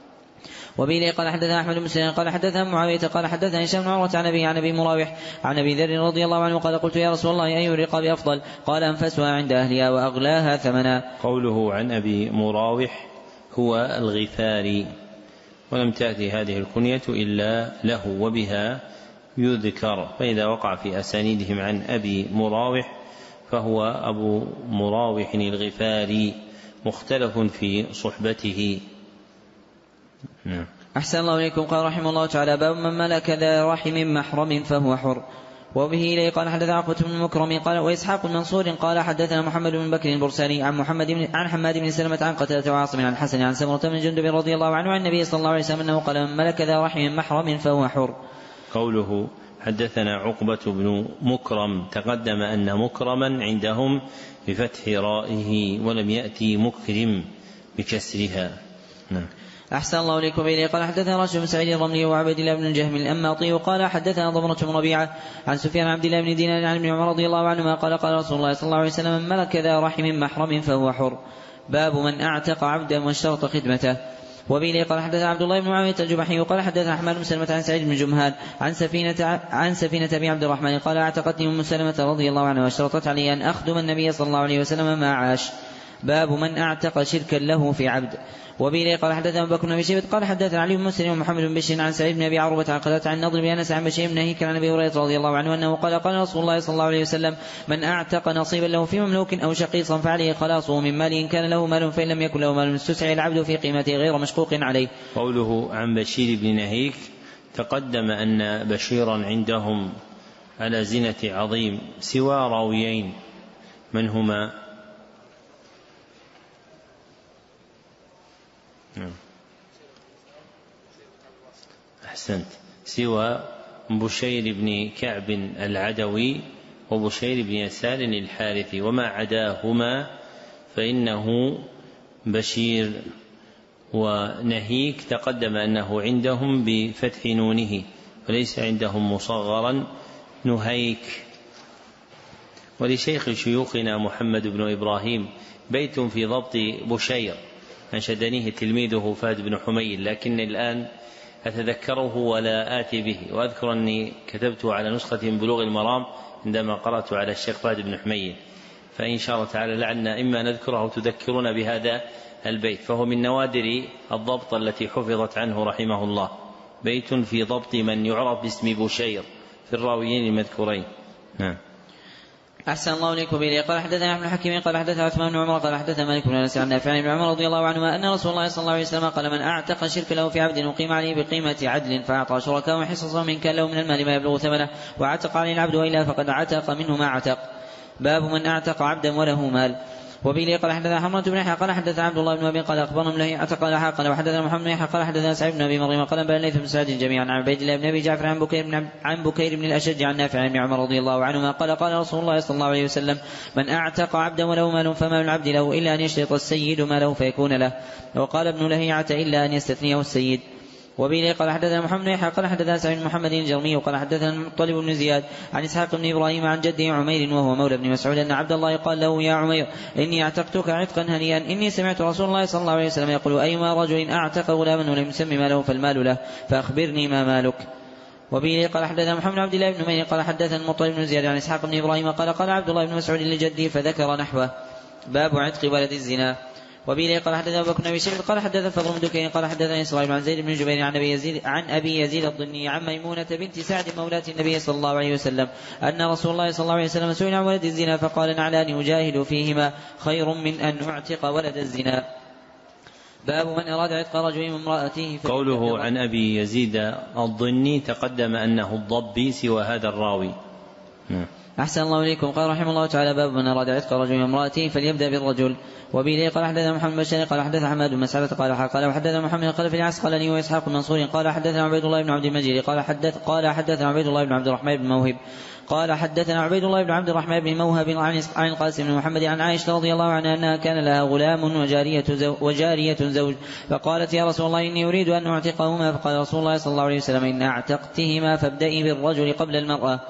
C: وبه قال حدثنا أحمد بن مسلم قال حدثنا معاوية قال حدثنا هشام بن عروة عن أبي مراوح عن أبي ذر رضي الله عنه قال قلت يا رسول الله أي الرقاب أفضل؟ قال أنفسها عند أهلها وأغلاها ثمنا.
A: قوله عن أبي مراوح هو الغفاري ولم تأتي هذه الكنية إلا له وبها يذكر فإذا وقع في أسانيدهم عن أبي مراوح فهو أبو مراوح الغفاري مختلف في صحبته. نعم.
C: أحسن الله إليكم. قال رحمه الله تعالى باب من ملك ذا رحم محرم فهو حر. وبه إليه قال حدثنا عقبة بن مكرم قال وإسحاق بن منصور قال حدثنا محمد بن بكر البرساني عن حماد بن سلمة عن قتادة وعاصم عن الحسن عن سمرة بن جندب رضي الله عنه عن النبي صلى الله عليه وسلم أنه قال من ملك ذا رحم محرم فهو حر.
A: قوله حدثنا عقبة بن مكرم تقدم أن مكرما عندهم بفتح رائه ولم يأتي مكرم بكسرها. نعم.
C: أحسن الله إليكم. إليه قال حدثنا راشد بن سعيد الرملي وعبد الله بن الجهم الأنماطي وقال حدثنا ضمرة بن ربيعة عن سفيان عبد الله بن دينار عن ابن عمر رضي الله عنهما قال قال رسول الله صلى الله عليه وسلم من ملك ذا رحم محرم فهو حر. باب من أعتق عبدا واشترط خدمته. وبه قال حدثنا عبد الله بن معاوية الجبحي وقال حدثنا أحمد بن سلمة عن سعيد بن جمهان عن سفينة أبي عبد الرحمن قال اعتقتني أم سلمة رضي الله عنها واشترطت علي أن أخدم النبي صلى الله عليه وسلم ما عاش. باب من أعتق شركا له في عبد. وبه قال حدثنا أبو بكر بن شيبة قال حدثنا علي بن مسلم ومحمد بن بشير عن سعيد بن أبي عروبة عن قتادة عن نضر بن أنس عن بشير بن هيكل عن أبي هريرة رضي الله عنه أنه قال قال رسول الله صلى الله عليه وسلم من أعتق نصيبا له في مملوك أو شقيصا فعليه خلاصه من مال إن كان له مال فإن لم يكن له مال استسعي العبد في قيمته غير مشقوق عليه.
A: قوله عن بشير بن نهيك تقدم أن بشيرا عندهم على زنة عظيم سوى راويين، من هما؟ أحسنت، سوى بشير بن كعب العدوي وبشير بن يسار الحارثي، وما عداهما فإنه بشير. ونهيك تقدم أنه عندهم بفتح نونه وليس عندهم مصغرا نهيك. ولشيخ شيوخنا محمد بن إبراهيم بيت في ضبط بشير أنشدنيه تلميذه فهد بن حميد، لكن الآن أتذكره ولا آتي به، وأذكر أني كتبته على نسخة من بلوغ المرام عندما قرأت على الشيخ فهد بن حميد، فإن شاء الله تعالى لعلنا إما نذكره تذكرون بهذا البيت، فهو من نوادر الضبط التي حفظت عنه رحمه الله، بيت في ضبط من يعرف باسم بشير في الراويين المذكورين. نعم.
C: أحسن الله إليكم. به قال حدثنا ابن الحكيم قال حدثنا عثمان بن عمر قال حدثنا مالك بن أنس عن نافع بن عمر رضي الله عنهما أن رسول الله صلى الله عليه وسلم قال: من أعتق شرك له في عبد وقيم عليه بقيمة عدل فأعطى شركاء حصصا من كان له من المال ما يبلغ ثمنه وعتق عليه العبد وإلا فقد عتق منه ما عتق. باب من أعتق عبدا وله مال. وبه قال حدثنا حمرة بن يحيى قال حدثنا عبد الله بن أبي قال أخبرهم له أعتق لها قال وحدثنا محمد بن يحيى قال حدثنا سعيد بن أبي مريم قال بن ليث بن سعد جميعا عن عبيد الله بن أبي جعفر عن بكير بن الأشج عن نافع بن عمر رضي الله عنهما قال قال رسول الله صلى الله عليه وسلم: من أعتق عبدا وله مال فمال العبد له إلا أن يشترط السيد ماله فيكون له. وقال ابن لهيعة: إلا أن يستثنيه السيد. وبه قال حدثنا محمد بن يحيى قال حدثنا سعيد بن محمد الجرمي وقال حدثنا المطلب بن زياد عن إسحاق بن إبراهيم عن جده عمير وهو مولى بن مسعود أن عبد الله قال له: يا عمير إني أعتقتك عتقا هنيئا، إني سمعت رسول الله صلى الله عليه وسلم يقول: أيما رجل أعتق غلاما ولم يسمي ماله فالمال له، فأخبرني ما مالك. وبه قال حدثنا محمد بن عبد الله بن نمير قال حدثنا المطلب بن زياد عن إسحاق بن إبراهيم قال قال عبد الله بن مسعود لجده فذكر نحوه. باب عتق ولد الزنا. وبه قال حدثنا أبو بكر بن أبي شيبة قال حدثنا فضل بن دكين قال حدثنا إسرائيل عن زيد بن جبير عن أبي يزيد الضني عن ميمونة بنت سعد مولاة النبي صلى الله عليه وسلم أن رسول الله صلى الله عليه وسلم سئل عن ولد الزنا فقال: نعلان أجاهد فيهما خير من أن أعتق ولد الزنا. باب من أراد عتق رجل امرأته.
A: قوله عن أبي يزيد الضني تقدم أنه الضبي سوى هذا الراوي.
C: أحسن الله إليكم. قال رحمه الله تعالى: باب من أراد عتق رجل من امرأته فليبدأ بالرجل. وبه قال حدثنا محمد بن بشار قال حدثنا حماد بن مسعدة قال وحدثنا محمد قال في العاص قال لي وإسحاق بن منصور قال حدثنا عبيد الله بن عبد المجيد قال حدثنا عبيد الله بن عبد الرحمن بن موهب قال حدثنا عبيد الله بن عبد الرحمن بن موهب عن القاسم بن محمد عن عائشة رضي الله عنها أنها كان لها غلام وجارية زوج، فقالت: يا رسول الله إني أريد أن أعتقهما، فقال رسول الله صلى الله عليه وسلم: إن أعتقتهما فابدئي بالرجل قبل المرأة.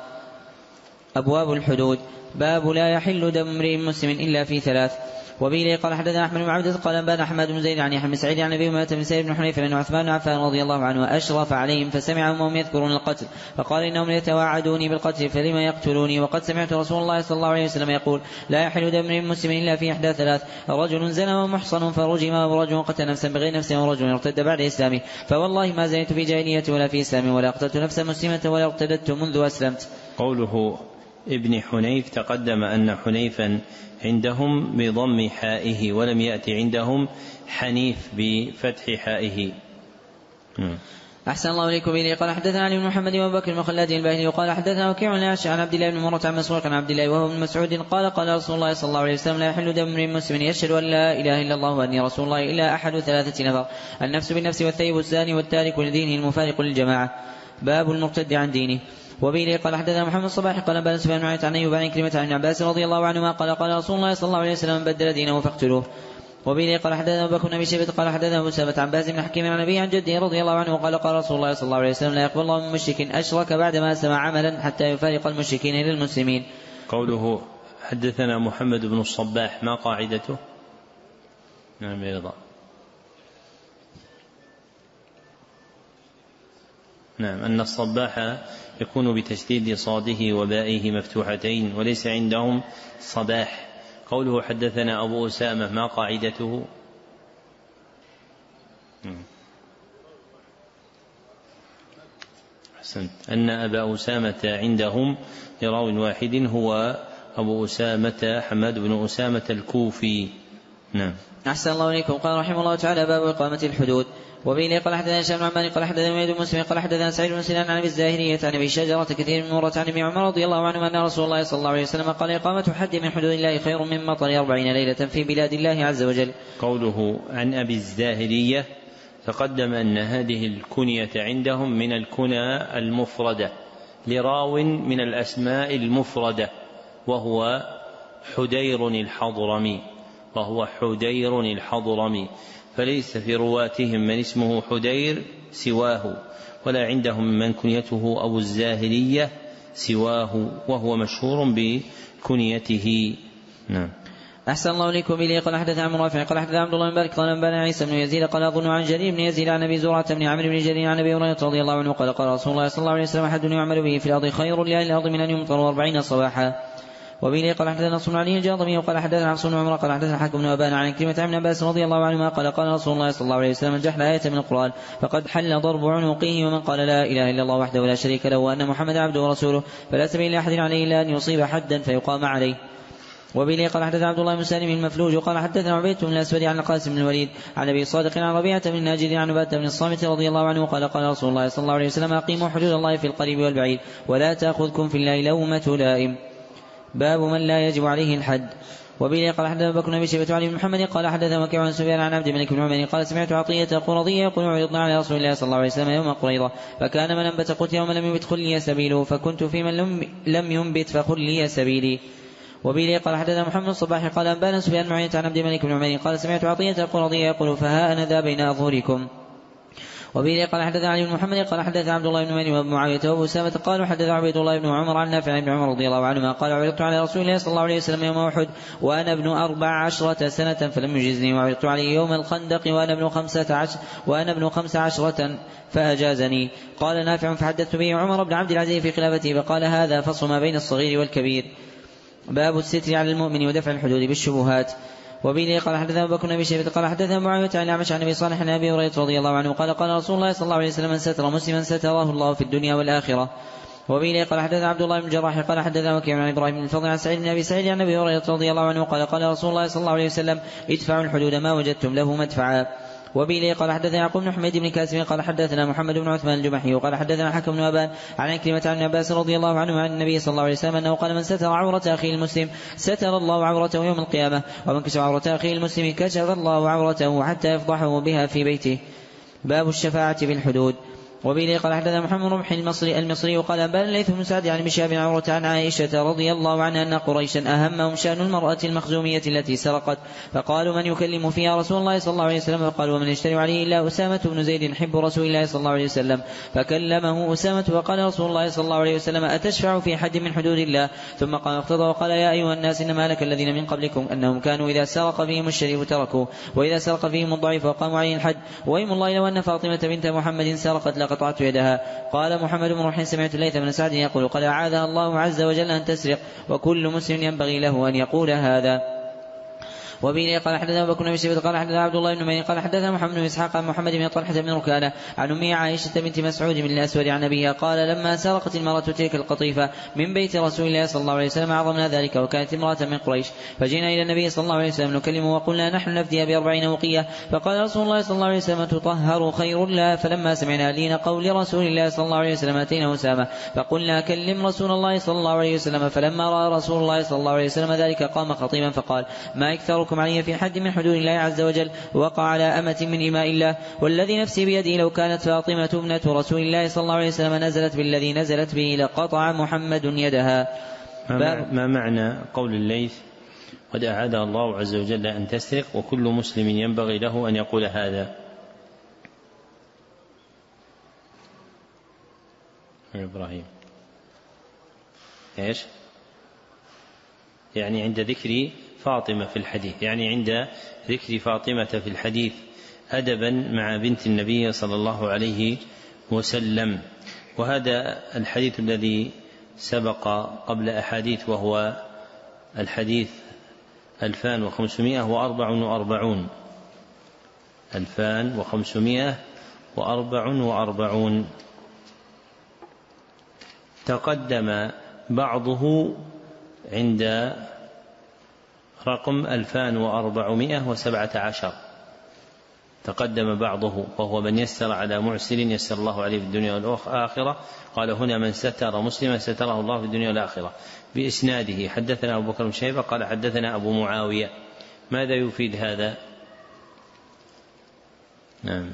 C: أبواب الحدود. باب لا يحل دم امرئ مسلم إلا في ثلاث. وبه قال حدثنا أحمد بن عبد قال أنبانا أحمد بن زيد عن يحيى بن سعيد عن أبي أمامة بن سعيد بن حنيفة أن عثمان بن عفان رضي الله عنه أشرف عليهم فسمعهم وهم يذكرون القتل فقال: إنهم يتواعدوني بالقتل فلما يقتلوني، وقد سمعت رسول الله صلى الله عليه وسلم يقول: لا يحل دم امرئ مسلم إلا في إحدى ثلاث: رجل زنى ومحصن فرجم، ورجل قتل نفسا بغير نفس، ورجل ارتد بعد إسلامه، فوالله ما زنيت في جاهلية ولا في إسلام ولا قتلت نفسا مسلمة ولا ارتدت منذ أسلمت.
A: قوله ابن حنيف تقدم أن حنيفا عندهم بضم حائه ولم يأتي عندهم حنيف بفتح حائه.
C: أحسن الله إليكم. به قال حدثنا علي بن محمد وأبو بكر المخلدي الباهلي وقال حدثنا وكيع عن عبد الله بن مرة عن مسروق عن عبد الله وهو ابن مسعود قال قال رسول الله صلى الله عليه وسلم: لا يحل دم امرئ مسلم يشهد أن لا إله إلا الله وأني رسول الله إلا أحد ثلاثة نفر: النفس بالنفس والثيب الزاني والتارك لدينه المفارق للجماعة. باب المرتد عن دينه. وبه قال حدثنا محمد الصباح قال بن سفيان عن أيوب عن كلمة عن عباس رضي الله عنهما قال قال رسول الله صلى الله عليه وسلم: بدل دينه فاقتلوه. وبه قال حدثنا أبو بكر بن أبي شيبة قال حدثنا أبو سلمة عن باز بن حكيم عن أبيه عن جده رضي الله عنه قال قال رسول الله صلى الله عليه وسلم: لا يقبل الله من مشرك أشرك بعدما سمع عملا حتى يفارق المشركين للمسلمين.
A: قوله حدثنا محمد بن الصباح ما قاعدته؟ نعم يرضى. نعم، أن الصباح يكون بتشديد صاده وبائه مفتوحتين وليس عندهم صباح. قوله حدثنا أبو أسامة ما قاعدته؟ أحسنت، أن أبا أسامة عندهم لراو واحد هو أبو أسامة حماد بن أسامة الكوفي. نعم.
C: أحسن الله إليكم. قال رحمه الله تعالى: باب إقامة الحدود. وبه قال حدثنا هشام بن عمار قال حدثنا وليد بن مسلم قال حدثنا سعيد بن سنان عن ابي الزاهرية عن ابي شجرة كثير من مرة عن ابن عمر رضي الله عنه ان رسول الله صلى الله عليه وسلم قال إقامة حد من حدود الله خير من مطر 40 ليلة في بلاد الله عز وجل.
A: قوله عن ابي الزاهرية تقدم ان هذه الكنية عندهم من الكنى المفردة لراو من الأسماء المفردة وهو حدير الحضرمي فليس في رواتهم من اسمه حدير سواه ولا عندهم من كنيته أبو الزاهرية سواه وهو مشهور بكنيته. نعم.
C: أحسن الله إليكم. به قال حدث عن رافع قال حدث عبد الله بن بارك قال أنبأنا عيسى بن يزيد قال أظن عن جرير بن يزيد عن أبي زرعة بن عمرو بن جرير عن أبي هريرة رضي الله عنه قال قال رسول الله صلى الله عليه وسلم أحد يعمل به في الأرض خير لأهل الأرض من أن يمطروا 40 صباحا. وبه قال حدثنا نصر بن علي الجاضمي وقال حدثنا حفص بن عمر قال حدثنا حكم بن أبان عن كلمة ابن عباس رضي الله عنهما قال قال رسول الله صلى الله عليه وسلم من جحد آية من القرآن فقد حل ضرب عنقه ومن قال لا إله إلا الله وحده لا شريك له وأن محمد عبده ورسوله فلا سبيل لأحد عليه إلا أن يصيب حدا فيقام عليه. وبه قال حدثنا عبد الله بن سالم المفلوج وقال حدثنا عبيد بن الأسود عن القاسم بن الوليد عن أبي صادق عن ربيعة بن الناجد عن عبادة بن الصامت رضي الله عنه قال قال رسول الله صلى الله عليه وسلم أقيموا حدود الله في القريب والبعيد ولا تأخذكم في الله لومة لائم. باب من لا يجب عليه الحد. وبه قال حدثنا بكر بن شيبة علي بن محمد قال حدثنا وكيع عن سفيان عن عبد الملك بن عمر قال سمعت عطية قرظية يقول عرضنا على رسول الله صلى الله عليه وسلم يوم قريظة فكان من أنبت قتل ومن لم ينبت خلي سبيله فكنت في من لم ينبت فخلي سبيلي. وبه قال حدثنا محمد الصباح قال أنبانا سفيان معينة عن عبد الملك بن عمر قال سمعت عطية قرظية يقول فها أنا ذا بين أظهركم. وبه قال حدثنا علي بن محمد قال حدثنا عبد الله بن مالك وابن معاوية وابو أسامة قال حدث عبيد الله بن عمر عن نافع بن عمر رضي الله عنهما قال عرضت على رسول الله صلى الله عليه وسلم يوم أحد وأنا ابن 14 سنة فلم يجزني وعرضت عليه يوم الخندق وأنا ابن 15 فأجازني. قال نافع فحدثت به عمر بن عبد العزيز في خلافته فقال هذا فصل ما بين الصغير والكبير. باب الستر على المؤمن ودفع الحدود بالشبهات. وبه قال حدثنا أبو بكر بن شيبة قال حدثنا معاوية عن الأعمش عن أبي صالح عن أبي هريرة رضي الله عنه قال قال رسول الله صلى الله عليه وسلم من ستر مسلما ستره الله في الدنيا والآخرة. وبه قال حدثنا عبد الله بن الجراح قال حدثنا وكيع عن إبراهيم بن الفضل عن سعيد بن أبي سعيد عن أبي هريرة رضي الله عنه قال قال رسول الله صلى الله عليه وسلم ادفعوا الحدود ما وجدتم له مدفعا. وبه قال حدثنا يعقوب بن حميد بن كاسم قال حدثنا محمد بن عثمان الجمحي وقال حدثنا حكم بن أبان عن كلمة عن عباس رضي الله عنه عن النبي صلى الله عليه وسلم أنه قال من ستر عورة أخيه المسلم ستر الله عورته يوم القيامة ومن كشف عورة أخيه المسلم كشف الله عورته حتى يفضحه بها في بيته. باب الشفاعة في الحدود. وبه قال حدثنا محمد رمح المصري وقال أنبأنا الليث بن سعد عن بشاب عروة عن عائشة رضي الله عنها أن قريشا أهمهم شأن المرأة المخزومية التي سرقت فقالوا من يكلم فيها رسول الله صلى الله عليه وسلم فقالوا ومن يشتري عليه إلا أسامة بن زيد حب رسول الله صلى الله عليه وسلم فكلمه أسامة فقال رسول الله صلى الله عليه وسلم أتشفع في حد من حدود الله ثم قام اقتضى وقال يا أيها الناس إنما هلك الذين من قبلكم أنهم كانوا إذا سرق فيهم الشريف تركوه وإذا سرق فيهم الضعيف وقاموا عليه الحد وإيم الله لو أن فاطمة بنت محمد سرقت لقطعت يدها. قال محمد بن روح سمعت الليث بن سعد يقول قال أعاذها الله عز وجل أن تسرق وكل مسلم ينبغي له أن يقول هذا. وبه قال حدثنا أبو بكر بن شيبة قال حدثنا عبد الله بن مالك قال حدثنا محمد بن إسحاق عن محمد بن طلحة بن ركانة عن أمي عائشة بنت مسعود بن الأسود عن أبيها قال لما سرقت المرأة تلك القطيفة من بيت رسول الله صلى الله عليه وسلم عظمنا ذلك وكانت امرأة من قريش فجئنا إلى النبي صلى الله عليه وسلم نكلمه وقلنا نحن نفدي ب40 وقية فقال رسول الله صلى الله عليه وسلم تطهر خير الله. فلما سمعنا لين قول رسول الله صلى الله عليه وسلم أتينا أسامة فقلنا كلم رسول الله صلى الله عليه وسلم فلما رأى رسول الله صلى الله عليه وسلم ذلك قام خطيبا فقال ما أكثركم علي في حد من حدود الله عز وجل وقع على أمة من إماء الله والذي نفسي بيده لو كانت فاطمة ابنة رسول الله صلى الله عليه وسلم نزلت بالذي نزلت به لقطع محمد يدها.
A: ما معنى قول الليث قد أعاد الله عز وجل أن تسرق وكل مسلم ينبغي له أن يقول هذا؟ إبراهيم إيش يعني عند ذكر فاطمة في الحديث يعني عند ذكر فاطمة في الحديث أدبا مع بنت النبي صلى الله عليه وسلم. وهذا الحديث الذي سبق قبل أحاديث وهو الحديث 2544 تقدم بعضه عند رقم 2417 تقدم بعضه وهو من يسر على معسر يسر الله عليه في الدنيا والآخرة. قال هنا من ستر مسلما ستره الله في الدنيا والآخرة. بإسناده حدثنا أبو بكر بن شيبة قال حدثنا أبو معاوية. ماذا يفيد هذا؟ نعم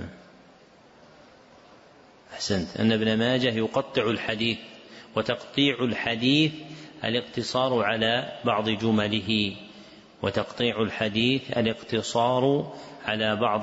A: أحسنت، أن ابن ماجه يقطع الحديث، وتقطيع الحديث الاقتصار على بعض جمله، وتقطيع الحديث الاقتصار على بعض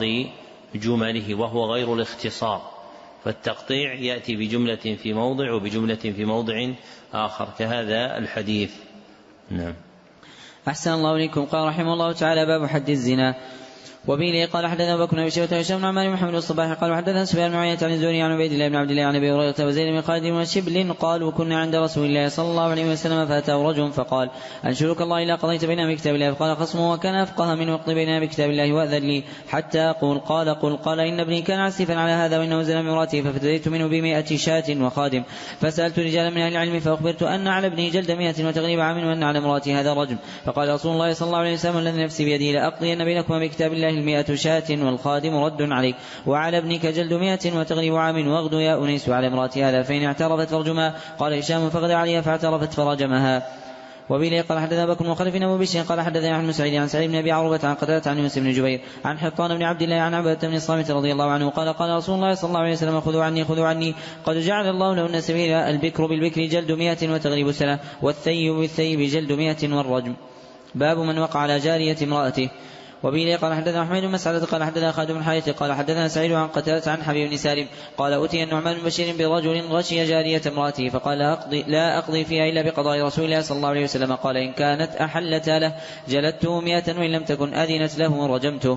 A: جمله وهو غير الاختصار، فالتقطيع يأتي بجملة في موضع وبجملة في موضع آخر كهذا الحديث. نعم.
C: أحسن الله إليكم. قال رحمه الله تعالى: باب حد الزنا. وبه قال حدثنا أبو بكر بن شيبة وهشام بن عمار محمد الصباح قال حدثنا سفيان بن عيينة عن الزهري عن عبيد الله بن عبد الله عن أبي هريرة وزيد بن خالد بن شبل قالوا كنا عند رسول الله صلى الله عليه وسلم فأتاه رجل فقال: أنشدك الله إلا قضيت بيننا بكتاب الله. فقال خصمه: وكان أفقه من وقت بيننا بكتاب الله وأذن لي حتى أقول. قال إن ابني كان عسيفا على هذا وإنه زنى بامرأته فافتديت منه ب100 شاة وخادم. فسألت رجالا من أهل العلم فأخبرت أن على ابني جلد 100 وتغريب عام وأن على امرأته هذا الرجم. فقال رسول الله صلى الله عليه وسلم: الذي نفسي بيده لأقضين بينكما بكتاب الله 100 شاة والخادم رد عليك، وعلى ابنك جلد 100 وتغريب عام واغد يا أنيس على امرأة هذا فإن اعترفت فرجمها. قال هشام: فغدا عليها فاعترفت فرجمها. وبه قال حدثنا بكر بن خلف أبو بشر قال حدثنا عن مسعود عن سعيد بن أبي عروبة عن قتادة عن يونس بن جبير عن حطان بن عبد الله عن عبادة بن الصامت رضي الله عنه قال: قال رسول الله صلى الله عليه وسلم: خذوا عني قد جعل الله لهن سبيلا، البكر بالبكر جلد 100 وتغريب سنة، والثيب بالثيب جلد 100 والرجم. باب من وقع على جارية امرأته. وبه قال حدثنا أحمد بن مسعدة قال حدثنا خالد بن حارث قال حدثنا سعيد عن قتادة عن حبيب بن سالم قال: أتي النعمان بن بشير برجل غشي جارية امرأته فقال: لا أقضي فيها إلا بقضاء رسول الله صلى الله عليه وسلم. قال: إن كانت أحلتا له جلدته 100 وإن لم تكن أذنت له رجمته.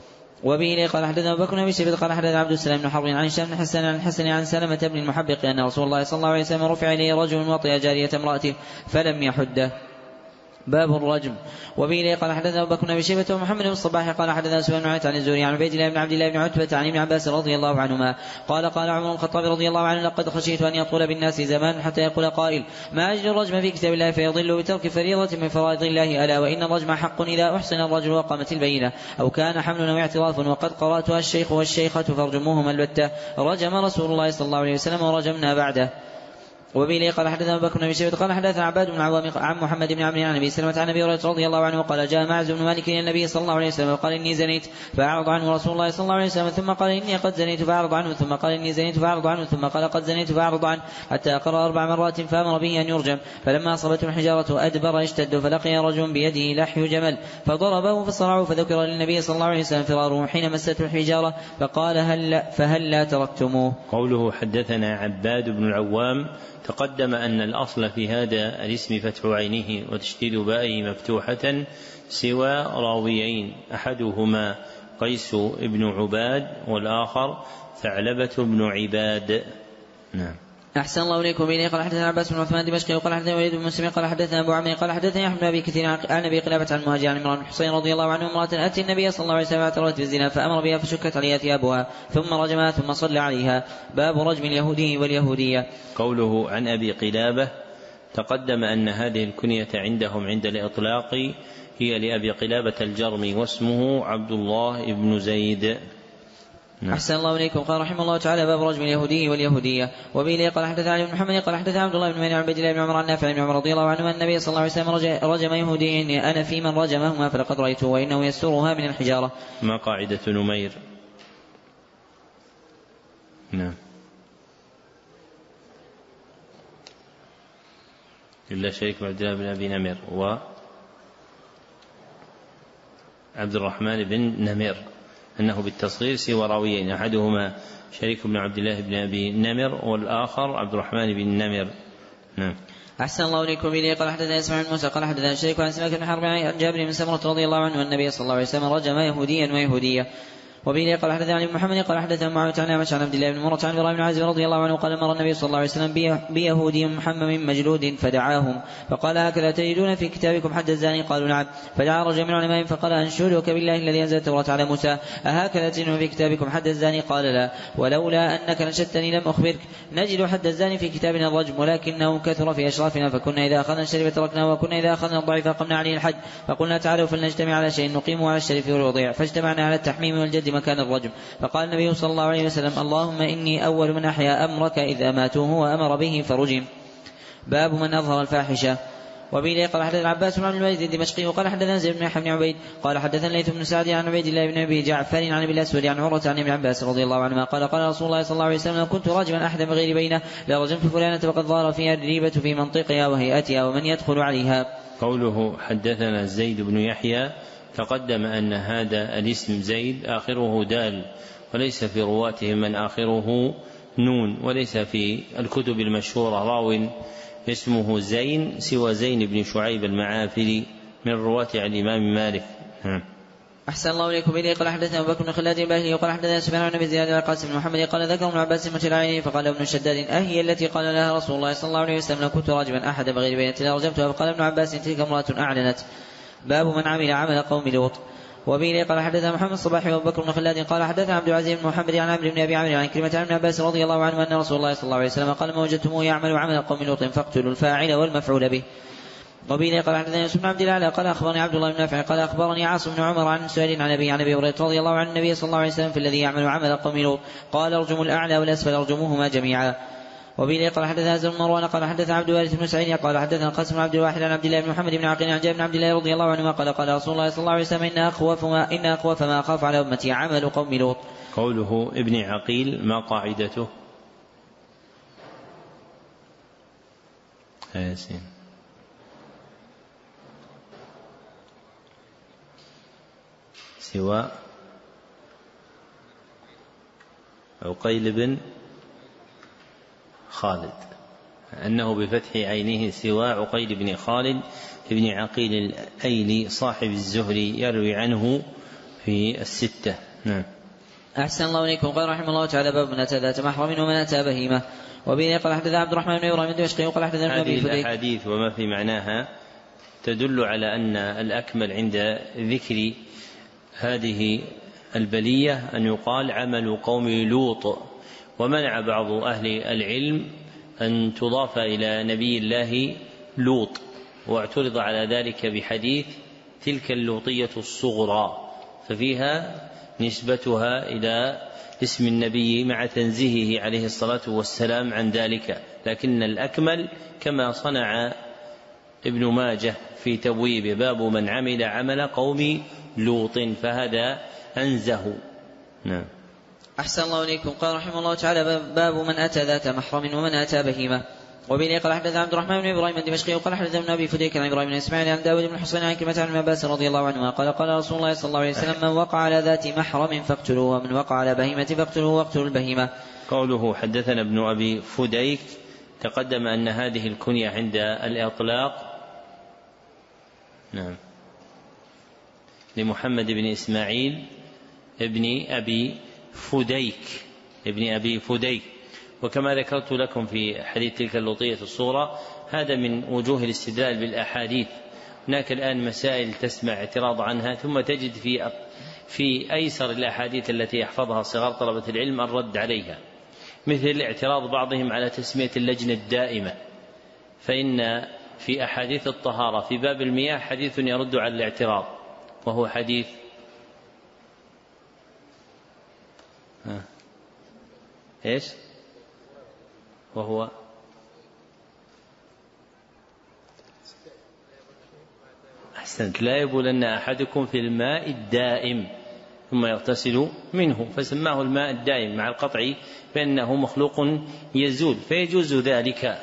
C: وبه قال حدثنا أبو بكر بن شيبة قال حدثنا عبد السلام بن حرب عن هشام بن حسن عن الحسن عن سلمة بن المحبق أن رسول الله صلى الله عليه وسلم رفع إليه رجل وطئ جارية امرأته فلم يحده. باب الرجم. وبه قال حدثنا أبو بكر بن شيبة ومحمد بن الصباح قال حدثنا سفيان بن عيينة عن الزهري عن عبيد الله بن عبد الله بن عتبة عن ابن عباس رضي الله عنهما قال: قال عمر بن الخطاب رضي الله عنه: لقد خشيت أن يطول بالناس زمان حتى يقول قائل: ما أجل الرجم في كتاب الله فيضل بترك فريضة من فرائض الله، ألا وإن الرجم حق إذا أحسن الرجل وقامت البينة أو كان حمل أو اعتراف وقد قرأتها الشيخ والشيخة فارجموهما البتة. رجم رسول الله صلى الله عليه وسلم ورجمنا بعده. وبه قال حدثنا أبو بكر بن شيبة قال حدثنا عباد بن عوام عن محمد بن عمرو عن أبي سلمة عن أبي هريرة رضي الله عنه قال: جاء معز بن مالك إلى النبي صلى الله عليه وسلم وقال: إني زنيت فأعرض عنه رسول الله صلى الله عليه وسلم، ثم قال: إني قد زنيت فأعرض عنه، ثم قال: إني زنيت فأعرض عنه، ثم قال: قد زنيت فأعرض عنه، حتى أقر 4 مرات فأمر به أن يرجم. فلما أصابته الحجارة أدبر اشتد فلقي رجل بيده لحي جمل فضربه فصرعه، فذكر للنبي صلى الله عليه وسلم فراره حين مسته الحجارة فقال: فهل لا تركتموه.
A: قوله حدثنا عباد بن العوام تقدم أن الأصل في هذا الاسم فتح عينه وتشديد بائه مفتوحة سوى راويين، أحدهما قيس بن عباد والآخر ثعلبة بن عباد. نعم.
C: أحسن الله إليكم. بين قال حدثنا عباس بن عثمان دمشقي وقال حدثنا وليد بن مسلم قال حدثنا أبو عمرو قال حدثنا أحمد بن أبي كثير عن أبي قلابة عن المهاجر عن عمران بن حسين رضي الله عنه امرأة أتت النبي صلى الله عليه وسلم اعترفت بالزنا فأمر بها فشكت عليها ثيابها ثم رجمها ثم صلى عليها. باب رجم اليهودي واليهودية.
A: قوله عن أبي قلابة تقدم أن هذه الكنية عندهم عند الإطلاق هي لأبي قلابة الجرمي واسمه عبد الله بن زيد.
C: أحسن الله إليكم. قال رحمه الله تعالى: باب رجم اليهودي واليهودية. وبه قال حدثنا علي بن محمد قال حدثنا عبد الله بن مني عن عبد الله بن عمر عن نافع بن عمر رضي الله عنه أن النبي صلى الله عليه وسلم رجم يهودي أنا في من رجمهما فلقد رأيته وإنه يسرها من الحجارة.
A: ما قاعدة نمير؟ نعم. إلا شريك عبد الله بن أبي نمر وعبد الرحمن بن نمر أنه بالتصغير سوى راويين، أحدهما شريك بن عبد الله بن أبي نمر والآخر عبد الرحمن بن نمر. نعم.
C: أحسن الله إليكم. به قال حدثنا إسماعيل بن موسى قال حدثنا شريك عن سماك بن حرب عن جابر بن سمرة رضي الله عنه النبي صلى الله عليه وسلم رجم يهوديا ويهودية. وبه قال حدثنا علي بن محمد قال حدثنا معاوية عن عن عبد الله بن مرة عن براء بن عازب رضي الله عنه قال: مر النبي صلى الله عليه وسلم بيهودي محمم مجلود فدعاهم فقال: هكذا تجدون في كتابكم حد الزاني؟ قالوا: نعم. فدعا رجل من علمائهم فقال: أنشدك بالله الذي أنزل التوراة على موسى أهكذا تجدون في كتابكم حد الزاني؟ قال: لا، ولولا أنك نشدتني لم أخبرك. نجد حد الزاني في كتابنا الرجم ولكنه كثر في أشرافنا، فكنا إذا أخذنا الشريف تركناه وكنا إذا أخذنا الضعيف قمنا عليه الحد، فقلنا: تعالوا فلنجتمع على شيء نقيمه على الشريف والوضيع، فاجتمعنا على التحميم والجد مكان الرجم. فقال النبي صلى الله عليه وسلم: اللهم إني أول من أحيا أمرك إذا ماتوه وأمر به فرجم. باب من أظهر الفاحشة. وبه قال حدثنا العباس بن عبد المجيد الدمشقي وقال حدثنا زيد بن بن عبيد قال حدثنا الليث بن سعد عن عبيد الله بن ابي جعفر عن ابي الاسود عن عروة عن ابن عباس رضي الله عنهما قال قال رسول الله صلى الله عليه وسلم: لو كنت راجما احدا بغير بينه لرجمت فلانة فقد ظهر فيها الريبة في منطقها وهيئتها ومن يدخل عليها.
A: قوله حدثنا زيد بن يحيى تقدم أن هذا الاسم زيد آخره دال وليس في رواته من آخره نون، وليس في الكتب المشهورة راو اسمه زين سوى زين بن شعيب المعافري من رواة عن الإمام مالك.
C: أحسن الله إليكم. إليه قال حدثنا أبو بكر بن خلاد الباهلي وقال حدثنا سفيان عن أبي زياد والقاسم بن محمد قال ذكر ابن عباس متل عينه فقال ابن شداد: أهي التي قال لها رسول الله صلى الله عليه وسلم: لو كنت راجما أحد بغير بينة لرجمتها. فقال ابن عباس: تلك امرأة أعلنت. باب من عمل عمل قوم لوط. وبه قال حدثنا محمد الصباح وابو بكر بن خلاد قال حدثنا عبد العزيز بن محمد عن عمرو بن ابي عمرو عن كلمة عن ابن عباس رضي الله عنه ان رسول الله صلى الله عليه وسلم قال: ما وجدتموه يعمل عمل قوم لوط فاقتلوا الفاعل والمفعول به. وبه قال حدثنا يوسف بن عبد الله قال اخبرني عبد الله بن نافع قال اخبرني عاصم بن عمر عن سؤال عن ابي هريره رضي الله عن النبي صلى الله عليه وسلم في الذي يعمل عمل قوم لوط قال: ارجموا الاعلى والاسفل ارجموهما جميعا. وبه قال حدثنا زيد بن مروان قال حدثنا عبد الوارث بن سعيد قال حدثنا القاسم بن عبد الواحد عن عبد الله بن محمد بن عقيل عن جابر بن عبد الله رضي الله عنهما قال قال رسول الله صلى الله عليه وسلم: إن أخوف ما أخاف على أمتي عمل قوم لوط.
A: قوله ابن عقيل ما قاعدته؟ سواء عقيل بن خالد، أنه بفتح عينه سوى عقيل بن خالد بن عقيل الأيلي صاحب الزهري يروي عنه في الستة.
C: أحسن الله إليكم. قال رحمه الله تعالى: باب من أتى ذات محرم ومن أتى بهيمة. وبه قال حدثنا عبد الرحمن بن إبراهيم الدمشقي وقال حدثنا
A: هذه الأحاديث وما في معناها تدل على أن الأكمل عند ذكر هذه البلية أن يقال عمل قوم لوط. ومنع بعض أهل العلم أن تضاف إلى نبي الله لوط، واعترض على ذلك بحديث تلك اللوطية الصغرى، ففيها نسبتها إلى اسم النبي مع تنزيهه عليه الصلاة والسلام عن ذلك. لكن الأكمل كما صنع ابن ماجه في تبويب باب من عمل عمل قوم لوط، فهذا أنزه. نعم.
C: أحسن الله إليكم. قال رحمه الله تعالى: باب من أتى ذات محرم ومن أتى بهيمة. وبه قال حدثنا عبد الرحمن بن إبراهيم الدمشقي وقال حدثنا ابن أبي فديك عن إبراهيم بن إسماعيل عن داود بن حسين عن كلمة عن ابن عباس رضي الله عنهما قال قال رسول الله صلى الله عليه وسلم: من وقع على ذات محرم فاقتلوه ومن وقع على بهيمة فاقتلوه واقتلوا البهيمة.
A: قوله حدثنا ابن أبي فديك تقدم أن هذه الكنية عند الإطلاق لمحمد بن إسماعيل ابن أبي فديك، وكما ذكرت لكم في حديث تلك اللوطية الصورة هذا من وجوه الاستدلال بالأحاديث. هناك الآن مسائل تسمع اعتراض عنها ثم تجد في أيسر الأحاديث التي يحفظها صغار طلبة العلم الرد عليها، مثل اعتراض بعضهم على تسمية اللجنة الدائمة، فإن في أحاديث الطهارة في باب المياه حديث يرد على الاعتراض وهو حديث ايش؟ وهو أحسنت: لا يبولن أحدكم في الماء الدائم ثم يغتسل منه، فسماه الماء الدائم مع القطع بأنه مخلوق يزول فيجوز ذلك.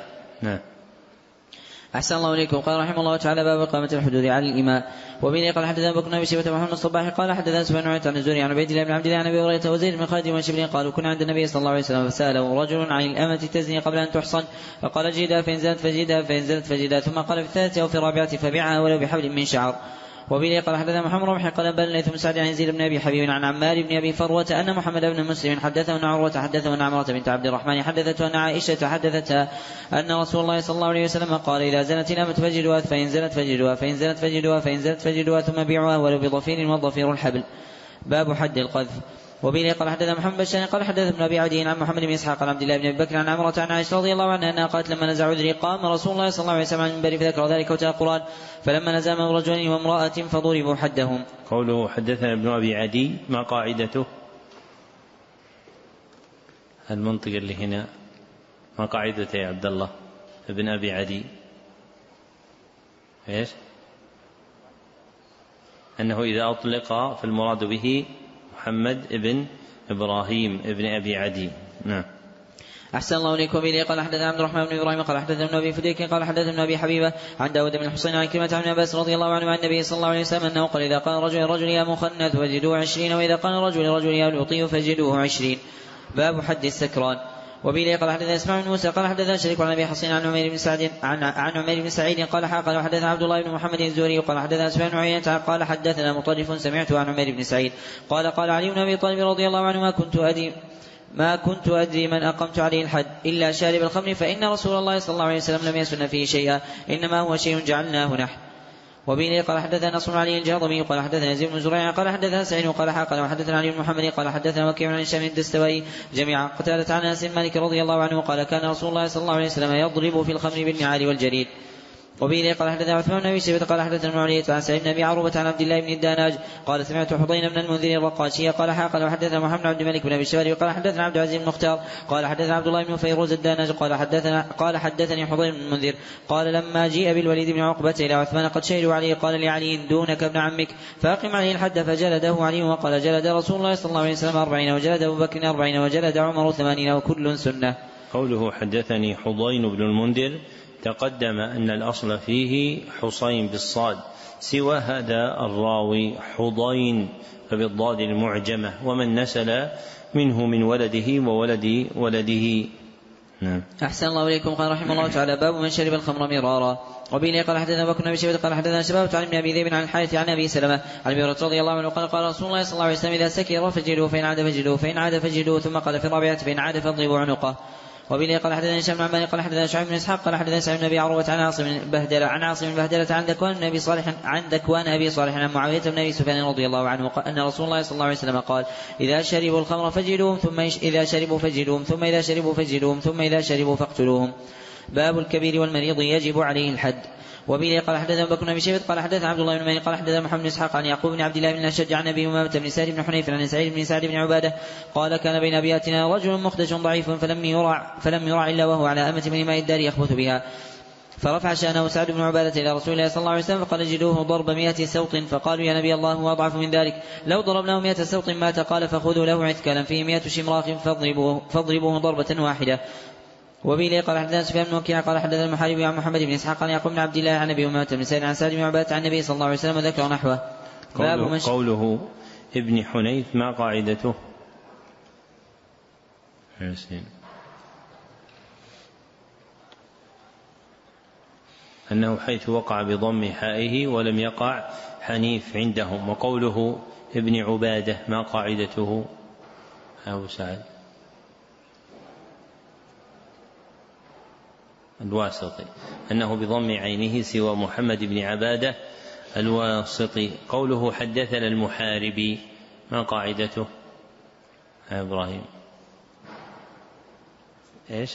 C: أحسن الله إليكم. قال رحمه الله تعالى: باب إقامة الحدود على الإماء. وبه قال حدثنا بكر بن شيبة محمد الصباح قال حدثنا سفيان عن الزهري عن عبيد الله بن عبد الله عن أبي هريرة وزيد بن خالد وشبل قالوا كنا عند النبي صلى الله عليه وسلم فسأله رجل عن الأمة تزني قبل أن تحصن فقال: جيدها فإن زنت فجيدها فإن زنت فجيدها، ثم قال: في الثالثة أو في الرابعة فبيعها ولو بحبل من شعر. وبه قال حدثنا محمد رمح قال بل الليث بن سعد عن يزيد بن أبي حبيب عن عمار بن أبي فروة أن محمد بن مسلم حدثه أن عروة حدثه أن عمرة بنت عبد الرحمن حدثته أن عائشة حدثتها أن رسول الله صلى الله عليه وسلم قال: إذا زنت الأمة فجلدوها فإن زنت فجلدوها فإن زنت فجلدوها فإن زنت فجلدوها ثم بيعوها ولو بضفير والضفير الحبل. باب حد القذف. وبه قال حدثنا محمد بن قال حدث ابن أبي عدي عن محمد بن إسحاق عن عبد الله بن أبي بكر عن عمرة عن عائشة رضي الله عنها أنها قالت: لما نزع عذري قام رسول الله صلى الله عليه وسلم عن المنبر فذكر ذلك وتلا القرآن فلما نزع رجلين وامرأة فضربوا حدهم.
A: قوله حدثنا ابن أبي عدي ما قاعدته؟ المنطق اللي هنا ما قاعدته يا عبد الله ابن أبي عدي؟ إيش؟ أنه إذا أطلق فالمراد به محمد ابن إبراهيم ابن أبي عدي. نعم.
C: أحسن الله إليكم. به قال حدثنا عبد الرحمن بن إبراهيم قال حدثنا ابن أبي فديك قال حدثنا ابن أبي حبيبة عن داود بن الحسين عن كلمة عن عباس رضي الله عنه عن النبي صلى الله عليه وسلم أنه قال إذا قال رجل يا مخنث فجدوه 20، وإذا قال رجل يا لطي فجدوه 20. باب حد السكران. وبه قال حدثنا اسماعيل بن موسى قال حدثنا شريك عن ابي حصين عن عمير بن سعد عن عمير بن سعيد قال حدثنا عبد الله بن محمد الزهري قال حدثنا سفيان بن عيينة قال حدثنا مطرف سمعته عن عمير بن سعيد قال علي بن ابي طالب رضي الله عنه ما كنت أدري من أقمت عليه الحد إلا شارب الخمر، فإن رسول الله صلى الله عليه وسلم لم يسن فيه شيئا، إنما هو شيء جعلناه نحن. وبه قال حدثنا نصر علي الجهضمي قال حدثنا زيد بن زريع قال حدثنا سعيد قال وحدثنا علي بن محمد قال حدثنا وكيع عن هشام الدستوائي جميعا قتادة عن انس مالك رضي الله عنه قال كان رسول الله صلى الله عليه وسلم يضرب في الخمر بالنعال والجريد. وبه قال حدثنا عثمان بن ابي شيبة قال حدثنا معاوية عن سعيد بن ابي عروبة عن عبد الله بن الداناج قال سمعت حضين بن المنذر الرقاشي قال وحدثنا محمد بن عبد الملك بن ابي الشواري قال حدثنا عبد العزيز بن مختار قال حدثنا عبد الله بن فيروز الداناج قال حدثني حضين بن المنذر قال لما جيء بالوليد بن عقبة الى عثمان قد شهدوا عليه قال لعلي دونك ابن عمك فاقم عليه الحد، فجلده علي وقال جلد رسول الله صلى الله عليه وسلم 40 وجلد ابو بكر 40 وجلد عمر 80 وكل سنة.
A: قوله حدثني حضين بن المنذر تقدم أن الأصل فيه حصين بالصاد، سوى هذا الراوي حضين فبالضاد المعجمة، ومن نسل منه من ولده وولد ولده. نعم.
C: أحسن الله إليكم. قال رحمه الله تعالى باب من شرب الخمر مرارا. وبه قال حدثنا بكر بن شيبة قال حدثنا شباب عن ابن أبي ذئب عن الحارث عن أبي سلمة عن أبي هريرة رضي الله عنه قال رسول الله صلى الله عليه وسلم إذا سكر فجلوه، فإن عاد فجلوه ثم قال في الرابعة فإن عاد فاضربوا عنقه. وبه قال حدثنا هشام بن عمار قال حدثنا شعيب بن اسحاق قال حدثنا سعيد بن ابي عروبة عن عاصم بن بهدلة عن ذكوان ابي صالح عن معاوية بن ابي سفيان رضي الله عنه ان رسول الله صلى الله عليه وسلم قال اذا شربوا الخمر فجلوهم، ثم اذا شربوا فجلوهم، ثم اذا شربوا فجلوهم، ثم اذا شربوا فاقتلوهم. باب الكبير والمريض يجب عليه الحد. وبه قال حدثنا بكر بن شيبة قال حدثنا عبد الله بن مالك قال حدثنا محمد بن اسحاق عن يعقوب بن عبد الله بن الاشج عن ابي امامة بن سعد بن حنيف عن سعيد بن سعد بن عبادة قال كان بين ابياتنا رجل مخدش ضعيف فلم يرع الا وهو على امة من ماء الدار يخبث بها، فرفع شأنه سعد بن عبادة إلى رسول الله صلى الله عليه وسلم فقال جلوه ضرب 100 سوط، فقالوا يا نبي الله هو أضعف من ذلك، لو ضربناه 100 سوط مات، قال فخذوا له عثكالا فيه 100 شمراخ فاضربوه ضربة واحدة. وبه قال حدثنا سفيان بن وكيع قال حدثنا المحاربي عن محمد بن اسحاق عن يعقوب بن عبد الله عن ابي امامة بن سعد عن سعد بن عبادة عن النبي صلى الله عليه وسلم ذكر نحوه.
A: قوله ابن حنيف ما قاعدته؟ أنه حيث وقع بضم حائه ولم يقع حنيف عندهم. وقوله ابن عبادة ما قاعدته أبو سعد؟ الواسطي، أنه بضم عينه سوى محمد بن عبادة الواسطي. قوله حدثنا المحاربي ما قاعدته يا إبراهيم؟ إيش؟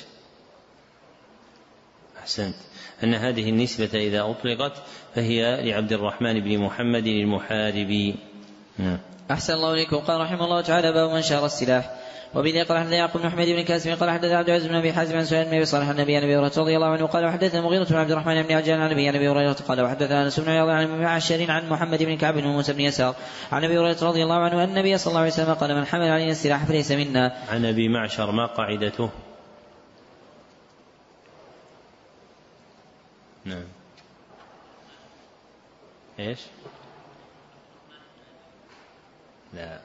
A: أحسنت، أن هذه النسبة إذا أطلقت فهي لعبد الرحمن بن محمد المحاربي.
C: أحسن الله إليكم. قال رحمه الله تعالى باب من شار السلاح. وبه قال حدثنا يعقوب بن حميد بن كاسم قال حدثنا عبد العزيز بن ابي حازم عن سهيل بن ابي صالح عن ابي هريرة رضي الله عنه قال وحدثنا مغيرة بن عبد الرحمن بن عجلان عن ابي هريرة قال وحدثنا انس بن عياض عن معشر عن محمد بن كعب وموسى بن يسار عن ابي هريرة رضي الله عنه ان النبي صلى الله عليه وسلم قال من حمل علينا السلاح فليس منا.
A: عن ابي معشر ما قاعدته؟ نعم. ايش؟ لا،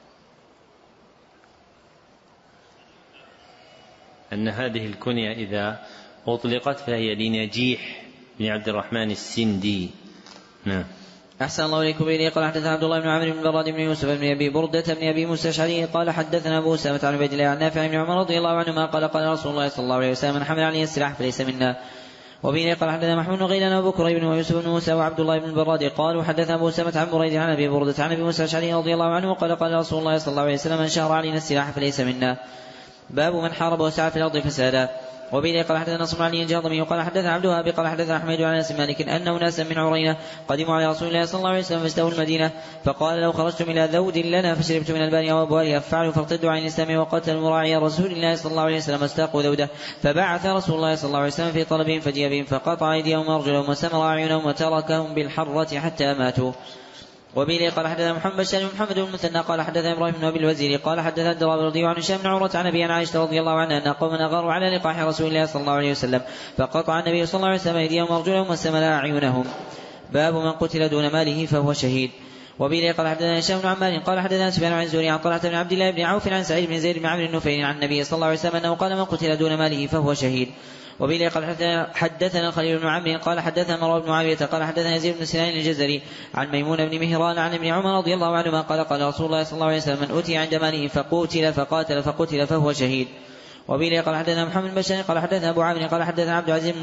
A: أن هذه الكنية إذا أطلقت فهي لنجيح بن عبد الرحمن السندي. نعم.
C: أحسن الله إليكم. به قال حدثنا عبد الله بن عمرو بن براد بن يوسف بن أبي بردة بن أبي موسى الأشعري قال حدثنا أبو أسامة عن عبيد الله عن نافع بن عمر رضي الله عنهما قال قال رسول الله صلى الله عليه وسلم من حمل عليه السلاح فليس منا. وبه قال حدثنا محمود بن غيلان وبكر بن ويوسف بن موسى وعبد الله بن البراد قالوا حدثنا أبو أسامة عن بريد عن أبي بردة عن أبي موسى الأشعري رضي الله عنه قال قال رسول الله صلى الله عليه وسلم من شهر علينا السلاح فليس منا. باب من حارب وسعى في الأرض فسادا. وبه قال حدثنا نصر بن علي الجهضمي قال حدثنا عبد الوهاب قال حدثنا احمد عن انس مالك انه ناسا من عرينه قدموا على رسول الله صلى الله عليه وسلم فاستووا المدينه فقال لو خرجتم الى ذود لنا فشربتم من البان او ابوالها ففعلوا فارتدوا عن الاسلام وقتلوا راعي رسول الله صلى الله عليه وسلم واستاقوا ذوده فبعث رسول الله صلى الله عليه وسلم في طلبهم فجيء بهم فقطع ايديهم وارجلهم وسمر اعينهم وتركهم بالحره حتى ماتوا. وبه قال حدثنا محمد بن محمد بن المثنى قال حدثنا ابراهيم بن ابي الوزير قال حدثنا الدرابي رضي عن هشام بن عروه عن ابي عائشه رضي الله عنها ان قوما اغاروا على لقاح رسول الله صلى الله عليه وسلم فقطع النبي صلى الله عليه وسلم ايديهم وارجلهم وسمل اعينهم. باب من قتل دون ماله فهو شهيد. وبه قال حدثنا هشام بن عمار قال حدثنا سفيان عن الزهري عن طلحه بن عبد الله بن عوف عن سعيد بن زيد بن عمرو النفيل عن النبي صلى الله عليه وسلم انه قال من قتل دون ماله فهو شهيد. وبه قال حدثنا الخليل بن عمرو قال حدثنا مروان بن معاوية قال حدثنا يزيد بن سنان الجزري عن ميمون بن مهران عن ابن عمر رضي الله عنهما قال قال رسول الله صلى الله عليه وسلم من أتي عند ماله فقاتل فقتل فهو شهيد. وبه قال حدثنا محمد بن بشار قال حدثنا أبو عامر قال حدثنا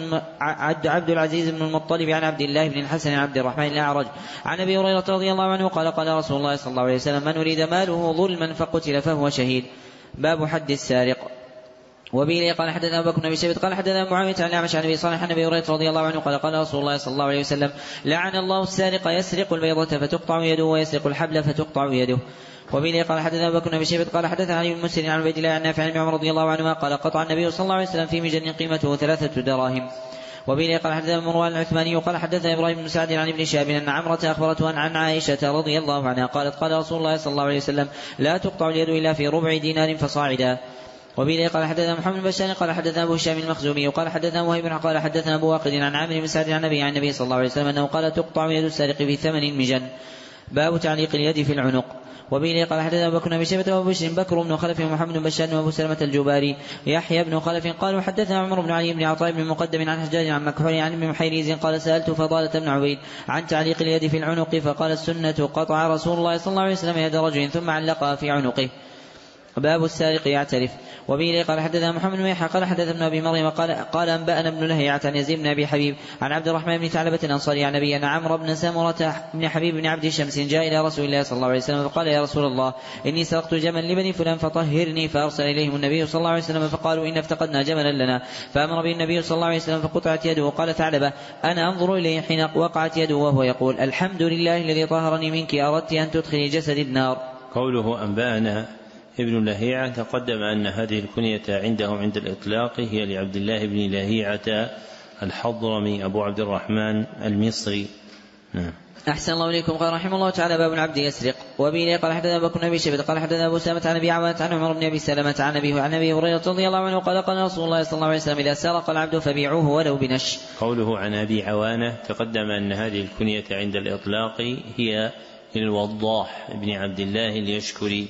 C: عبد العزيز بن المطلب عن عبد الله بن الحسن عبد الرحمن الأعرج عن أبي هريرة رضي الله عنه قال قال رسول الله صلى الله عليه وسلم من أريد ماله ظلما فقتل فهو شهيد. باب حد السارق. وبه قال حدثنا أبو بكر بن أبي شيبة قال حدثنا معاوية عن الأعمش عن أبي صالح عن أبي هريرة رضي الله عنه قال قال رسول الله صلى الله عليه وسلم لعن الله السارق يسرق البيضة فتقطع يده ويسرق الحبل فتقطع يده. وبه قال حدثنا أبو بكر بن أبي شيبة قال حدثنا علي بن مسلم عن عبيد الله عن نافع عن عمر رضي الله عنهما قال قطع النبي صلى الله عليه وسلم في مجن قيمته 3 دراهم. وبه قال حدثنا مروان العثماني قال حدثنا إبراهيم بن سعد عن ابن شهاب أن عمرة أخبرته عن عائشة رضي الله عنها قالت قال رسول الله صلى الله عليه وسلم لا تقطع اليد إلا في ربع دينار فصاعدا. وبه قال حدثنا محمد بن بشار قال حدثنا أبو هشام المخزومي قال حدثنا وهيب قال حدثنا أبو واقد عن عامر بن سعد عن النبي صلى الله عليه وسلم أنه قال تقطع يد السارق في 8 مجن. باب تعليق اليد في العنق. وبه قال حدثنا أبو بكر بن أبي شيبة وأبو بشر بكر بن خلف ومحمد بن بشار وأبو سلمة الجباري يحيى بن خلف قالوا حدثنا عمر بن علي بن عطاء بن مقدم عن حجاج عن مكحول عن ابن محيريز قال سألت فضالة بن عبيد عن تعليق اليد في العنق فقال السنة قطع رسول الله صلى الله عليه وسلم يد رجل ثم علقها في عنقه. باب السارق يعترف. وبه قال حدثنا محمد بن يحيى قال حدثنا ابن ابي مريم قال انبانا ابن لهيعة عن يزيد بن ابي حبيب عن عبد الرحمن بن ثعلبة الانصاري عن ابي ان عمرو بن سمرة بن حبيب بن عبد شمس جاء الى رسول الله صلى الله عليه وسلم فقال يا رسول الله اني سرقت جمل لبني فلان فطهرني فارسل اليهم النبي صلى الله عليه وسلم فقالوا ان افتقدنا جملا لنا فامر به النبي صلى الله عليه وسلم فقطعت يده. وقال ثعلبة انا انظر اليه حين وقعت يده وهو يقول الحمد لله الذي طهرني منك اردت ان تدخلي جسدي النار.
A: قوله انبانا ابن لهيعة تقدم أن هذه الكنية عندهم عند الإطلاق هي لعبد الله بن لهيعة الحضرمي أبو عبد الرحمن المصري.
C: أحسن الله إليكم. قال رحمه الله تعالى باب العبد يسرق. وبه قال حدثنا أبو بكر بن أبي شيبة قال حدثنا أبو سلمة عن أبي عوانة عن عمر بن أبي سلمة عن أبي هريرة رضي الله عنه قال قال رسول الله صلى الله عليه وسلم إذا سرق العبد فبيعوه ولو بنش.
A: قوله عن أبي عوانة تقدم أن هذه الكنية عند الإطلاق هي للوضاح بن عبد الله اليشكري.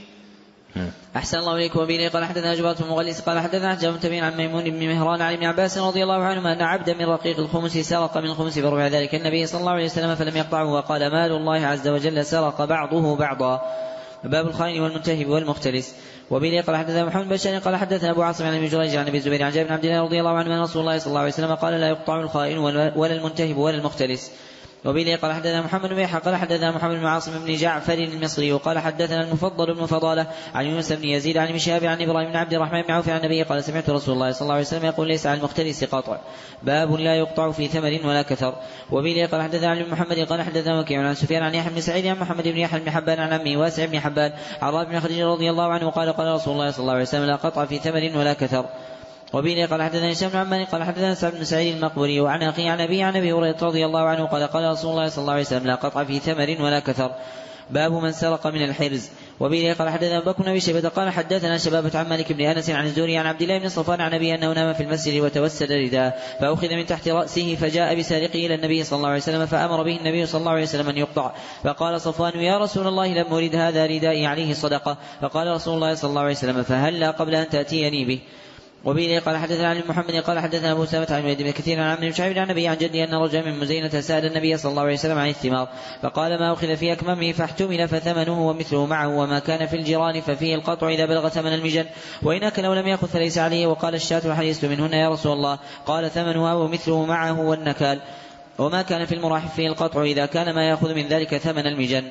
C: أحسن الله إليكم. وبه قال حدثنا جبارة المغلس قال حدثنا حجاب تبين عن ميمون بن مهران عن ابن عباس رضي الله عنهما أن عبدا من رقيق الخمس سرق من الخمس بربع ذلك النبي صلى الله عليه وسلم فلم يقطعه وقال مال الله عز وجل سرق بعضه بعضا. باب الخائن والمنتهب والمختلس. وبه قال حدثنا محمد بن بشار قال حدثنا أبو عاصم عن ابن جريج عن ابي الزبير عن جابر بن عبد الله رضي الله عنه أن رسول الله صلى الله عليه وسلم قال لا يقطع الخائن ولا المنتهب ولا المختلس. وبه قال حدثنا محمد بن يحيى قال حدثنا محمد بن عاصم بن جعفر المصري وقال حدثنا المفضل بن فضالة عن يونس بن يزيد عن مشهاب عن ابراهيم بن عبد الرحمن بن عوف عن النبي قال سمعت رسول الله صلى الله عليه وسلم يقول ليس على المختلس قطع. باب لا يقطع في ثمر ولا كثر. وبه قال حدثنا علي بن محمد قال حدثنا وكيع عن سفيان عن يحيى بن سعيد عن محمد بن يحيى بن حبان عن عمه واسع بن حبان عن رافع بن خديجة رضي الله عنه قال قال رسول الله صلى الله عليه وسلم لا قطع في ثمر ولا كثر. وبه قال حدثنا هشام بن عمار قال حدثنا سعد بن سعيد المقبري وعن أخيه عن أبي هريرة رضي الله عنه قال قال رسول الله صلى الله عليه وسلم لا قطع في ثمر ولا كثر. باب من سرق من الحرز. وبه قال حدثنا أبو بكر بن أبي شيبة قال حدثنا شبابة عن مالك بن أنس عن الزهري عن عبد الله بن صفوان عن أبي أنه نام في المسجد وتوسد رداء فأخذ من تحت رأسه فجاء بسارقه إلى النبي صلى الله عليه وسلم فأمر به النبي صلى الله عليه وسلم أن يقطع. فقال صفوان يا رسول الله لم أرد هذا ردائي عليه صدقة. فقال رسول الله صلى الله عليه وسلم فهلا قبل أن تأتيني به. وبه قال حدثنا عن محمد قال حدثنا أبو سلمة عن وليد بن كثير عن عمرو بن شعيب عن النبي عن جدي أن رجلا من مزينة سأل النبي صلى الله عليه وسلم عن الثمار فقال ما أخذ في أكمامه فاحتمل فثمنه ومثله معه وما كان في الجيران ففيه القطع إذا بلغ ثمن المجن وإن أكل ولم يأخذ فليس عليه. وقال الشاة حديث منهن يا رسول الله قال ثمنها ومثله معه والنكال وما كان في المراحف فيه القطع إذا كان ما يأخذ من ذلك ثمن المجن.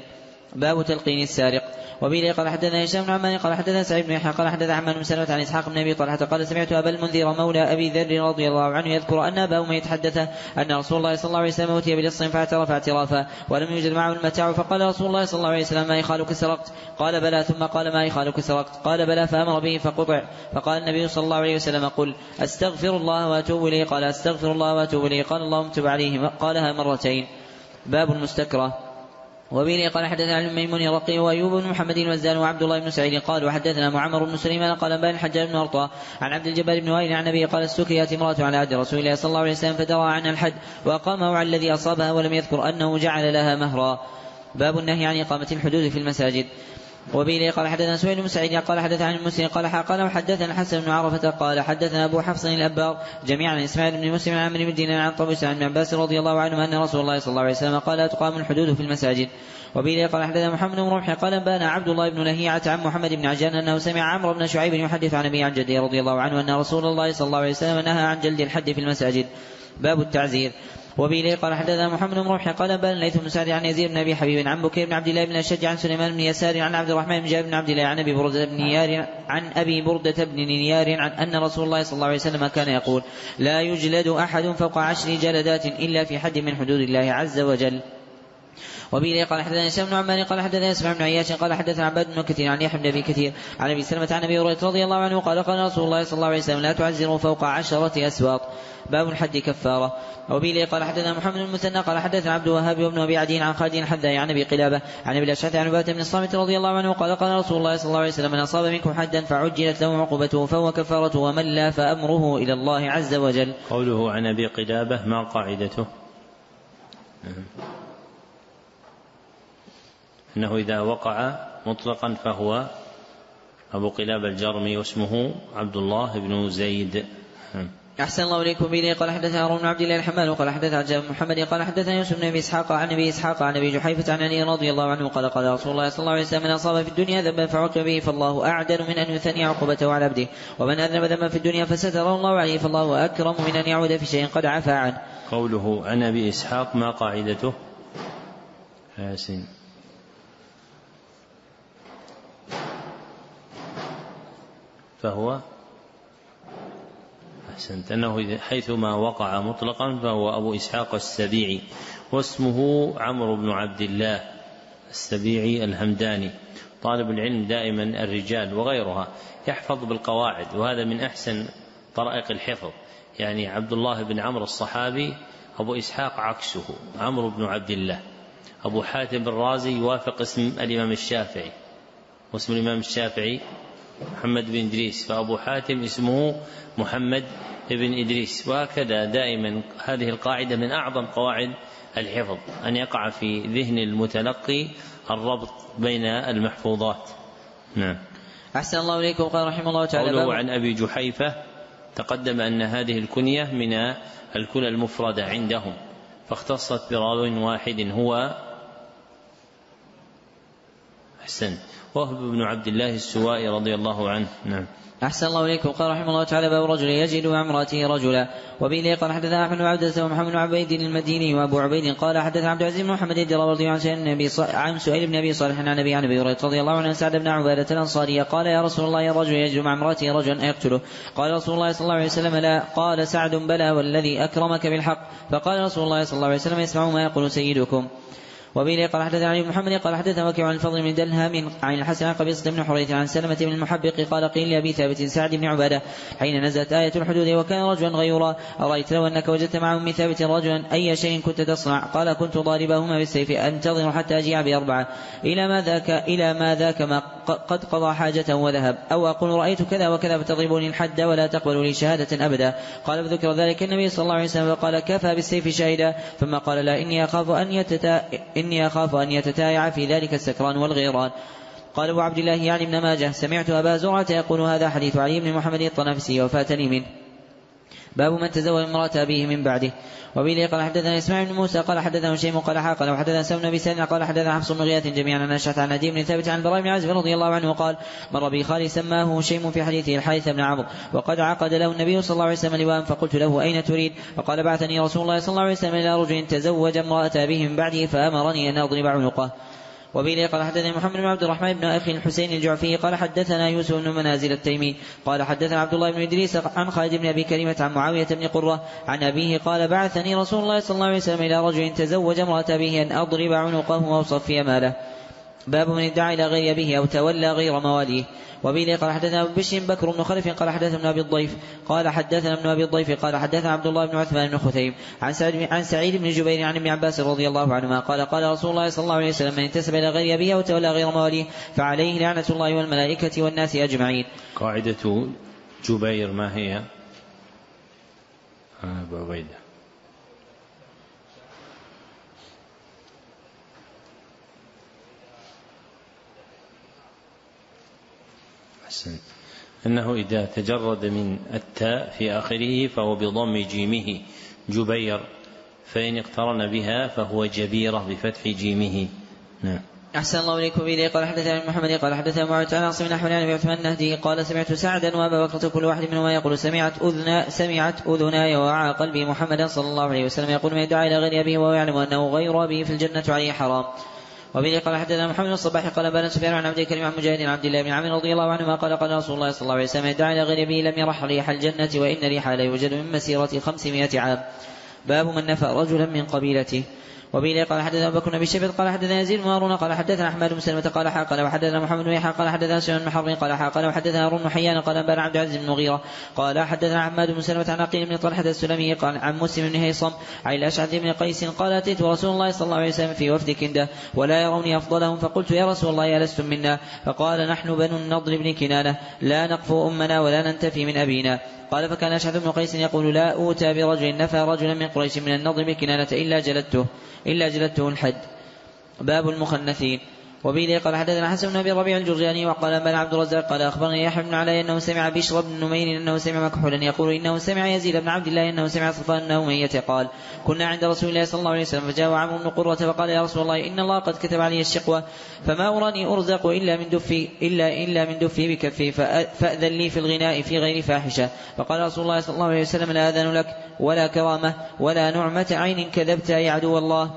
C: باب تلقين السارق. وبه قال حدثنا هشام بن عمار قال حدثنا سعيد بن يحيى قال حدثنا عمار بن سلمة عن إسحاق بن أبي طلحة قال سمعت أبا المنذر مولى أبي ذر رضي الله عنه يذكر أن أبا أمية حدث أن رسول الله صلى الله عليه وسلم أتي بلص فاعترف اعترافا ولم يوجد معه المتاع فقال رسول الله صلى الله عليه وسلم ما يخالك سرقت؟ قال بلى. ثم قال ما يخالك سرقت؟ قال بلى. فأمر به فقطع. فقال النبي صلى الله عليه وسلم قل أستغفر الله وأتوب إليه. قال أستغفر الله وأتوب إليه. قال اللهم تب عليه. قالها مرتين. باب المستكرة. وبه قال حدثنا عن ميمون الرقي وأيوب بن محمد الوزان وعبد الله بن سعيد قال وحدثنا معمر بن سليمان قال بان الحجاج بن أرطى عن عبد الجبار بن وائل عن النبي قال استكيت امرأة على عهد رسول الله صلى الله عليه وسلم فدرى عنها الحد وأقامه على الذي أصابها ولم يذكر أنه جعل لها مهرا. باب النهي عن إقامة الحدود في المساجد. وبه قال حدثنا سهيل بن سعيد قال حدثنا عن المسلم قال وحدثنا الحسن بن عرفة قال حدثنا أبو حفص الأبار جميعا عن إسماعيل بن مسلم عن عمرو بن دينار عن طاووس عن ابن عباس رضي الله عنه أن رسول الله صلى الله عليه وسلم قال تقام الحدود في المساجد. وبه قال حدثنا محمد بن رمح قال بان عبد الله بن لهيعة عن محمد بن عجلان أنه سمع عمرو بن شعيب يحدث عن أبي عن جده رضي الله عنه أن رسول الله صلى الله عليه وسلم نهى عن جلد الحد في المساجد. باب التعزير. وبه قال حدثنا محمد بن رمح قال بان ليث بن سعد عن يزيد بن أبي حبيب عن بكير بن عبد الله بن الأشج عن سليمان بن يسار عن عبد الرحمن بن جابر بن عبد الله عن أبي بردة بن نيار عن أن رسول الله صلى الله عليه وسلم كان يقول لا يجلد أحد فوق 10 جلدات إلا في حد من حدود الله عز وجل. وبه قال حدثنا هشام بن عمار قال حدثنا اسماعيل بن عياش قال حدثنا عباد بن كثير عن يحيى بن ابي كثير عن ابي سلمة عن ابي هريرة رضي الله عنه قال قال رسول الله صلى الله عليه وسلم لا تعزروا فوق 10 أسواط. باب الحد كفارة. وبه قال حدثنا محمد بن المثنى قال حدثنا عبد الوهاب وابن ابي عدي عن خالد الحذاء عن ابي قلابة عن ابي الاشعث عن عبادة بن الصامت رضي الله عنه قال قال رسول الله صلى الله عليه وسلم من اصاب منكم حدا فعجلت له عقوبته فهو كفارته ومن لا فامره الى الله عز وجل.
A: قوله عن ابي قلابة ما قاعدته؟ أنه إذا وقع مطلقا فهو أبو قلابة الجرمي واسمه عبد الله بن زيد.
C: أحسن الله إليكم. به قال حدثنا هارون بن عبد الله الحمال وقال حدثنا جابر بن محمد قال حدثنا يوسف بن أبي إسحاق عن أبي إسحاق عن أبي جحيفة عن علي رضي الله عنه قال قال رسول الله صلى الله عليه وسلم من أصاب في الدنيا ذنبا فعوقب به فالله أعدل من أن يثني عقوبته على عبده ومن أذنب ذنبا في الدنيا فستره الله عليه فالله أكرم من أن يعود في شيء قد عفا عنه.
A: قوله عن أبي إسحاق ما قاعدته؟ ياسين. فهو أحسنت أنه حيثما وقع مطلقا فهو أبو إسحاق السبيعي واسمه عمرو بن عبد الله السبيعي الهمداني. طالب العلم دائما الرجال وغيرها يحفظ بالقواعد وهذا من أحسن طرائق الحفظ. يعني عبد الله بن عمرو الصحابي أبو إسحاق عكسه عمرو بن عبد الله. أبو حاتم الرازي يوافق اسم الإمام الشافعي واسم الإمام الشافعي محمد بن إدريس فأبو حاتم اسمه محمد بن إدريس. وهكذا دائما هذه القاعدة من أعظم قواعد الحفظ أن يقع في ذهن المتلقي الربط بين المحفوظات. نعم.
C: أحسن الله إليكم. قال رحمه الله تعالى
A: قوله عن أبي جحيفة تقدم أن هذه الكنية من الكنى المفردة عندهم فاختصت براو واحد هو أحسن وهب بن عبد الله السوائي رضي الله عنه. نعم.
C: أحسن الله إليكم. قال رحمه الله تعالى باب رجل يجد مع امرأته رجلا. وبه قال حدثنا أحمد بن عبدة ومحمد بن عبيد المديني وأبو عبيد قال حدثنا عبد العزيز بن محمد رضي الله عنه عن سؤال بن أبي صالح عن أبي هريرة رضي الله عنه سعد بن عبادة الأنصاري قال يا رسول الله يا رجل يجد مع امرأته رجلا أيقتله؟ قال رسول الله صلى الله عليه وسلم لا. قال سعد بلى والذي أكرمك بالحق. فقال رسول الله صلى الله عليه وسلم اسمعوا ما يقول سيدكم. وبه قال حدثنا علي بن محمد قال حدثنا وكيع عن الفضل من دلهم عن الحسن عن قبيصة بن حريث عن سلمة بن المحبق قال قيل لأبي ثابت سعد بن عبادة حين نزلت آية الحدود وكان رجلا غيورا أرأيت لو أنك وجدت مع أم ثابت رجلا أي شيء كنت تصنع؟ قال كنت ضاربهما بالسيف أنتظر حتى أجيع ب4 إلى ما ذاك ما قد قضى حاجته وذهب أو أقول رأيت كذا وكذا فتضربوني الحد ولا تقبلوا لي شهادة أبدا. قال فذكر ذلك النبي صلى الله عليه وسلم فقال كفى بالسيف شهيدا ثم قال لا إني أخاف أن يتتايع في ذلك السكران والغيران. قال أبو عبد الله يعني ابن ماجه سمعت أبا زرعة يقول هذا حديث علي بن محمد الطنافسي وفاتني منه. باب من تزوج امرأة أبيه من بعده. وبه قال حدثنا إسماعيل بن موسى قال حدثنا هشيم قال حاقل وحدثنا سلمة بن سالم قال حدثنا حفص بن غياث جميعا عن أشعث عن عدي بن ثابت عن البراء بن عازب رضي الله عنه قال مر بي خالي سماه هشيم في حديثه الحارث بن عمرو وقد عقد له النبي صلى الله عليه وسلم لواء فقلت له أين تريد؟ فقال بعثني رسول الله صلى الله عليه وسلم إلى رجل تزوج امرأة أبيه من بعده فأمرني أن أضرب عنقه. وبه قال حدثنا محمد بن عبد الرحمن بن أخي الحسين الجعفي قال حدثنا يوسف بن منازل التيمي قال حدثنا عبد الله بن إدريس عن خالد بن أبي كريمة عن معاوية بن قرة عن أبيه قال بعثني رسول الله صلى الله عليه وسلم إلى رجل تزوج امرأة أبيه أن أضرب عنقه وأصفي ماله. باب من ادعى إلى غير أبيه أو تولى غير مواليه. وبه قال حدثنا أبو بشر بكر بن خلف قال حدثنا ابن أبي الضيف قال حدثنا ابن أبي الضيف قال حدثنا عبد الله بن عثمان بن خثيم عن سعيد بن جبير عن ابن عباس رضي الله عنهما قال قال رسول الله صلى الله عليه وسلم من انتسب إلى غير أبيه أو تولى غير مواليه فعليه لعنة الله والملائكة والناس أجمعين.
A: قاعدة جبير ما هي؟ أبو عبيدة. أنه إذا تجرد من التاء في آخره فهو بضم جيمه جبير، فإن اقترن بها فهو جبيرة بفتح جيمه. نعم.
C: أحسن الله إليكم. به قال حدثنا محمد قال حدثنا معاوية عن عاصم بن أحمد عن أبي عثمان النهدي قال سمعت سعدا وأبا بكر كل واحد منهما يقول سمعت أذناي ووعى قلبي محمدا صلى الله عليه وسلم يقول من يدعى إلى غير أبيه وهو يعلم أنه غير أبيه في الجنة عليه حرام. وبه قال حدثنا محمد بن الصباح قال بان سفيان عن عبد الكريم عن مجاهد عن عبد الله بن عمرو رضي الله عنهما قال قال رسول الله صلى الله عليه وسلم يدعى إلى غير أبيه لم يرح ريح الجنة وإن ريحها لا يوجد من مسيرة 500 عام. باب من نفى رجلا من قبيلته. وبه قال حدثنا أبو بكر بن شيبة قال حدثنا يزيد بن هارون قال حدثنا أحمد بن سلمة قال قال وحدثنا محمد بن يحيى قال حدثنا سفيان بن حرب قال قال وحدثنا هارون بن حيان قال أنبأنا عبد العزيز بن المغيرة قال حدثنا حماد بن سلمة عن عقيل بن طلحة السلمي قال عن مسلم بن هيصم عن الأشعث بن قيس قال أتيت رسول الله صلى الله عليه وسلم في وفد كندة ولا يروني أفضلهم فقلت يا رسول الله ألستم منا؟ فقال نحن بنو النضر بن كنانة لا نقفو أمنا ولا ننتفي من أبينا. قال فكان أشعث بن قيس يقول لا أوتى برجل نفى رجلا من قريش من النضر بن كنانة إلا جلدته الحد. باب المخنثين. وبه قال حدثنا حسن بن أبي الربيع الجرجاني وقال أنبأنا عبد الرزاق قال أخبرني يحيى بن علي أنه سمع بشر بن نمير أنه سمع مكحولا يقول إنه سمع يزيد بن عبد الله أنه سمع صفوان بن أمية قال كنا عند رسول الله صلى الله عليه وسلم فجاء عمرو بن قرة فقال يا رسول الله إن الله قد كتب علي الشقوة فما أراني أرزق إلا من دفي بكفي فأذن لي في الغناء في غير فاحشة. فقال رسول الله صلى الله عليه وسلم لا أذن لك ولا كرامة ولا نعمة عين كذبت يا عدو الله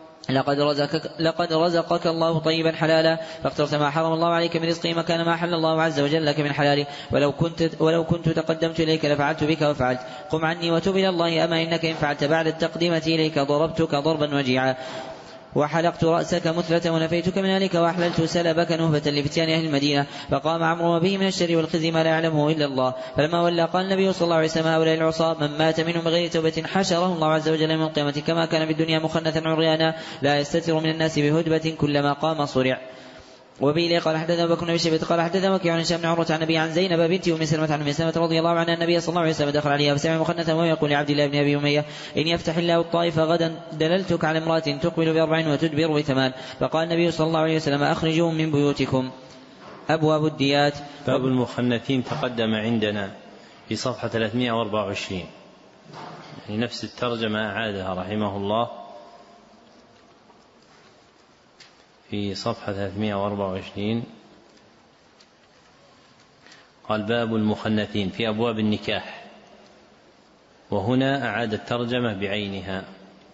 C: لقد رزقك الله طيبا حلالا فاخترت ما حرم الله عليك من رزقه مكان ما حل الله عز وجل لك من حلاله ولو كنت تقدمت إليك لفعلت بك وفعلت قم عني وتب إلى الله أما إنك إن فعلت بعد التقديمة إليك ضربتك ضربا وجيعا وحلقت رأسك مثلة ونفيتك من أهلك وأحللت سلبك نهبة لفتيان أهل المدينة. فقام عمرو به من الشر والخزي ما لا يعلمه إلا الله. فلما ولى قال النبي صلى الله عليه وسلم هؤلاء العصاة من مات منهم بغير توبة حشره الله عز وجل يوم القيامة كما كان في الدنيا مخنثا عريانا لا يستتر من الناس بهدبة كلما قام صرع. وبه قال حدثنا أبو بكر بن شيبة قال حدثنا وكيع عن هشام بن عروة عن النبي عن زينب بنت أم سلمة عن أم سلمة رضي الله عنها النبي صلى الله عليه وسلم دخل عليها فسمع مخنثا وهو يقول لعبد الله بن أبي أمية إن يفتح الله الطائف غدا دللتك على امرأة تقبل ب4 وتدبر ب8. فقال النبي صلى الله عليه وسلم أخرجوهم من بيوتكم. أبواب الديات.
A: باب المخنثين تقدم عندنا في صفحة 324 يعني نفس الترجمة أعادها رحمه الله في صفحة 324 قال باب المخنثين في أبواب النكاح وهنا أعاد الترجمة بعينها.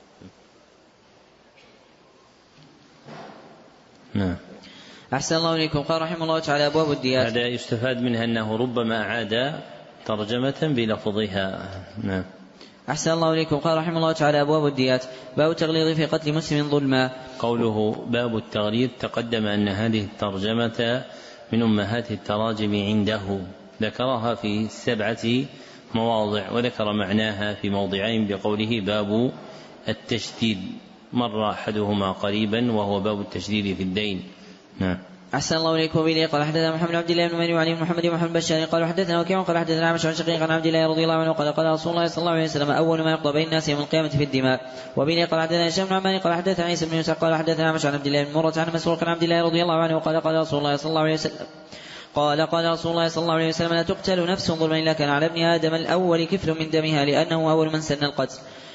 A: نعم.
C: أحسن الله إليكم. قال رحمه الله تعالى أبواب الديات.
A: هذا يستفاد منها أنه ربما أعاد ترجمة بلفظها. نعم.
C: أحسن الله إليكم. قال رحمه الله تعالى أبواب الديات. باب التغليظ في قتل مسلم ظلما.
A: قوله باب التغليظ تقدم أن هذه الترجمة من أمهات التراجم عنده ذكرها في 7 مواضع وذكر معناها في موضعين بقوله باب التشديد مر أحدهما قريبا وهو باب التشديد في الدين. نعم.
C: أحسن الله إليكم. به قال حدثنا محمد بن عبد الله بن نمير وعلي بن محمد ومحمد بشار قال حدثنا وكيع قال حدثنا عمش عن شقيق عن عبد الله رضي الله عنه قال قال رسول الله صلى الله عليه وسلم أول ما يقضى بين الناس يوم القيامة في الدماء. وبه قال حدثنا هشام بن عمار قال حدثنا عيسى بن يوسف قال حدثنا عمش عن عبد الله بن مرة عن مسروق عن عبد الله رضي الله عنه قال قال رسول الله صلى الله عليه وسلم قال رسول الله صلى الله عليه وسلم لا تقتل نفس ظلما إلا كان على ابن آدم الأول كفل من دمها لأنه أول من سن القتل.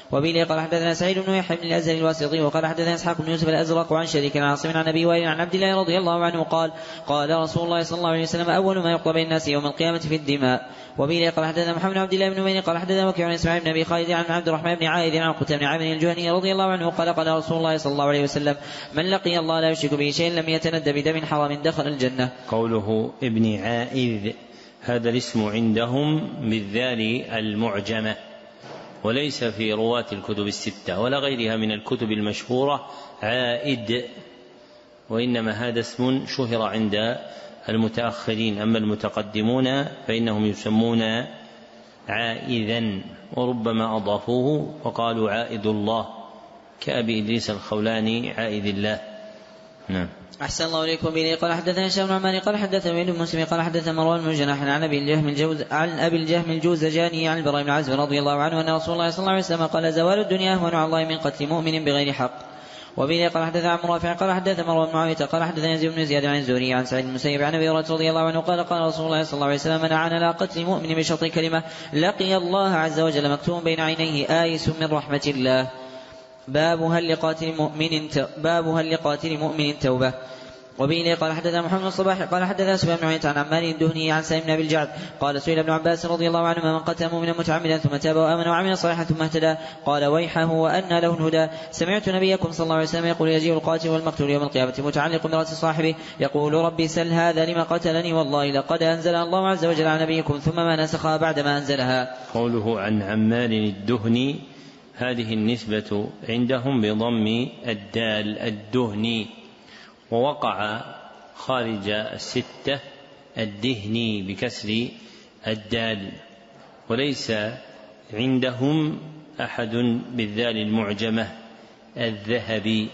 C: وبه قال حدثنا سعيد بن يحيى بن الأزهري الواسطي وقال حدثنا إسحاق بن يوسف الأزرق وعن شريك عن عاصم عن أبي وائل عن عبد الله رضي الله عنه قال قال رسول الله صلى الله عليه وسلم أول ما يقضى بين الناس يوم القيامة في الدماء. وبه قال حدثنا محمد بن عبد الله بن نمير قال حدثنا وكيع عن إسماعيل بن أبي خالد عن عبد الرحمن بن عائذ عن قتيبة بن عامر الجهني رضي الله عنه قال قال رسول الله صلى الله عليه وسلم من لقي الله لا يشرك به شيئا لم يتندى بدم حرام دخل الجنة.
A: قوله ابن عائذ هذا الاسم عندهم بالذال المعجمة، وليس في رواة الكتب الستة ولا غيرها من الكتب المشهورة عائد، وإنما هذا اسم شهر عند المتأخرين، أما المتقدمون فإنهم يسمون عائذا، وربما أضافوه وقالوا عائد الله كأبي إدريس الخولاني عائد الله. نعم.
C: أحسن الله إليكم. به قال حدثنا هشام بن عمار قال حدثنا ابن مسلم قال حدثنا مروان بن جناح عن أبي الجهم الجوزجاني عن البراء بن عازب رضي الله عنه أن رسول الله صلى الله عليه وسلم قال زوال الدنيا أهون على الله من قتل مؤمن بغير حق. وبه قال حدثنا عمرو رافع قال حدثنا مروان بن معاوية قال حدثنا يزيد بن زياد عن الزهري عن سعيد بن المسيب عن أبي هريرة رضي الله عنه قال قال رسول الله صلى الله عليه وسلم من أعان على قتل مؤمن بشطر كلمة لقي الله عز وجل مكتوب بين عينيه آيس من رحمة الله. باب هل لقاتل مؤمن توبة. وبه قال حدثنا محمد بن الصباح قال حدثنا سفيان بن عيينة عن عمار الدهني عن سالم بن أبي الجعد قال سئل ابن عباس رضي الله عنهما من قتل مؤمنا متعمدا ثم تاب وآمن وعمل صالحا ثم اهتدى قال ويحه وأنى له الهدى. سمعت نبيكم صلى الله عليه وسلم يقول يجيء القاتل والمقتول يوم القيامة متعلق برأس صاحبه يقول ربي سل هذا لما قتلني والله لقد أنزلها الله عز وجل على نبيكم ثم ما نسخها بعدما أنزلها.
A: قوله عن عمار الدهني هذه النسبة عندهم بضم الدال الدهني، ووقع خارج الستة الدهني بكسر الدال، وليس عندهم أحد بالذال المعجمة الذهبي.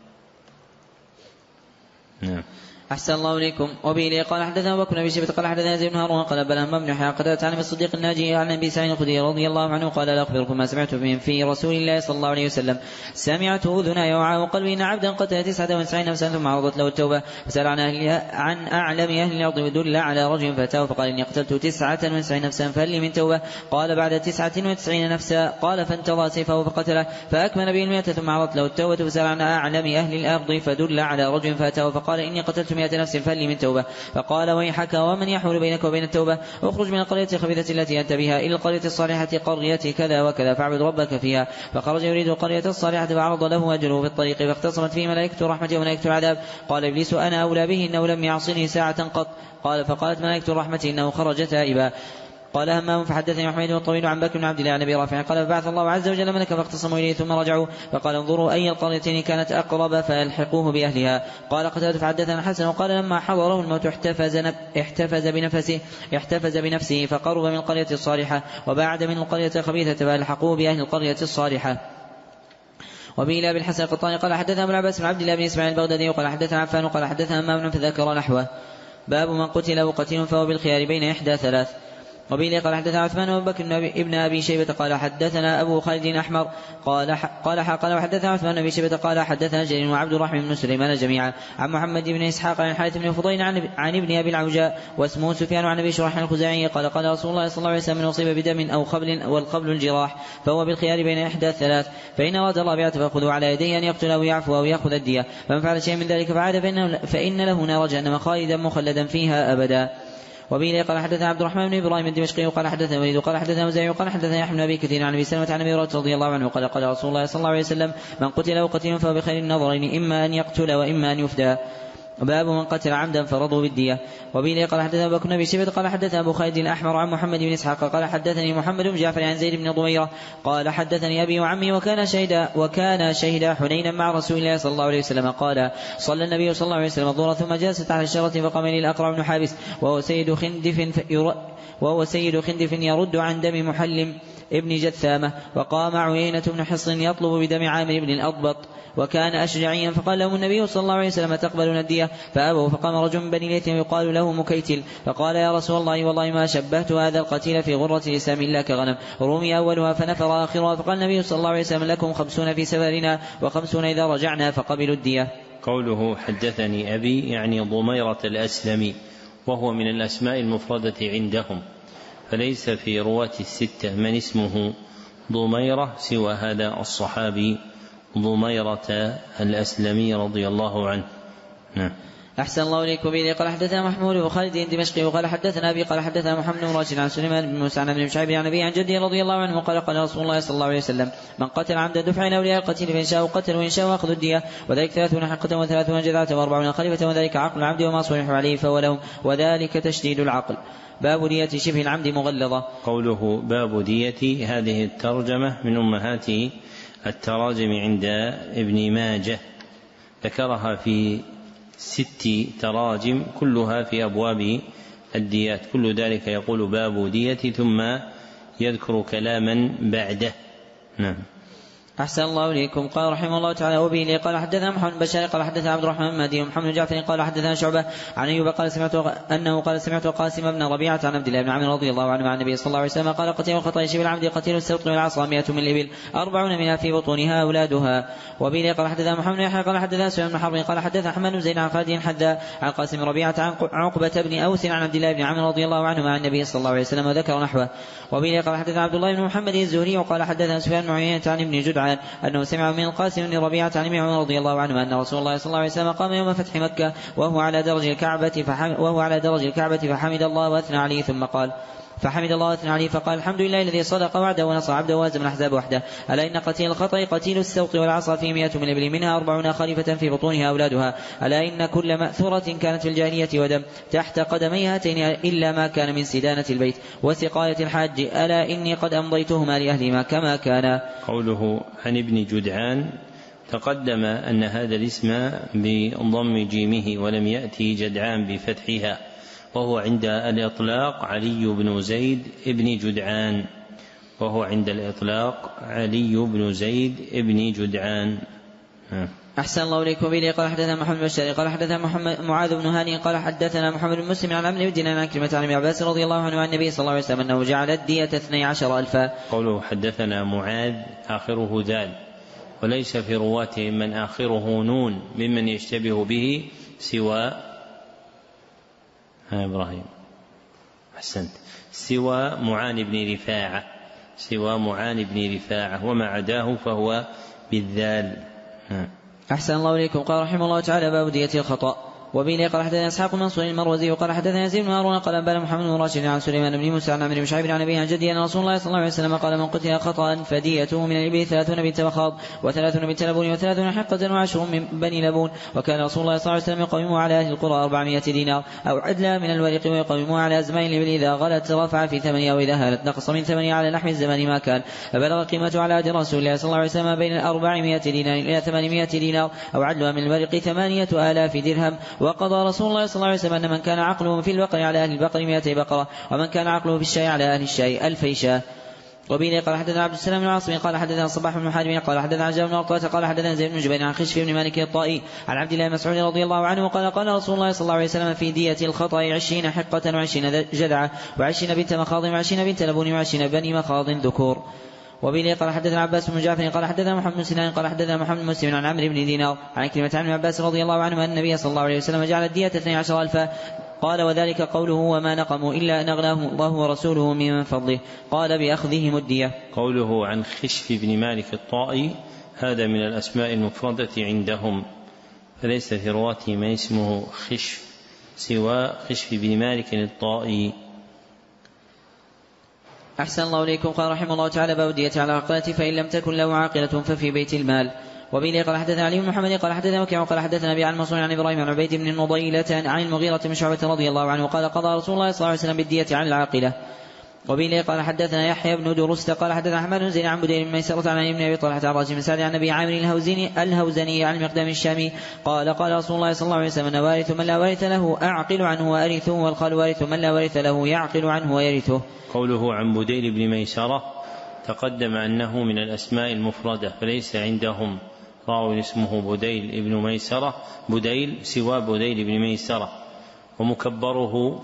A: نعم.
C: أحسن الله إليكم. وبه قال حدثنا أبو بكر بن أبي شيبة قال حدثنا يزيد بن هارون قال بلهم بن يحيى قتادة عن الصديق الناجي عن أبي سعيد الخدري رضي الله عنه قال لا أخبركم ما سمعت في رسول الله صلى الله عليه وسلم سمعته أذناي ووعاه قلبي إن عبدا قتل 99 نفسا ثم عرضت له التوبة فسأل عن أعلم أهل الأرض ودل على رجل فأتاه فقال إني قتلت 99 نفسا فهل لي من توبة؟ قال بعد 99 نفسا. قال فانتظر سيفه فقتله فأكمل به 100 ثم عرضت له التوبة فسأل عن أعلم أهل الأرض فدل على رجل فأتاه فقال إني قتلت 100 نفس فهل لي من توبة؟ فقال ويحك ومن يحول بينك وبين التوبة؟ اخرج من القرية الخبيثة التي أنت بها إلى القرية الصالحة قرية كذا وكذا فاعبد ربك فيها. فخرج يريد القرية الصالحة فعرض له أجله في الطريق فاختصمت فيه ملائكة الرحمة وملائكة العذاب. قال إبليس أنا أولى به إنه لم يعصني ساعة قط. قال فقالت ملائكة الرحمة إنه خرج تائبا. قال همام فحدثني محمد الطويل عن بكر بن عبد الله عن ابي رافع قال فبعث الله عز وجل ملكا فاختصموا اليه ثم رجعوا فقال انظروا اي القريتين كانت اقرب فالحقوه باهلها. قال قتادة فحدثنا حسن وقال لما حضره الموت احتفز بنفسه فقرب من القرية الصالحة وبعد من القرية الخبيثة فالحقوه باهل القرية الصالحة. وبه لا بالحسن القطاني قال حدثنا ابو العباس بن عبد الله بن اسماعيل البغدادي قال حدثنا عفان قال حدثنا همام فذكر نحوه. باب من قتل وقتيل فهو بالخيار بين إحدى ثلاث. وبه قال حدثنا عثمان بن بكر ابن أبي شيبة قال حدثنا أبو خالد أحمر قال وحدثنا عثمان بن أبي شيبة قال حدثنا جرير وعبد الرحمن بن سليمان جميعا عن محمد بن إسحاق عن الحارث بن فضيل عن ابن أبي العوجاء واسمه سفيان عن أبي شريح الخزاعي قال قال رسول الله صلى الله عليه وسلم من أصيب بدم أو خبل والقبل الجراح فهو بالخيار بين إحدى الثلاث فإن أراد الله بيعته فأخذوا على يديه أن يقتل أو يعفو أو يأخذ الدية فمن فعل شيء من ذلك فعاد فإن له نار جهنم خالدا مخلدا فيها أبدا. وبه قال حدثنا عبد الرحمن بن إبراهيم الدمشقي قال حدثنا وليد قال حدثنا وزيع قال حدثنا يحيى بن أبي كثير عن أبي سلمة عن أبي هريرة رضي الله عنه قال قال رسول الله صلى الله عليه وسلم من قتل وقتيل فهو بخير النظرين إما أن يقتل وإما أن يفدى. باب من قتل عمدا فرضوا بالدية. وبه قال حدثنا أبو بكر بن أبي شيبة قال حدثنا أبو خالد الأحمر عن محمد بن إسحاق قال حدثني محمد بن جعفر عن زيد بن ضميرة قال حدثني أبي وعمي وكان شهدا حنينا مع رسول الله صلى الله عليه وسلم قال صلى النبي صلى الله عليه وسلم الظهر ثم جلس على الشجرة فقام إليه الأقرع بن حابس وهو سيد خندف يرد عن دم محلم ابن جثامة وقام عيينة بن حصن يطلب بدم عامر بن الأضبط وكان أشجعيا فقال لهم النبي صلى الله عليه وسلم تقبلون الدية فأبوا فقام رجل من بني ليث يقال له مكيتل فقال يا رسول الله والله ما شبهت هذا القتيل في غرة الإسلام إلا كغنم رمي أولها فنفر آخرها فقال النبي صلى الله عليه وسلم لكم 50 في سفرنا و50 إذا رجعنا فقبلوا الدية.
A: قوله حدثني أبي يعني ضميرة الأسلمي وهو من الأسماء المفردة عندهم فليس في رواة الستة من اسمه ضميرة سوى هذا الصحابي ضميرة الأسلمي رضي الله عنه. نعم.
C: أحسن الله إليكم. به قال حدثنا محمود بن خالد الدمشقي وقال حدثنا أبي قال حدثنا محمد بن راشد عن سليمان بن موسى عن ابن شعيب عن أبي عن جدي رضي الله عنه قال قال رسول الله صلى الله عليه وسلم: من قتل عمدا دفع إلى أولياء القتيل فإن شاءوا قتل وإن شاءوا أخذوا الدية، وذلك 30 حقة و30 جذعة و40 خليفة، وذلك عقل العمد وما صلح عليه فهو لهم، وذلك تشديد العقل. باب دية شبه العمد مغلظة.
A: قوله باب دية، هذه الترجمة من أمهات التراجم عند ابن ماجه، ذكرها في 6 تراجم كلها في أبواب الديات، كل ذلك يقول باب دية ثم يذكر كلاما بعده. نعم.
C: أحسن الله إليكم. قال رحمه الله تعالى: وبه قال حدثنا محمد بن بشار قال حدثنا عبد الرحمن المهدي ومحمد بن جعفر قال حدثنا شعبة عن أيوب قال سمعت قاسم بن ربيعة عن عبد الله بن عمرو رضي الله عنه عن النبي صلى الله عليه وسلم قال: قتيل الخطأ شبه العمد قتيل السوط والعصا 100 من الإبل 40 منها في بطونها أولادها. وبه قال حدثنا محمد بن يحيى قال حدثنا سفيان بن حرب قال حدثنا حماد بن زيد عن خالد حذاء عن قاسم ربيعة عن عقبة بن أوس عن عبد الله بن عمرو رضي الله عنه عن النبي صلى الله عليه وسلم وذكر نحوه. وبه قال حدثنا عبد الله بن محمد الزهري وقال حدثنا سفيان بن عيينة عن ابن جدعان أنه سمع من القاسم بن ربيعة عن ابن عمر رضي الله عنه أن رسول الله صلى الله عليه وسلم قام يوم فتح مكة وهو على درج الكعبة فحمد الله وأثنى عليه ثم قال: فحمد الله وأثنى عليه فقال: الحمد لله الذي صدق وعده ونصر عبده وهزم الأحزاب وحده. ألا إن قتيل الخطأ قتيل السوط والعصا في 100 من الإبل منها 40 خليفة في بطونها أولادها. ألا إن كل مأثورة كانت في الجاهلية ودم تحت قدمي هاتين إلا ما كان من سدانة البيت وسقاية الحاج، ألا إني قد أمضيتهما لأهلهما كما كان.
A: قوله عن ابن جدعان، تقدم أن هذا الاسم بضم جيمه ولم يأتي جدعان بفتحها، وهو عند الإطلاق علي بن زيد ابن جدعان،
C: أحسن الله إليكم. به قال حدثنا محمد بن بشار قال حدثنا معاذ بن هاني قال حدثنا محمد بن مسلم عن عمرو بن دينار عن كلمة عن ابن عباس رضي الله عنه عن النبي صلى الله عليه وسلم أنه جعل الدية 12,000.
A: قوله حدثنا معاذ آخره ذال، وليس في رواته من آخره نون ممن يشتبه به سوى إبراهيم أحسنت سوى معان بن رفاعة وما عداه فهو بالذال.
C: أحسن الله إليكم. قال رحمه الله تعالى: باب دية الخطأ. وبه قال حدثنا إسحاق بن منصور المروزي وقال حدثنا يزيد بن هارون قال أنبأنا محمد بن راشد عن سليمان بن موسى عن عمرو بن شعيب عن أبيه عن جده أن رسول الله صلى الله عليه وسلم قال: من قتل خطأ فديته من الإبل 30 بنت مخاض و30 بنت لبون و30 حقة و10 من بني لبون. وكان رسول الله صلى الله عليه وسلم يقوم على أهل القرى 400 دينار أو عدلا من الورق، ويقوم على أزمان الإبل إذا غلت رفع في 8 وإذا هالت نقص من 8 على لحم الزمان ما كان. فبلغ قيمة على عهد رسول الله صلى الله عليه وسلم بين 400 دينار إلى 800 دينار أو عدلها من الورق 8,000 درهم. وقضى رسول الله صلى الله عليه وسلم أن من كان عقله في البقر على أهل البقر 200 بقرة، ومن كان عقله في الشاي على أهل الشاي 1000 شاة. وبه قال حدثنا عبد السلام بن عاصم قال حدثنا صباح بن حارم قال حدثنا عجاب بن عطوة قال حدثنا زيد بن جبير عن خشف بن مالك الطائي عن عبد الله بن مسعود رضي الله عنه قال: قال رسول الله صلى الله عليه وسلم: في دية الخطأ 20 حقة و20 جدعة و20 بنت مخاض و20 بنت لبون و20 بني مخاض ذكور. وبه قال حدثنا عباس بن جعفر قال حدثنا محمد بن سنان قال حدثنا محمد بن مسلم عن عمرو بن دينار عن كلمة عن عباس رضي الله عنه أن النبي صلى الله عليه وسلم جعل الدية 12,000. قال: وذلك قوله: وما نقموا إلا أن أغناهم الله ورسوله من فضله. قال: بأخذهم الدية.
A: قوله عن خشف بن مالك الطائي، هذا من الأسماء المفردة عندهم، فليس في رواته ما اسمه خشف سوى خشف بن مالك الطائي.
C: أحسن الله إليكم. قال رحمه الله تعالى: باب الدية على العاقلة فإن لم تكن له عاقلة ففي بيت المال. وبه قال حدثنا علي بن محمد قال حدثنا وكيع قال حدثنا أبي عن منصور عن إبراهيم عن عبيد بن نضيلة عن المغيرة بن شعبة رضي الله عنه قال: قضى رسول الله صلى الله عليه وسلم بالدية عن العاقلة. وبه قال حدثنا يحيى بن درست قال حدثنا أحمد بن زيد عن بديل بن ميسرة عن ابن أبي طلحة عن راجل بن سعد عن أبي عامر الهوزني عن المقدام الشامي قال: قال رسول الله صلى الله عليه وسلم: وارث من لا وارث له أعقل عنه وأرثه، والخال وارث من لا وارث له يعقل عنه ويرثه.
A: قوله عن بديل بن ميسرة تقدم أنه من الأسماء المفردة، فليس عندهم راوي اسمه بديل ابن ميسرة بديل سوى بديل بن ميسرة، ومكبره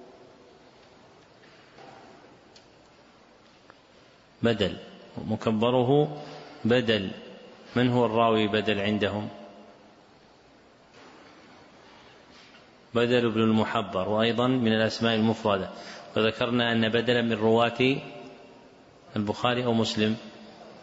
A: بدل. من هو الراوي بدل عندهم؟ بدل بن المحبر، وأيضا من الأسماء المفردة. وذكرنا أن بدلا من رواة البخاري أو مسلم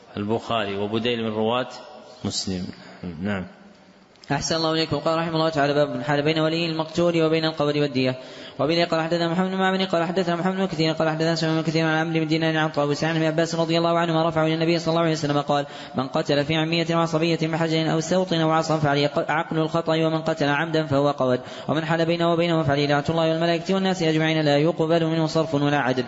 A: البخاري وبديل من رواة مسلم. نعم.
C: أحسن الله إليكم. قال رحمه الله تعالى: باب حال بين ولي المقتول وبين القبر والدية. وبه قال حدثنا محمد بن معمر قال حدثنا محمد بن كثير قال حدثنا سليمان بن كثير عن عمرو بن دينار عن طاووس عن ابن عباس رضي الله عنهما رفعه الى النبي صلى الله عليه وسلم قال: من قتل في عمية وعصبية بحجر أو سوط أو عصا فعليه عقل الخطأ، ومن قتل عمدا فهو قود، ومن حال بينه وبينه فعليه لعنة الله والملائكة والناس أجمعين لا يقبل منه صرف ولا عدل.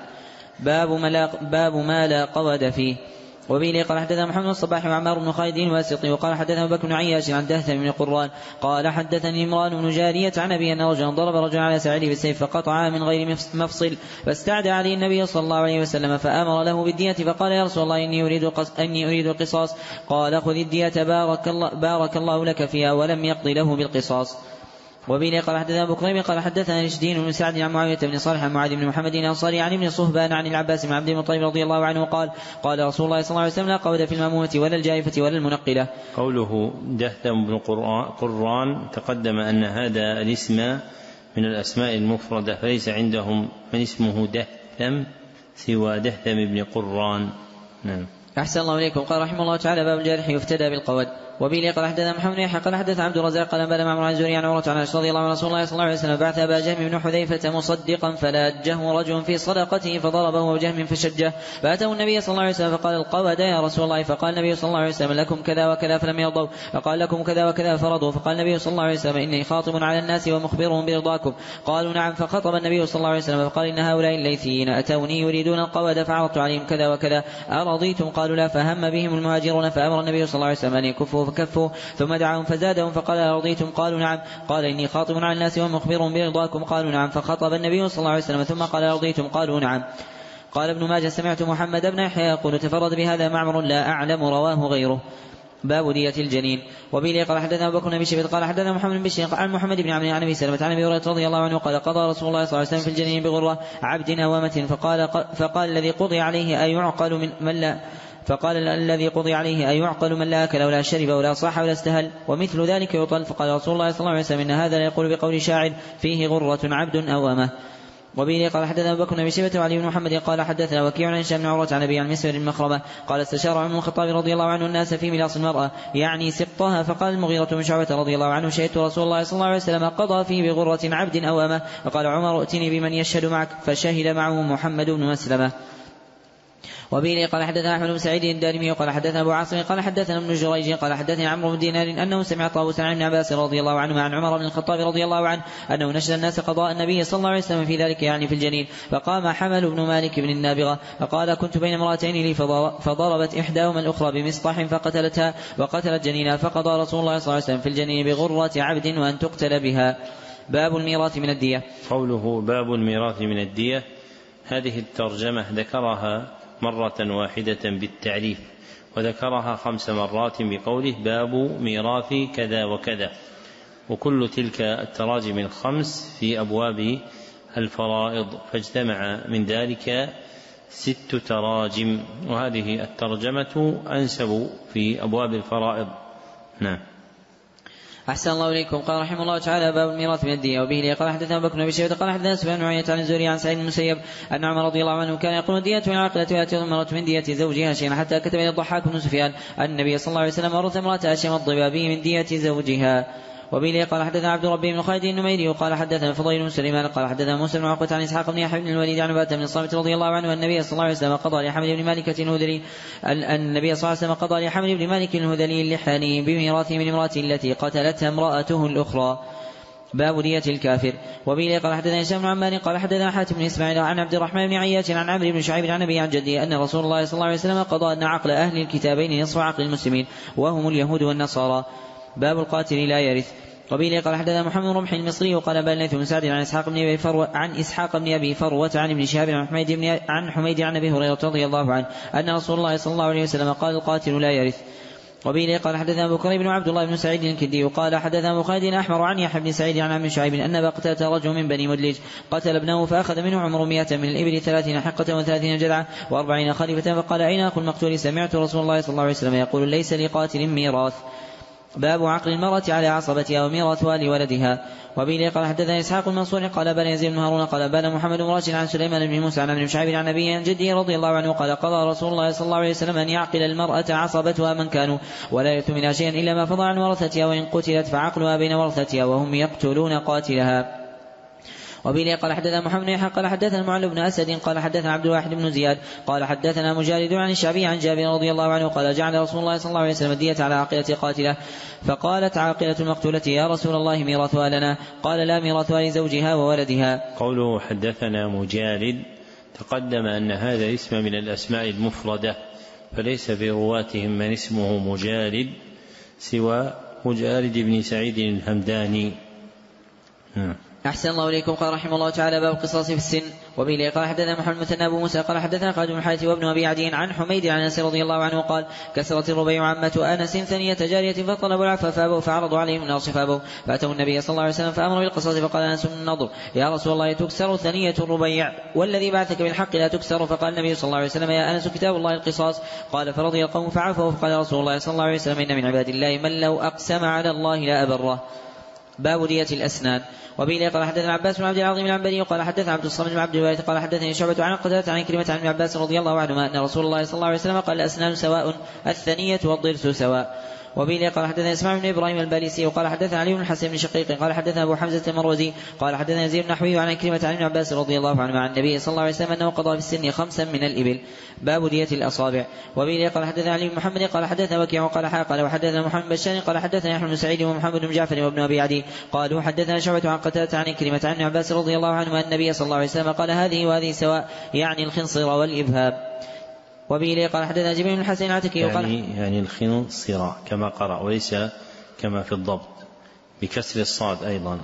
C: باب ما لا قود فيه. وبه قال حدثنا محمد الصباح وعمار بن خالد الواسطي وقال حدثنا بكر بن عياش عن دهثم بن قران قال حدثني عمران بن جارية عن أبي أن رجلا ضرب رجلا على ساعده بالسيف فقطعها من غير مفصل، فاستعدى عليه النبي صلى الله عليه وسلم فأمر له بالدية، فقال: يا رسول الله إني أريد القصاص. قال: خذ الدية بارك الله لك فيها، ولم يقض له بالقصاص. وبه قال حدثنا أبو كريم قال حدثنا رشدين بن سعد عن معاوية بن صالح عن معاذ بن محمد الأنصاري عن ابن صهبان عن العباس بن عبد المطلب رضي الله عنه قال: قال رسول الله صلى الله عليه وسلم: لا قود في المأمومة ولا الجائفة ولا المنقلة.
A: قوله دهثم بن قران تقدم أن هذا الاسم من الأسماء المفردة، فليس عندهم من اسمه دهثم سوى دهثم بن قران. نعم.
C: أحسن الله إليكم. قال رحمه الله تعالى: باب الجارح يفتدى بالقود. وبه قال حدثنا محمد بن يحيى قال حدث عبد الرزاق قال بلى معمر عن الزهري عن عروة عن عائشة رضي الله عنها رسول الله صلى الله عليه وسلم بعث أبا جهم بن حذيفة مصدقا فلاجه رجل في صدقته فضربه أبو جهم فشجه، فأتاه النبي صلى الله عليه وسلم فقال: القود يا رسول الله. فقال النبي صلى الله عليه وسلم: لكم كذا وكذا فلم يرضوا، فقال: لكم كذا وكذا فرضوا. فقال النبي صلى الله عليه وسلم: إني خاطب على الناس ومخبرهم برضاكم. قالوا: نعم. فخطب النبي صلى الله عليه وسلم فقال: إن هؤلاء الليثيين أتوني يريدون القود فعرضت عليهم كذا وكذا، أرضيتم؟ قالوا: لا. فهم بهم المهاجرون فأمر النبي صلى الله عليه وسلم أن يكفوا فكفوا، ثم دعاهم فزادهم فقال: أرضيتم؟ قالوا: نعم. قال: إني خاطب على الناس ومخبرهم برضاكم. قالوا: نعم. فخطب النبي صلى الله عليه وسلم ثم قال: أرضيتم؟ قالوا: نعم. قال ابن ماجه: سمعت محمد بن يحيى يقول: تفرد بهذا معمر لا أعلم رواه غيره. باب دية الجنين. وبه قال حدثنا أبو بكر بن شيبة قال حدثنا محمد بن بشير عن محمد بن عمرو عن أبي سلمة عن أبي هريرة رضي الله عنه قال: قضى رسول الله صلى الله عليه وسلم في الجنين بغرة عبد أوامة، فقال الذي قضي عليه أيعقل من لا فقال الذي قضي عليه أيعقل من لا أكل ولا شرب ولا صاح ولا استهل، ومثل ذلك يطل. فقال رسول الله صلى الله عليه وسلم: إن هذا لا يقول بقول شاعر فيه غرة عبد أوامة. وبه قال حدثنا أبو بكر بن شيبة وعلي بن محمد قال حدثنا وكيع عن هشام بن عروة عن أبي عن مسعر بن مخرمة قال: استشار عمر بن الخطاب رضي الله عنه الناس في ملاص المرأة يعني سقطها، فقال المغيرة بن شعبة رضي الله عنه: شهدت رسول الله صلى الله عليه وسلم قضى فيه بغرة عبد أوامة. فقال عمر: ائتني بمن يشهد معك، فشهد معه محمد بن مسلمة. وبه قال حدثنا أحمد بن سعيد الدارمي قال حدثنا أبو عاصم قال حدثنا ابن جريج قال حدثني عمرو بن دينار أنه سمع طاووس عن ابن عباس رضي الله عنه عن عمر بن الخطاب رضي الله عنه أنه نشد الناس قضاء النبي صلى الله عليه وسلم في ذلك يعني في الجنين. فقام حمل بن مالك بن النابغة فقال: كنت بين امرأتين لي فضربت إحداهما الأخرى بمصطح فقتلتها وقتلت جنينها، فقضى رسول الله صلى الله عليه وسلم في الجنين بغرة عبد وأن تقتل بها. باب الميراث من الدية.
A: قوله باب الميراث من الدية، هذه الترجمة ذكرها مرة واحدة بالتعريف، وذكرها 5 مرات بقوله باب ميراث كذا وكذا، وكل تلك التراجم 5 في أبواب الفرائض، فاجتمع من ذلك 6 تراجم، وهذه الترجمة أنسب في أبواب الفرائض. نعم.
C: أحسن الله إليكم. قال رحمه الله تعالى: باب الميراث من الدية. وبه قال حدثنا أبو بكر بن شيبة قال حدثنا سفيان بن عيينة عن الزهري عن سعيد بن المسيب أن عمر رضي الله عنه كان يقول: الدية من العاقلة ويأتي المرأة من دية زوجها شيئا، حتى كتب إلى الضحاك بن سفيان أن النبي صلى الله عليه وسلم ورث امرأة هاشم الضبابي من دية زوجها. وبه قال حدثنا عبد ربي بن خالد النميري قال حدثنا فضيل بن سليمان قال حدثنا موسى بن عقبة عن إسحاق بن يحيى بن الوليد عن عبادة بن الصامت رضي الله عنه أن النبي صلى الله عليه وسلم قضى لحمل بن مالك الهذلي النبي صلى الله عليه وسلم قضى لحمل بن مالك الهذلي اللحاني بميراثه من امرأته التي قتلتها امرأته الأخرى. باب دية الكافر. وبه قال حدثنا هشام بن عمار قال حدثنا حاتم بن إسماعيل عن عبد الرحمن بن عياش عن عمرو بن شعيب عن أبي عن جدي أن رسول الله صلى الله عليه وسلم قضى أن عقل أهل الكتابين نصف عقل المسلمين وهم اليهود والنصارى. باب القاتل لا يرث. وبه قال حدثنا محمد رمح المصري وقال بل ليث بن سعد عن إسحاق بن أبي فروة عن ابن شهاب عن حميد عن أبي هريرة رضي الله عنه أن رسول الله صلى الله عليه وسلم قال: القاتل لا يرث. وبه قال حدثنا أبو كريب بن عبد الله بن سعيد الكندي وقال حدثنا أبو خالد أحمر عن يحيى بن سعيد عن عم شعيب أن أبا قتادة رجل من بني مدلج قتل ابنه فأخذ منه عمر 100 من الإبل 30 حقة و30 جذعة و40 خليفة، فقال: أين أخو المقتول؟ سمعت رسول الله صلى الله عليه وسلم يقول: ليس لقاتل ميراث. باب عقل المرأة على عصبتها وميراثها لولدها. وبه قال حدثنا إسحاق المنصور قال بن يزيد بن هارون قال بن محمد بن راشد عن سليمان بن موسى عن ابن شعيب عن نبي عن جده رضي الله عنه قال قضى رسول الله صلى الله عليه وسلم أن يعقل المرأة عصبتها من كانوا ولا يرث منها شيئا إلا ما فضل عن ورثتها وإن قتلت فعقلها بين ورثتها وهم يقتلون قاتلها. وبه قال حدثنا محمد بن يحيى قال حدثنا المعل بن أسد قال حدثنا عبد الواحد بن زياد قال حدثنا مجالد عن الشعبي عن جابر رضي الله عنه قال جعل رسول الله صلى الله عليه وسلم الدية على عاقلة قاتلة فقالت عاقلة المقتولة يا رسول الله ميراثها لنا قال لا ميراثها لزوجها وولدها.
A: قوله حدثنا مجالد تقدم أن هذا اسم من الأسماء المفردة فليس في رواتهم من اسمه مجالد سوى مجالد بن سعيد الهمداني.
C: أحسن الله إليكم. قال رحمه الله تعالى باب القصاص في السن. وبه قال حدثنا محمد مثنى أبو موسى قال حدثنا خالد بن الحارث وابن أبي عدي عن حميد عن أنس رضي الله عنه قال كسرت الربيع عمة أنس ثنية جارية فطلبوا العفو فأبوا فعرضوا عليهم الناس فأبوا فأتوا النبي صلى الله عليه وسلم فأمر بالقصاص فقال أنس بن النضر يا رسول الله تكسر ثنية الربيع والذي بعثك بالحق لا تكسر فقال النبي صلى الله عليه وسلم يا أنس كتاب الله القصاص قال فرضي القوم فعفوا فقال رسول الله صلى الله عليه وسلم إن من عباد الله من لو أقسم على الله لا أبره. باب دية الأسنان. وبه قال حدثنا عباس بن عبد العظيم العنبري قال حدثنا عبد الصمد بن عبد الوارث قال حدثني شعبة عن قتادة عن كلمة عن ابن عباس رضي الله عنهما أن رسول الله صلى الله عليه وسلم قال الأسنان سواء الثنية والضرس سواء. وبه قال حدثنا اسماعيل بن إبراهيم الباليسي وقال حدثنا علي بن الحسن بن شقيق قال حدثنا أبو حمزة المروزي قال حدثنا يزيد بن نحوي عن كلمة عن ابن عباس رضي الله عنهما عن النبي صلى الله عليه وسلم أنه قضى في السن 5 من الإبل. باب دية الأصابع. وبه قال حدثنا علي بن محمد قال حدثنا وكيع وقال قال وحدثنا محمد بن قال حدثنا يحيى بن سعيد ومحمد بن جعفر وابن أبي عدي قالوا حدثنا شعبة عن قتادة عن كلمة عن ابن عباس رضي الله عنهما أن النبي صلى الله عليه وسلم قال هذه وهذه سواء يعني الخنصر والإبهام. وبه قال حدثنا جبريل بن الحسن العتكي
A: يعني الخنصر كما قرأ وليس كما في الضبط بكسر الصاد أيضا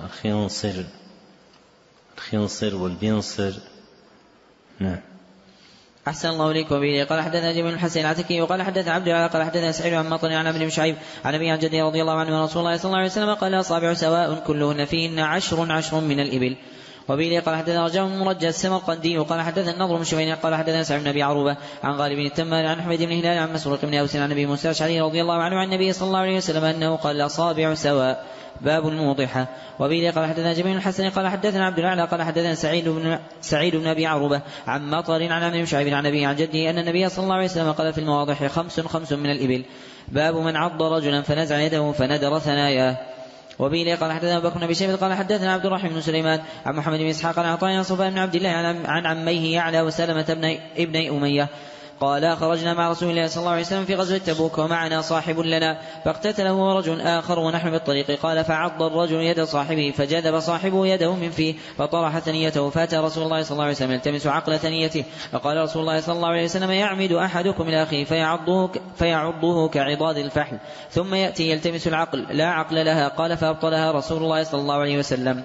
A: الخنصر والبنصر. نعم.
C: أحسن الله إليك. وبه قال حدثنا جبريل بن الحسن العتكي وقال حدثنا عبد الله قال حدثنا سعيد عن مطر عن ابن شعيب عن أبي عن جده رضي الله عنه رسول الله صلى الله عليه وسلم قال الأصابع سواء كلهن فيهن 10 من الإبل. وبه قال حدثنا رجاء مرجى السمرقندي وقال حدثنا النضر بن شويني قال حدثنا سعيد بن أبي عروبة عن غالب بن التمار عن حميد بن هلال عن مسروق بن أوس عن أبي موسى الأشعري رضي الله عنه عن النبي صلى الله عليه وسلم أنه قال الأصابع سواء. باب الموضحة. وبه قال حدثنا جميل الحسن قال حدثنا عبد الأعلى قال حدثنا سعيد بن أبي عروبة عن مطر عن ابن شعيب عن أبي عن جده أن النبي صلى الله عليه وسلم قال في المواضح 5 من الإبل. باب من عض رجلا فنزع يده فندر ثناياه. وبه قال حدثنا أبو بكر بن شيبة قال حدثنا عبد الرحمن بن سليمان عن محمد بن إسحاق عن عطاء عن صفوان بن عبد الله عن عميه يعلى وسلمة ابن أمية قال خرجنا مع رسول الله صلى الله عليه وسلم في غزوة تبوك ومعنا صاحب لنا فاقتتله رجل آخر ونحن بالطريق قال فعض الرجل يد صاحبه فجذب صاحبه يده من فيه فطرح ثنيته فأتى رسول الله صلى الله عليه وسلم يلتمس عقل ثنيته فقال رسول الله صلى الله عليه وسلم يعمد أحدكم إلى أخيه فيعضه كعضاد الفحل ثم يأتي يلتمس العقل لا عقل لها قال فأبطلها رسول الله صلى الله عليه وسلم.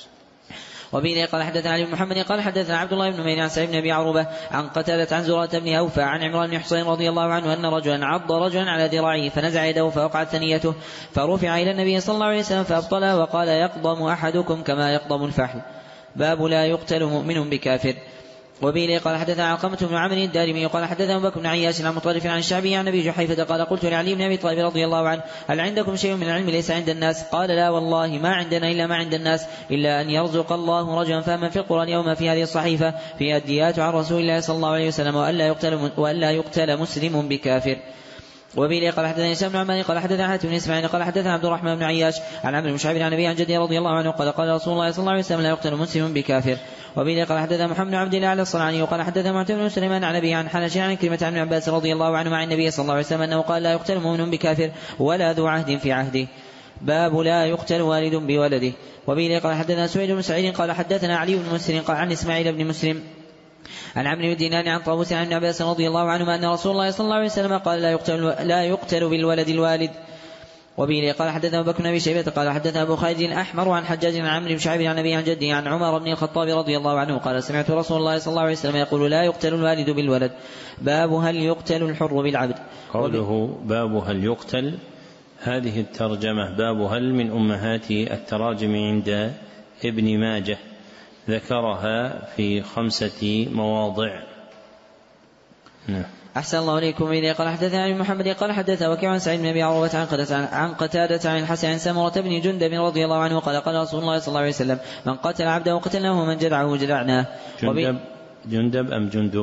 C: وبه قال حدثنا علي بن محمد قال حدثنا عبد الله بن مين عن سعيد بن أبي عروبة عن قتادة عن زرارة بن أوفى عن عمران بن حصين رضي الله عنه أن رجلا عض رجلا على ذراعه فنزع يده فوقعت ثنيته فرفع إلى النبي صلى الله عليه وسلم فأبطله وقال يقضم أحدكم كما يقضم الفحل. باب لا يقتل مؤمن بكافر. وبه قال حدثنا علقمة بن عمرو الدارمي قال حدثنا أبو بكر بن عياش عن مطرف عن الشعبي عن أبي جحيفة قال قلت لعلي بن أبي طالب رضي الله عنه هل عندكم شيء من العلم ليس عند الناس؟ قال لا والله ما عندنا إلا ما عند الناس إلا أن يرزق الله رجلا فما في القرآن يوم في هذه الصحيفة فيها الديات عن رسول الله صلى الله عليه وسلم وألا يقتل مسلم بكافر. وبه قال حدثنا هشام بن عمار قال حدثنا حاتم بن اسماعيل قال حدثنا عبد الرحمن بن عياش عن عمرو بن شعيب عن ابي عن جده رضي الله عنه قال قال رسول الله صلى الله عليه وسلم لا يقتل مسلم بكافر. وبه قال حدثنا محمد بن عبد الله على الصنعاني وقال حدثنا معتمر بن سليمان عن ابي عن حنش عن كلمة عن ابن عباس رضي الله عنه عن النبي صلى الله عليه وسلم انه قال لا يقتل مؤمن بكافر ولا ذو عهد في عهده. باب لا يقتل والد بولده. وبه قال حدثنا سويد بن سعيد قال حدثنا علي بن مسلم قال عن اسماعيل بن مسلم عن عمرو بن دينار عن طاووس عن ابن عباس رضي الله عنهما أن رسول الله صلى الله عليه وسلم قال لا يقتل بالولد الوالد. وبه قال حدثنا أبو بكر بن أبي شيبة قال حدثنا أبو خالد الأحمر عن حجاج عن عمرو بن شعيب عن أبي عن جده عن عمر بن الخطاب رضي الله عنه قال سمعت رسول الله صلى الله عليه وسلم يقول لا يقتل الوالد بالولد. باب هل يقتل الحر بالعبد.
A: قوله باب هل يقتل هذه الترجمة باب هل من أمهات التراجم عند ابن ماجه ذكرها في 5 مواضع. نعم.
C: أحسن الله إليكم. إذا قال حدثنا عن محمد قال حدثنا وكيع عن سعيد بن أبي عروة عن قتادة عن الحسن عن سمرة بن جندب رضي الله عنه قال قال رسول الله صلى الله عليه وسلم من قتل عبده وقتلناه ومن جدعه جدعناه.
A: جندب أم جندب؟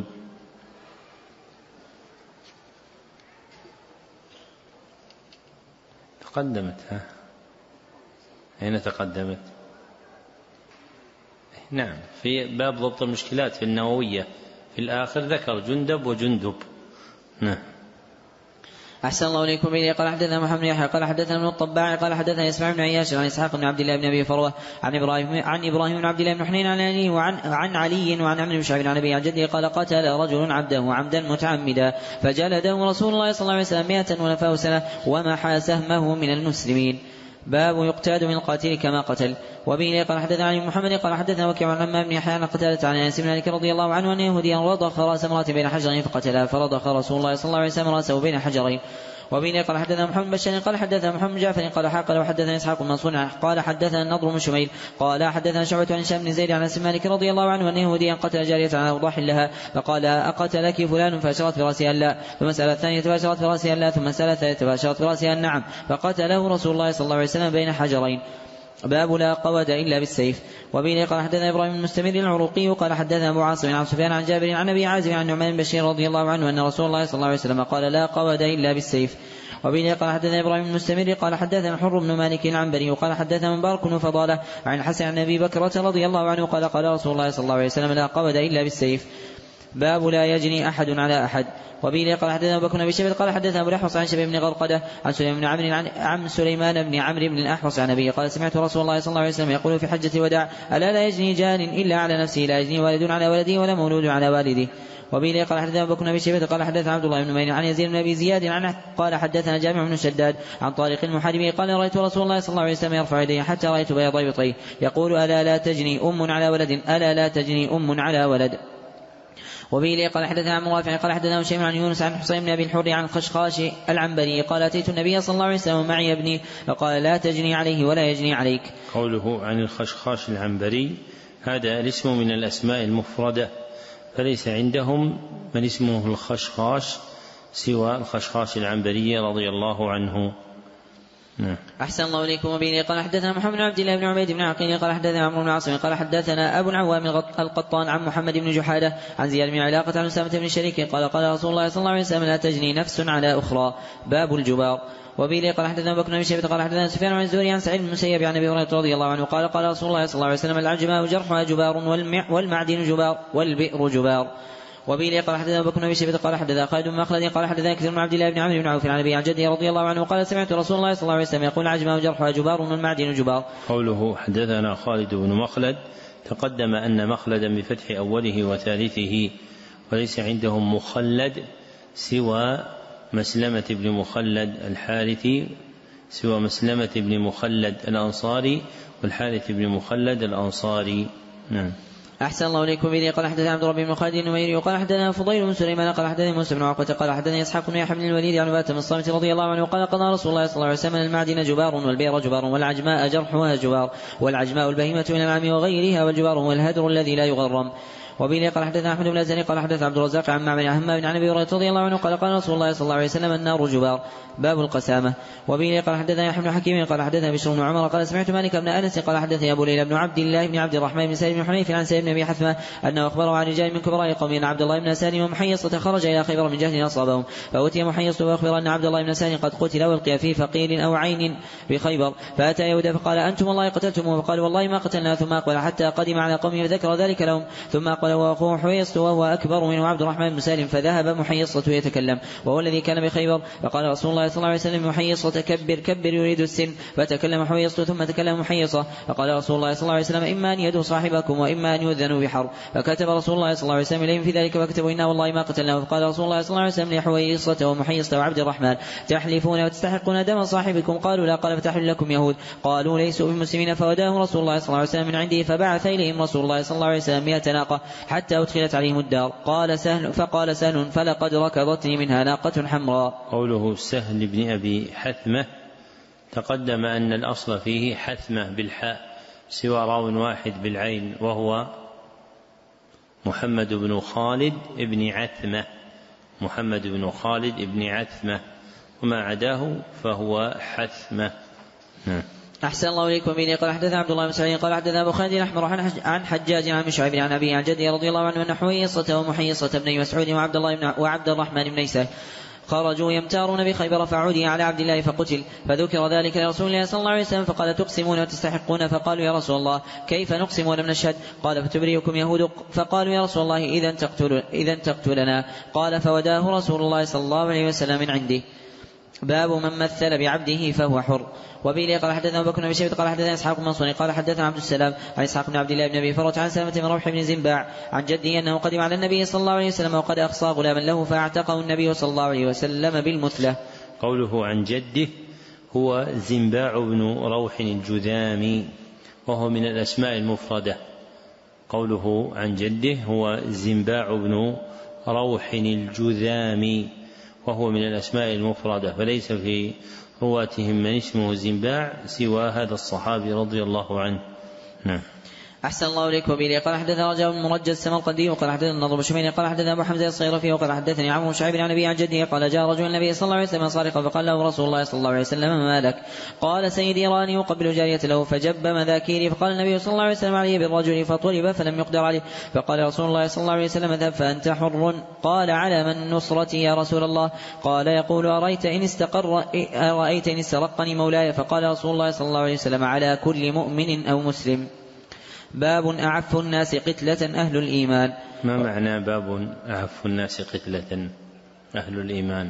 A: تقدمت. أين تقدمت؟ نعم، في باب ضبط المشكلات في النووية في الآخر ذكر جندب وجندب. نعم.
C: أحسن الله إليكم. إذا قال حدثنا محمد يحيى قال حدثنا ابن الطباع قال حدثنا إسماعيل بن عياش عن إسحاق بن عبد الله بن أبي فروة عن إبراهيم بن عبد الله بن حنين عن علي وعن علي وعن عمرو بن شعيب عن أبي عن جده قال قتل رجل عبده عمدا متعمدا فجلده رسول الله صلى الله عليه وسلم 100 ونفاه سنة ومحى سهمه من المسلمين. باب يقتاد من القاتل كما قتل. وبه قال حدثنا عن محمد قال حدثنا وكيع عن عمار بن يحيى عن قتادة عن انس بن مالك رضي الله عنه ان يهوديا رضخ راس امرأة بين حجرين فقتلها فرضخ رسول الله صلى الله عليه وسلم راسه بين حجرين. وبه قال حدثنا محمد بن بشار قال حدثنا محمد بن جعفر قال حاقل وحدثنا اسحاق بن منصور قال حدثنا النضر بن شميل قال حدثنا شعبة عن هشام بن زيد عن انس بن مالك رضي الله عنه ان يهوديا قتل جارية على اوضاح لها فقال اقتلك فلان فاشرت براسها لا ثم سال الثانية فاشرت براسها لا ثم سال الثالثة فاشرت براسها نعم فقتله رسول الله صلى الله عليه وسلم بين حجرين. باب لا قود إلا بالسيف. وبه قال حدثنا إبراهيم المستمر العروقي قال حدثنا أبو عاصم عن سفيان عن جابر عن أبي عازم عن نعمان بن بشير رضي الله عنه أن رسول الله صلى الله عليه وسلم قال لا قود إلا بالسيف. وبه قال حدثنا إبراهيم المستمر قال حدثنا حر بن مالك العنبري وقال حدثنا مبارك بن فضالة عن الحسن عن أبي بكرة رضي الله عنه قال قال رسول الله صلى الله عليه وسلم لا قود إلا بالسيف. باب لا يجني أحد على أحد. وبه قال حدثنا أبو بكر بن شيبة قال حدثنا أبو الأحوص عن شبيب بن غرقدة عن سليمان بن عمرو بن الأحوص عن أبيه قال سمعت رسول الله صلى الله عليه وسلم يقول في حجة الوداع ألا لا يجني جان إلا على نفسه لا يجني والد على ولده ولا مولود على والده. وبه قال حدثنا أبو بكر بن شيبة قال حدثنا عبد الله بن نمير عن يزيد بن أبي زياد عنه قال حدثنا جامع بن شداد عن طارق المحاربي قال رأيت رسول الله صلى الله عليه وسلم يرفع يديه حتى رأيت بياض إبطيه يقول ألا لا تجني أم على ولد ألا لا تجني أم على ولد. وبه قال حدثنا عن رافع قال حدثنا هشيم عن يونس عن حسين بن أبي الحر عن خشخاش العنبري قال أتيت النبي صلى الله عليه وسلم معي ابني فقال لا تجني عليه ولا يجني عليك.
A: قوله عن الخشخاش العنبري هذا الاسم من الأسماء المفردة فليس عندهم من اسمه الخشخاش سوى الخشخاش العنبري رضي الله عنه.
C: أحسن الله إليكم. وبه قال حدثنا محمد بن عبد الله بن عبيد بن عقيل قال حدثنا عمرو بن عاصم قال حدثنا أبو العوام القطان عن محمد بن جحادة عن زياد بن علاقة عن أسامة بن شريك قال قال رسول الله صلى الله عليه وسلم لا تجني نفس على أخرى. باب الجبار. وبه قال حدثنا أبو بكر بن شيبة قال حدثنا سفيان عن الزهري عن سعيد بن المسيب عن أبي هريرة رضي الله عنه قال قال رسول الله صلى الله عليه وسلم العجماء جرحها جبار والمعدن جبار والبئر جبار. وبه قال حدثنا أبو بكر بن شيبة قال حدثنا خالد بن مخلد قال حدثنا كثير بن عبد الله بن عمرو بن عوف عن أبي عن جده رضي الله عنه قال سمعت رسول الله صلى الله عليه وسلم يقول العجماء جرحها جبار والمعدن جبار.
A: قوله حدثنا خالد بن مخلد تقدم أن مخلدا بفتح أوله وثالثه وليس عندهم مخلد سوى مسلمة بن مخلد الحارثي سوى مسلمة بن مخلد الأنصاري والحارث بن مخلد الأنصاري. نعم.
C: أحسن الله إليكم. إذا قال حدثنا عبد الرب بن خالد النميري وقال حدثنا فضيل بن سليمان قال حدثنا موسى بن عقبة قال حدثنا إسحاق بن يحيى بن الوليد عن عبادة بن الصامت رضي الله عنه قال قال رسول الله صلى الله عليه وسلم المعدن جبار والبئر جبار والعجماء جرحها جبار والعجماء البهيمة من الأنعام وغيرها والجبار هو الهدر الذي لا يغرم. وبه قال حدثنا أحمد بن الأزهري قال حدث عبد الرزاق عن معمر عن همام عن أبي هريرة رضي الله عنه قال قال رسول الله صلى الله عليه وسلم النار جبار. باب القسامة. وبه قال حدثنا يحيى بن حكيم قال حدثنا بشر بن عمر قال سمعت مالك بن أنس قال حدثني أبو ليلى بن عبد الله بن عبد الرحمن بن سالم بن حنيف عن سالم بن أبي حثمة أنه أخبره عن رجال من كبراء قوم أن عبد الله بن سالم ومحيصة خرج إلى خيبر من جهل أصابهم فأتي محيصة وأخبر أن عبد الله بن سالم قد قتل والقي في فقير أو عين بخيبر فأتى يهودا فقال أنتم والله قتلتموه فقال والله ما قتلنا ثم أقبل حتى قدم على قومه فذكر ذلك لهم ثم أقبل وأخوه حويصة وهو أكبر منه عبد الرحمن بن سالم فذهب محيصة يتكلم وهو الذي كان بخيبر فقال رسول الله صلى الله عليه وسلم محيصة كبر يريد السن فتكلم حويصة ثم تكلم محيصة فقال رسول الله صلى الله عليه وسلم إما أن يدعو صاحبكم وإما أن يؤذنوا بحرب فكتب رسول الله صلى الله عليه وسلم إليهم في ذلك فكتبوا إنا والله ما قتلناه فقال رسول الله صلى الله عليه وسلم لحويصة ومحيصة وعبد الرحمن تحلفون وتستحقون دم صاحبكم قالوا لا قال فتحل لكم يهود قالوا ليسوا بمسلمين فوداهم رسول الله صلى الله عليه وسلم من عنده فبعث إليهم رسول الله صلى الله عليه وسلم 100 ناقة حتى أدخلت عليهم الدار فقال سهل فلقد ركضتني منها ناقة حمراء.
A: قوله سهل بن أبي حثمة تقدم أن الأصل فيه حثمة بالحاء سوى راو واحد بالعين وهو محمد بن خالد بن عثمة محمد بن خالد بن عثمة، وما عداه فهو حثمة.
C: أحسن الله إليكم. به قال حدثنا عبد الله بن سعيد قال حدثنا أبو خالد الأحمر عن حجاج عن شعيب عن أبي عن جدي رضي الله عنه أن حويصة ومحيصة بن مسعود وعبد الرحمن بن نيسان خرجوا يمتارون بخيبر فعودي على عبد الله فقتل، فذكر ذلك لرسول الله صلى الله عليه وسلم فقال تقسمون وتستحقون؟ فقالوا يا رسول الله كيف نقسم ولم نشهد؟ قال فتبرئكم يهود؟ فقالوا يا رسول الله إذا تقتلنا. قال فوداه رسول الله صلى الله عليه وسلم من عنده. باب من مثل بعبده فهو حر. وبه قال حدثنا أبو بكر بن شيبة قال حدثنا إسحاق بن منصور قال حدثنا عبد السلام عن إسحاق بن عبد الله بن أبي فرة عن سلمة بن روح بن زنباع عن جده أنه قدم على النبي صلى الله عليه وسلم وقد أخصى غلاما له فاعتقه النبي صلى الله عليه وسلم بالمثلة.
A: قوله عن جده هو زنباع بن روح الجذامي وهو من الأسماء المفردة. قوله عن جده هو زنباع بن روح الجذامي وهو من الأسماء المفردة، فليس في رواتهم من اسمه زنباع سوى هذا الصحابي رضي الله عنه. نعم.
C: أحسن الله إليك. وبه قال حدثنا رجاء بن مرجل السمرقندي وقال حدثنا النضر بن شميل قال حدثنا أبو حمزة الصيرفي وقال حدثني عمرو بن شعيب عن أبي عن جده قال جاء رجل النبي صلى الله عليه وسلم صارخا فقال له رسول الله صلى الله عليه وسلم ما لك؟ قال سيدي راني يقبل جارية له فجب مذاكيري. فقال النبي صلى الله عليه وسلم عليه بالرجل فطلب فلم يقدر عليه، فقال رسول الله صلى الله عليه وسلم اذهب فأنت حر. قال على من نصرتي يا رسول الله؟ قال يقول أرأيت إن استرقني مولاي؟ فقال رسول الله صلى الله عليه وسلم على كل مؤمن أو مسلم. باب أعف الناس قتلة أهل الإيمان.
A: ما معنى باب أعف الناس قتلة أهل الإيمان؟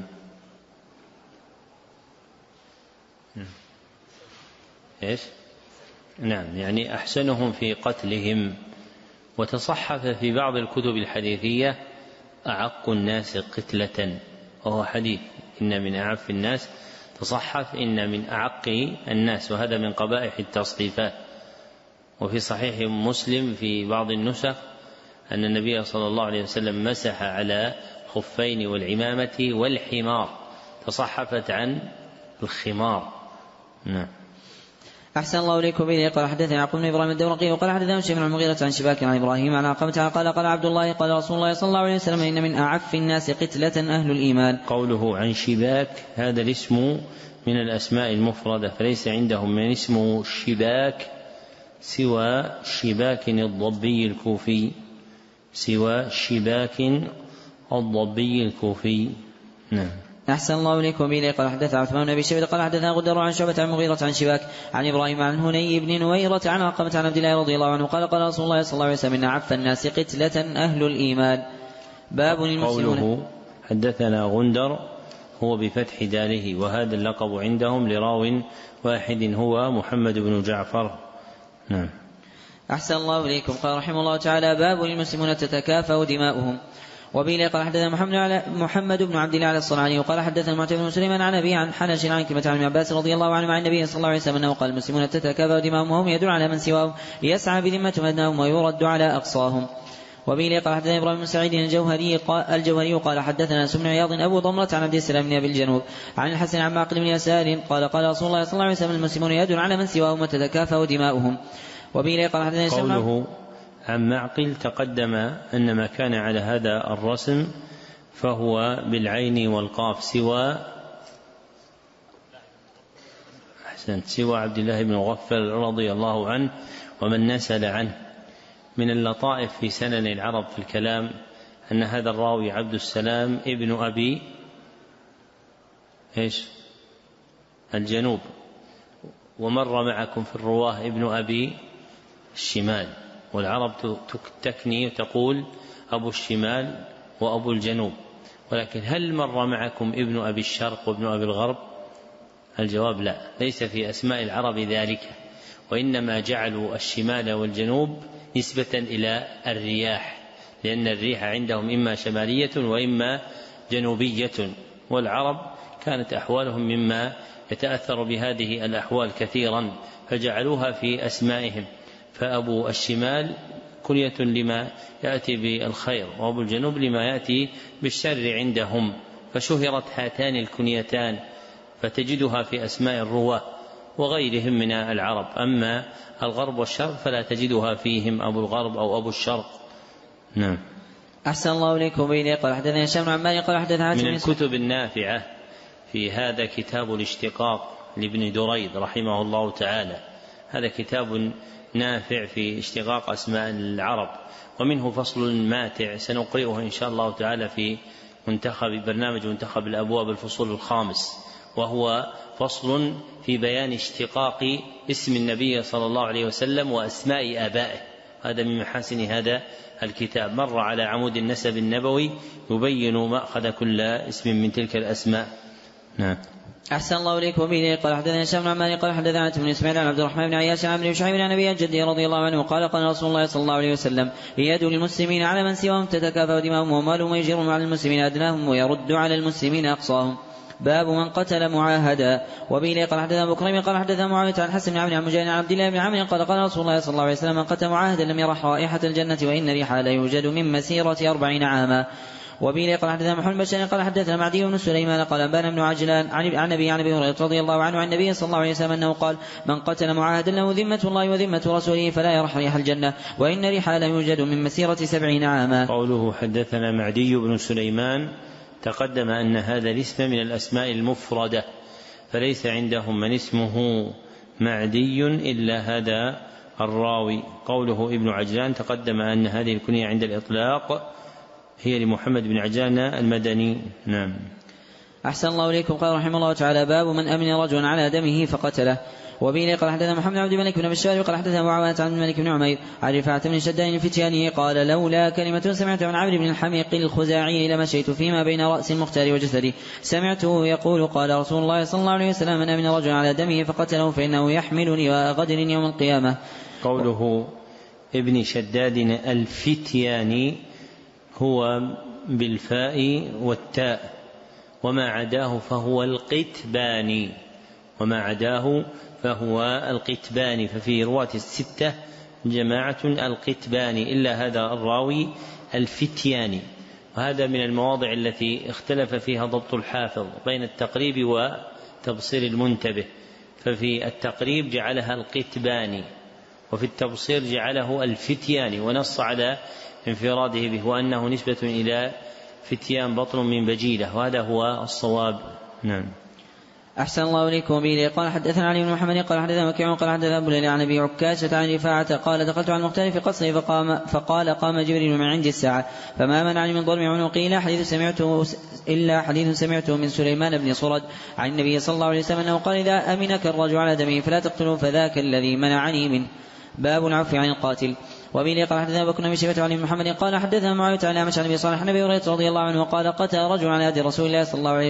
A: إيش؟ نعم، يعني أحسنهم في قتلهم. وتصحف في بعض الكتب الحديثية أعق الناس قتلة، وهو حديث إن من أعف الناس، تصحف إن من أعق الناس، وهذا من قبائح التصحيفات. وفي صحيح مسلم في بعض النسخ أن النبي صلى الله عليه وسلم مسح على خفين والعمامة والحمار، تصحفت عن الخمار. نعم.
C: أحسن الله إليكم. به قال حدثنا يعقوب بن إبراهيم الدورقي وقال حدثنا شيخ بن المغيرة عن شباك عن إبراهيم عن علقمة قال عبد الله قال رسول الله صلى الله عليه وسلم إن من أعف الناس قتلة أهل الإيمان.
A: قوله عن شباك هذا الاسم من الأسماء المفردة، فليس عندهم من اسمه شباك سوى شباك الضبي الكوفي، سوى شباك الضبي الكوفي. نعم.
C: أحسن الله إليكم. به قال حدثنا عثمان بن أبي شيبة قال حدثنا غدر عن شعبة عن مغيرة عن شباك عن إبراهيم عن هني بن نويرة عن علقمة عن عبد الله رضي الله عنه قال قال رسول الله صلى الله عليه وسلم إن أعف الناس قتلة أهل الإيمان. باب المسلمون.
A: قوله حدثنا غندر هو بفتح داله، وهذا اللقب عندهم لراو واحد هو محمد بن جعفر. نعم.
C: أحسن الله إليكم. قال رحمه الله تعالى باب المسلمون تتكافأ دماؤهم. وبه قال حدثنا محمد بن عبد الله الصنعاني وقال حدثنا معتمد بن سليمان عن أبي عن حنش عن كلمة عن ابن عباس رضي الله عنه عن النبي صلى الله عليه وسلم أنه قال المسلمون تتكافأ دماؤهم وهم يدعون على من سواهم يسعى بذمتهم أدناهم ويرد على أقصاهم. وبه قال حدثنا إبراهيم بن سعيد الجوهري قال حدثنا سمن عياض أبو ضمرة عن عبد السلام بن أبي الجنوب عن الحسن عن معقل بن يسار قال قال رسول الله صلى الله عليه وسلم المسلمون يدعون على من سواهم وتتكافأ دماؤهم. وبه قال حدثنا
A: قوله عن معقل تقدم أن ما كان على هذا الرسم فهو بالعين والقاف سوى عبد الله بن مغفل رضي الله عنه ومن نسل عنه. من اللطائف في سنن العرب في الكلام أن هذا الراوي عبد السلام ابن أبي الجنوب، ومر معكم في الرواه ابن أبي الشمال، والعرب تكني وتقول أبو الشمال وأبو الجنوب، ولكن هل مر معكم ابن أبي الشرق وابن أبي الغرب؟ الجواب لا، ليس في أسماء العرب ذلك، وإنما جعلوا الشمال والجنوب نسبة إلى الرياح، لأن الريح عندهم إما شمالية وإما جنوبية، والعرب كانت أحوالهم مما يتأثر بهذه الأحوال كثيرا فجعلوها في أسمائهم، فأبو الشمال كنية لما يأتي بالخير، وأبو الجنوب لما يأتي بالشر عندهم، فشهرت هاتان الكنيتان فتجدها في أسماء الرواة وغيرهم من العرب. أما الغرب والشرق فلا تجدها فيهم أبو الغرب أو أبو الشرق. نعم.
C: أحسن الله إليكم. بين قال حدثنا هشام بن عمار قال حدثنا
A: من الكتب النافعة في هذا كتاب الاشتقاق لابن دريد رحمه الله تعالى. هذا كتاب نافع في اشتقاق أسماء العرب، ومنه فصل ماتع سنقرئه إن شاء الله تعالى في برنامج منتخب الأبواب الفصول الخامس، وهو فصل في بيان اشتقاق اسم النبي صلى الله عليه وسلم وأسماء آبائه. هذا من محاسن هذا الكتاب. مر على عمود النسب النبوي يبين مأخذ كل اسم من تلك الأسماء. نعم.
C: أحسن الله إليكم. به قال حدثنا هشام بن عمار قال حدثنا بن إسماعيل عن عبد الرحمن بن عياش عن عمرو بن شعيب عن أبي الجدي رضي الله عنه قال قال رسول الله صلى الله عليه وسلم: يد للمسلمين على من سواهم تتكافأ دماؤهم وأموالهم ويجرهم على المسلمين أدناهم ويرد على المسلمين أقصاهم. باب من قتل معاهدا. وبه قال حدثنا أبو كريم قال حدثنا معاوية عن حسن بن عمرو عن مجاهد عن عبد الله بن عمرو قال قال رسول الله صلى الله عليه وسلم: من قتل معاهدا لم يرح رائحة الجنة وإن ريحها لا يوجد من مسيرة 40 عاما. وبه قال حدثنا محمد بن بشار قال حدثنا معدي بن سليمان قال أنبانا بن عجلان عن أبي هريرة رضي الله عنه عن النبي صلى الله عليه وسلم أنه قال: من قتل معاهدا له ذمة الله وذمة رسوله فلا يرح ريح الجنة وإن ريحها لا يوجد من مسيرة 70 عاما.
A: قوله حدثنا معدي بن سليمان تقدم أن هذا الاسم من الأسماء المفردة، فليس عندهم من اسمه معدي إلا هذا الراوي. قوله ابن عجلان تقدم أن هذه الكنية عند الإطلاق هي لمحمد بن عجلان المدني. نعم.
C: أحسن الله إليكم. قال رحمه الله تعالى: باب من أمن رجل على دمه فقتله. وبه قال حدثنا محمد بن عبد الملك بن بشار قال حدثنا معاوية عن الملك بن عمير عن رفاعة بن شداد الفتياني قال: لولا كلمة سمعت من عمرو بن الحميق الخزاعي لمشيت فيما بين رأس المختار وجسدي. سمعته يقول: قال رسول الله صلى الله عليه وسلم: من أمن رجل على دمه فقتله فإنه يحمل لواء غدر يوم القيامة.
A: قوله ابن شداد الفتياني هو بالفاء والتاء، وما عداه فهو القتباني، ففي رواة الستة جماعة القتباني إلا هذا الراوي الفتياني. وهذا من المواضع التي اختلف فيها ضبط الحافظ بين التقريب وتبصير المنتبه، ففي التقريب جعلها القتباني وفي التبصير جعله الفتياني، ونص على انفراده به وأنه نسبة إلى فتيان بطن من بجيلة، وهذا هو الصواب. نعم.
C: أحسن الله إليكم. به قال حدثنا علي بن محمد قال حدثنا وكيع قال حدثنا أبو ليلى عن أبي عكاشة عن رفاعة قال: دخلت على المختار في قصره فقال: قام جبريل من عند الساعة فما منعني من ضرب عنقي إلا حديث سمعته من سليمان بن صرد عن النبي صلى الله عليه وسلم أنه قال: إذا أمنك الرجل على دمه فلا تقتله فذاك الذي منعني منه. باب العفو عن القاتل. وبه قال حدثنا بكر بن شيبة عن محمد قال حدثنا معاوية عن أعمش عن أبي صالح عن أبي هريرة رضي الله عنه قال: قتل رجل على يد رسول الله صلى الله عليه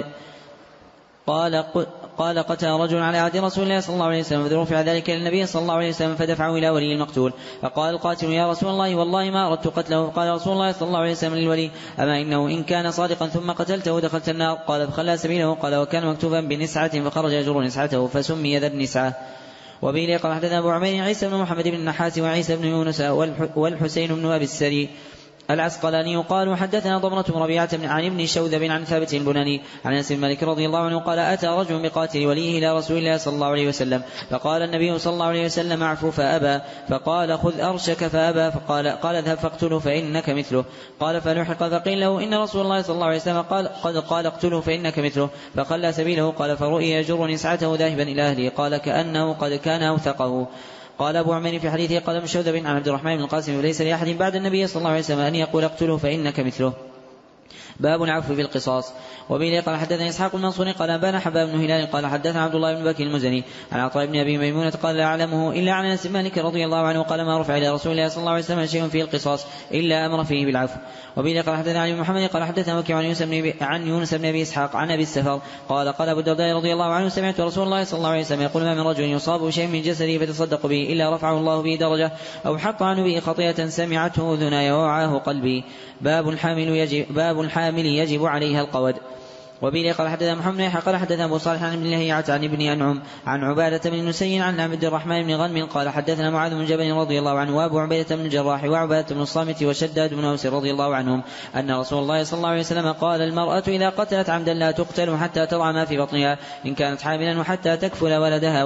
C: قتل رجل على عهد رسول الله صلى الله عليه وسلم فرفع ذلك إلى النبي صلى الله عليه وسلم فدفعه إلى ولي المقتول فقال القاتل: يا رسول الله والله ما أردت قتله. قال رسول الله صلى الله عليه وسلم للولي: أما إنه إن كان صادقا ثم قتلته دخلت النار. قال: فخلى سبيله. قال: وكان مكتوبا بنسعة فخرج يجر نسعته فسمي ذا النسعة. وبه قال حدثنا أبو عمير عيسى بن محمد بن النحاس وعيسى بن يونس والحسين بن أبي السري العسقلاني قالوا: حدثنا ضمرة بن ربيعة عن ابن شوذب عن ثابت البناني عن أنس بن مالك رضي الله عنه قال: أتى رجل بقاتل وليه إلى رسول الله صلى الله عليه وسلم فقال النبي صلى الله عليه وسلم: اعفو فأبى. فقال: خذ أرشك فأبى. قال: اذهب فاقتله فإنك مثله. قال: فلحق فقيل له: إن رسول الله صلى الله عليه وسلم قال اقتله فإنك مثله. فخلى سبيله. قال: فرؤي يجر نسعته ذاهبا إلى أهله. قال: كأنه قد كان أوثقه. قال أبو عمير في حديثه: قال ابن شوذب عن عبد الرحمن بن القاسم: وليس لأحد بعد النبي صلى الله عليه وسلم أن يقول اقتله فإنك مثله. باب العفو في القصاص. وبه قال حدثنا إسحاق المنصوري قال أنبانا حباب بن هلال قال حدثنا عبد الله بن بكر المزني عن عطاء بن أبي ميمونة قال: لا أعلمه إلا عن أنس بن مالك رضي الله عنه قال: ما رفع إلى رسول الله صلى الله عليه وسلم شيء فيه القصاص إلا أمر فيه بالعفو. وبه قال حدثنا علي بن محمد قال حدثنا وكيع عن يونس بن أبي إسحاق عن أبي السفر قال: قال أبو الدرداء رضي الله عنه: سمعت رسول الله صلى الله عليه وسلم يقول: ما من رجل يصاب شيء من جسده فتصدق به إلا رفعه الله به درجة أو حط عنه به خطيئة سمعته أذناي ووعاه قلبي. باب الحامل يجب عليها القود. وبه قال حدثنا محمد بن قال حدثنا أبو صالح عن ابن لهيعة عن ابن أنعم عن عبادة بن نسي عن عبد الرحمن بن غنم قال حدثنا معاذ بن جبل رضي الله عنه وأبو عبيدة بن الجراح وعبادة بن الصامت وشداد بن أوس رضي الله عنهم أن رسول الله صلى الله عليه وسلم قال المرأة إذا قتلت عمدا لا تقتل حتى تضع ما في بطنها إن كانت حاملا وحتى تكفل ولدها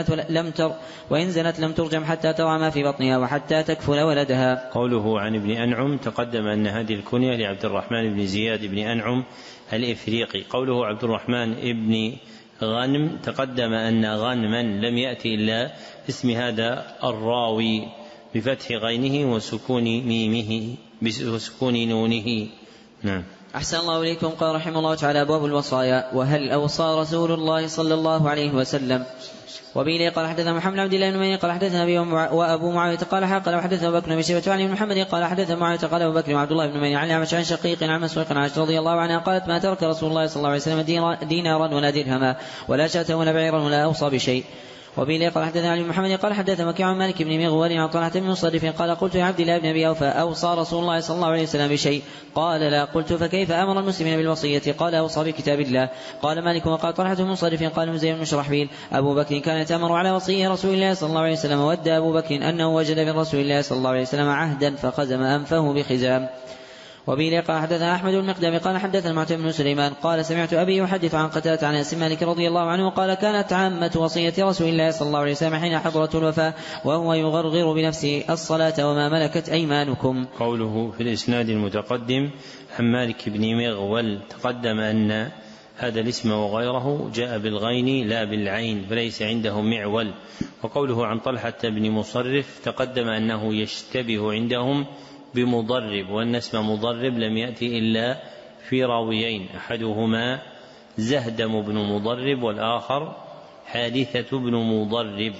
C: وإن زنت لم ترجم حتى تضع ما في بطنها وحتى تكفل ولدها.
A: قوله عن ابن أنعم تقدم أن هذه الكنية لعبد الرحمن بن زياد بن أنعم الإفريقي. قوله عبد الرحمن ابن غنم تقدم أن غنما لم يأتي إلا اسم هذا الراوي بفتح غينه وسكون ميمه وسكون نونه. نعم.
C: أحسن الله إليكم. قال رحمه الله تعالى أبواب الوصايا. وهل أوصى رسول الله صلى الله عليه وسلم؟ وبه قال حدثنا محمد عبد الله بن ميمون قال حدثنا أبي وأبو معاوية قال حدثنا أبو بكر بن شيبة وعن محمد قال حدثنا معاوية قال أبو بكر وعبد الله بن ميمون عن شقيق عن مسروق عن عائشة رضي الله عنها قالت ما ترك رسول الله صلى الله عليه وسلم دينارا ولا درهما ولا شاة ولا بعيرا ولا أوصى بشيء. وبه قال حدثنا علي بن محمد قال حدثنا وكيع عن مالك بن مغول عن طلحة بن مصرف قال قلت يا عبد الله بن أبي أوفى أوصى رسول الله صلى الله عليه وسلم بشيء؟ قال لا. قلت فكيف أمر المسلمين بالوصية؟ قال أوصى بكتاب الله. قال مالك وقال طلحة بن مصرف قال زيد بن شرحبيل أبو بكر كان يتأمر على وصية رسول الله صلى الله عليه وسلم ود أبو بكر أنه وجد من رسول الله صلى الله عليه وسلم عهدا فخزم أنفه بخزام. وبه قال حدثنا أحمد بن مقدام قال حدثنا معتمر بن سليمان قال سمعت أبي يحدث عن قتادة عن أنس مالك رضي الله عنه قال كانت عامة وصية رسول الله صلى الله عليه وسلم حين حضرة الوفاة وهو يغرغر بنفسه الصلاة وما ملكت أيمانكم.
A: قوله في الإسناد المتقدم عن مالك بن مغول تقدم أن هذا الاسم وغيره جاء بالغين لا بالعين فليس عنده معول. وقوله عن طلحة بن مصرف تقدم أنه يشتبه عندهم بمضرب وأن اسم مضرب لم يأتي إلا في راويين أحدهما زهدم بن مضرب والآخر حادثة بن مضرب.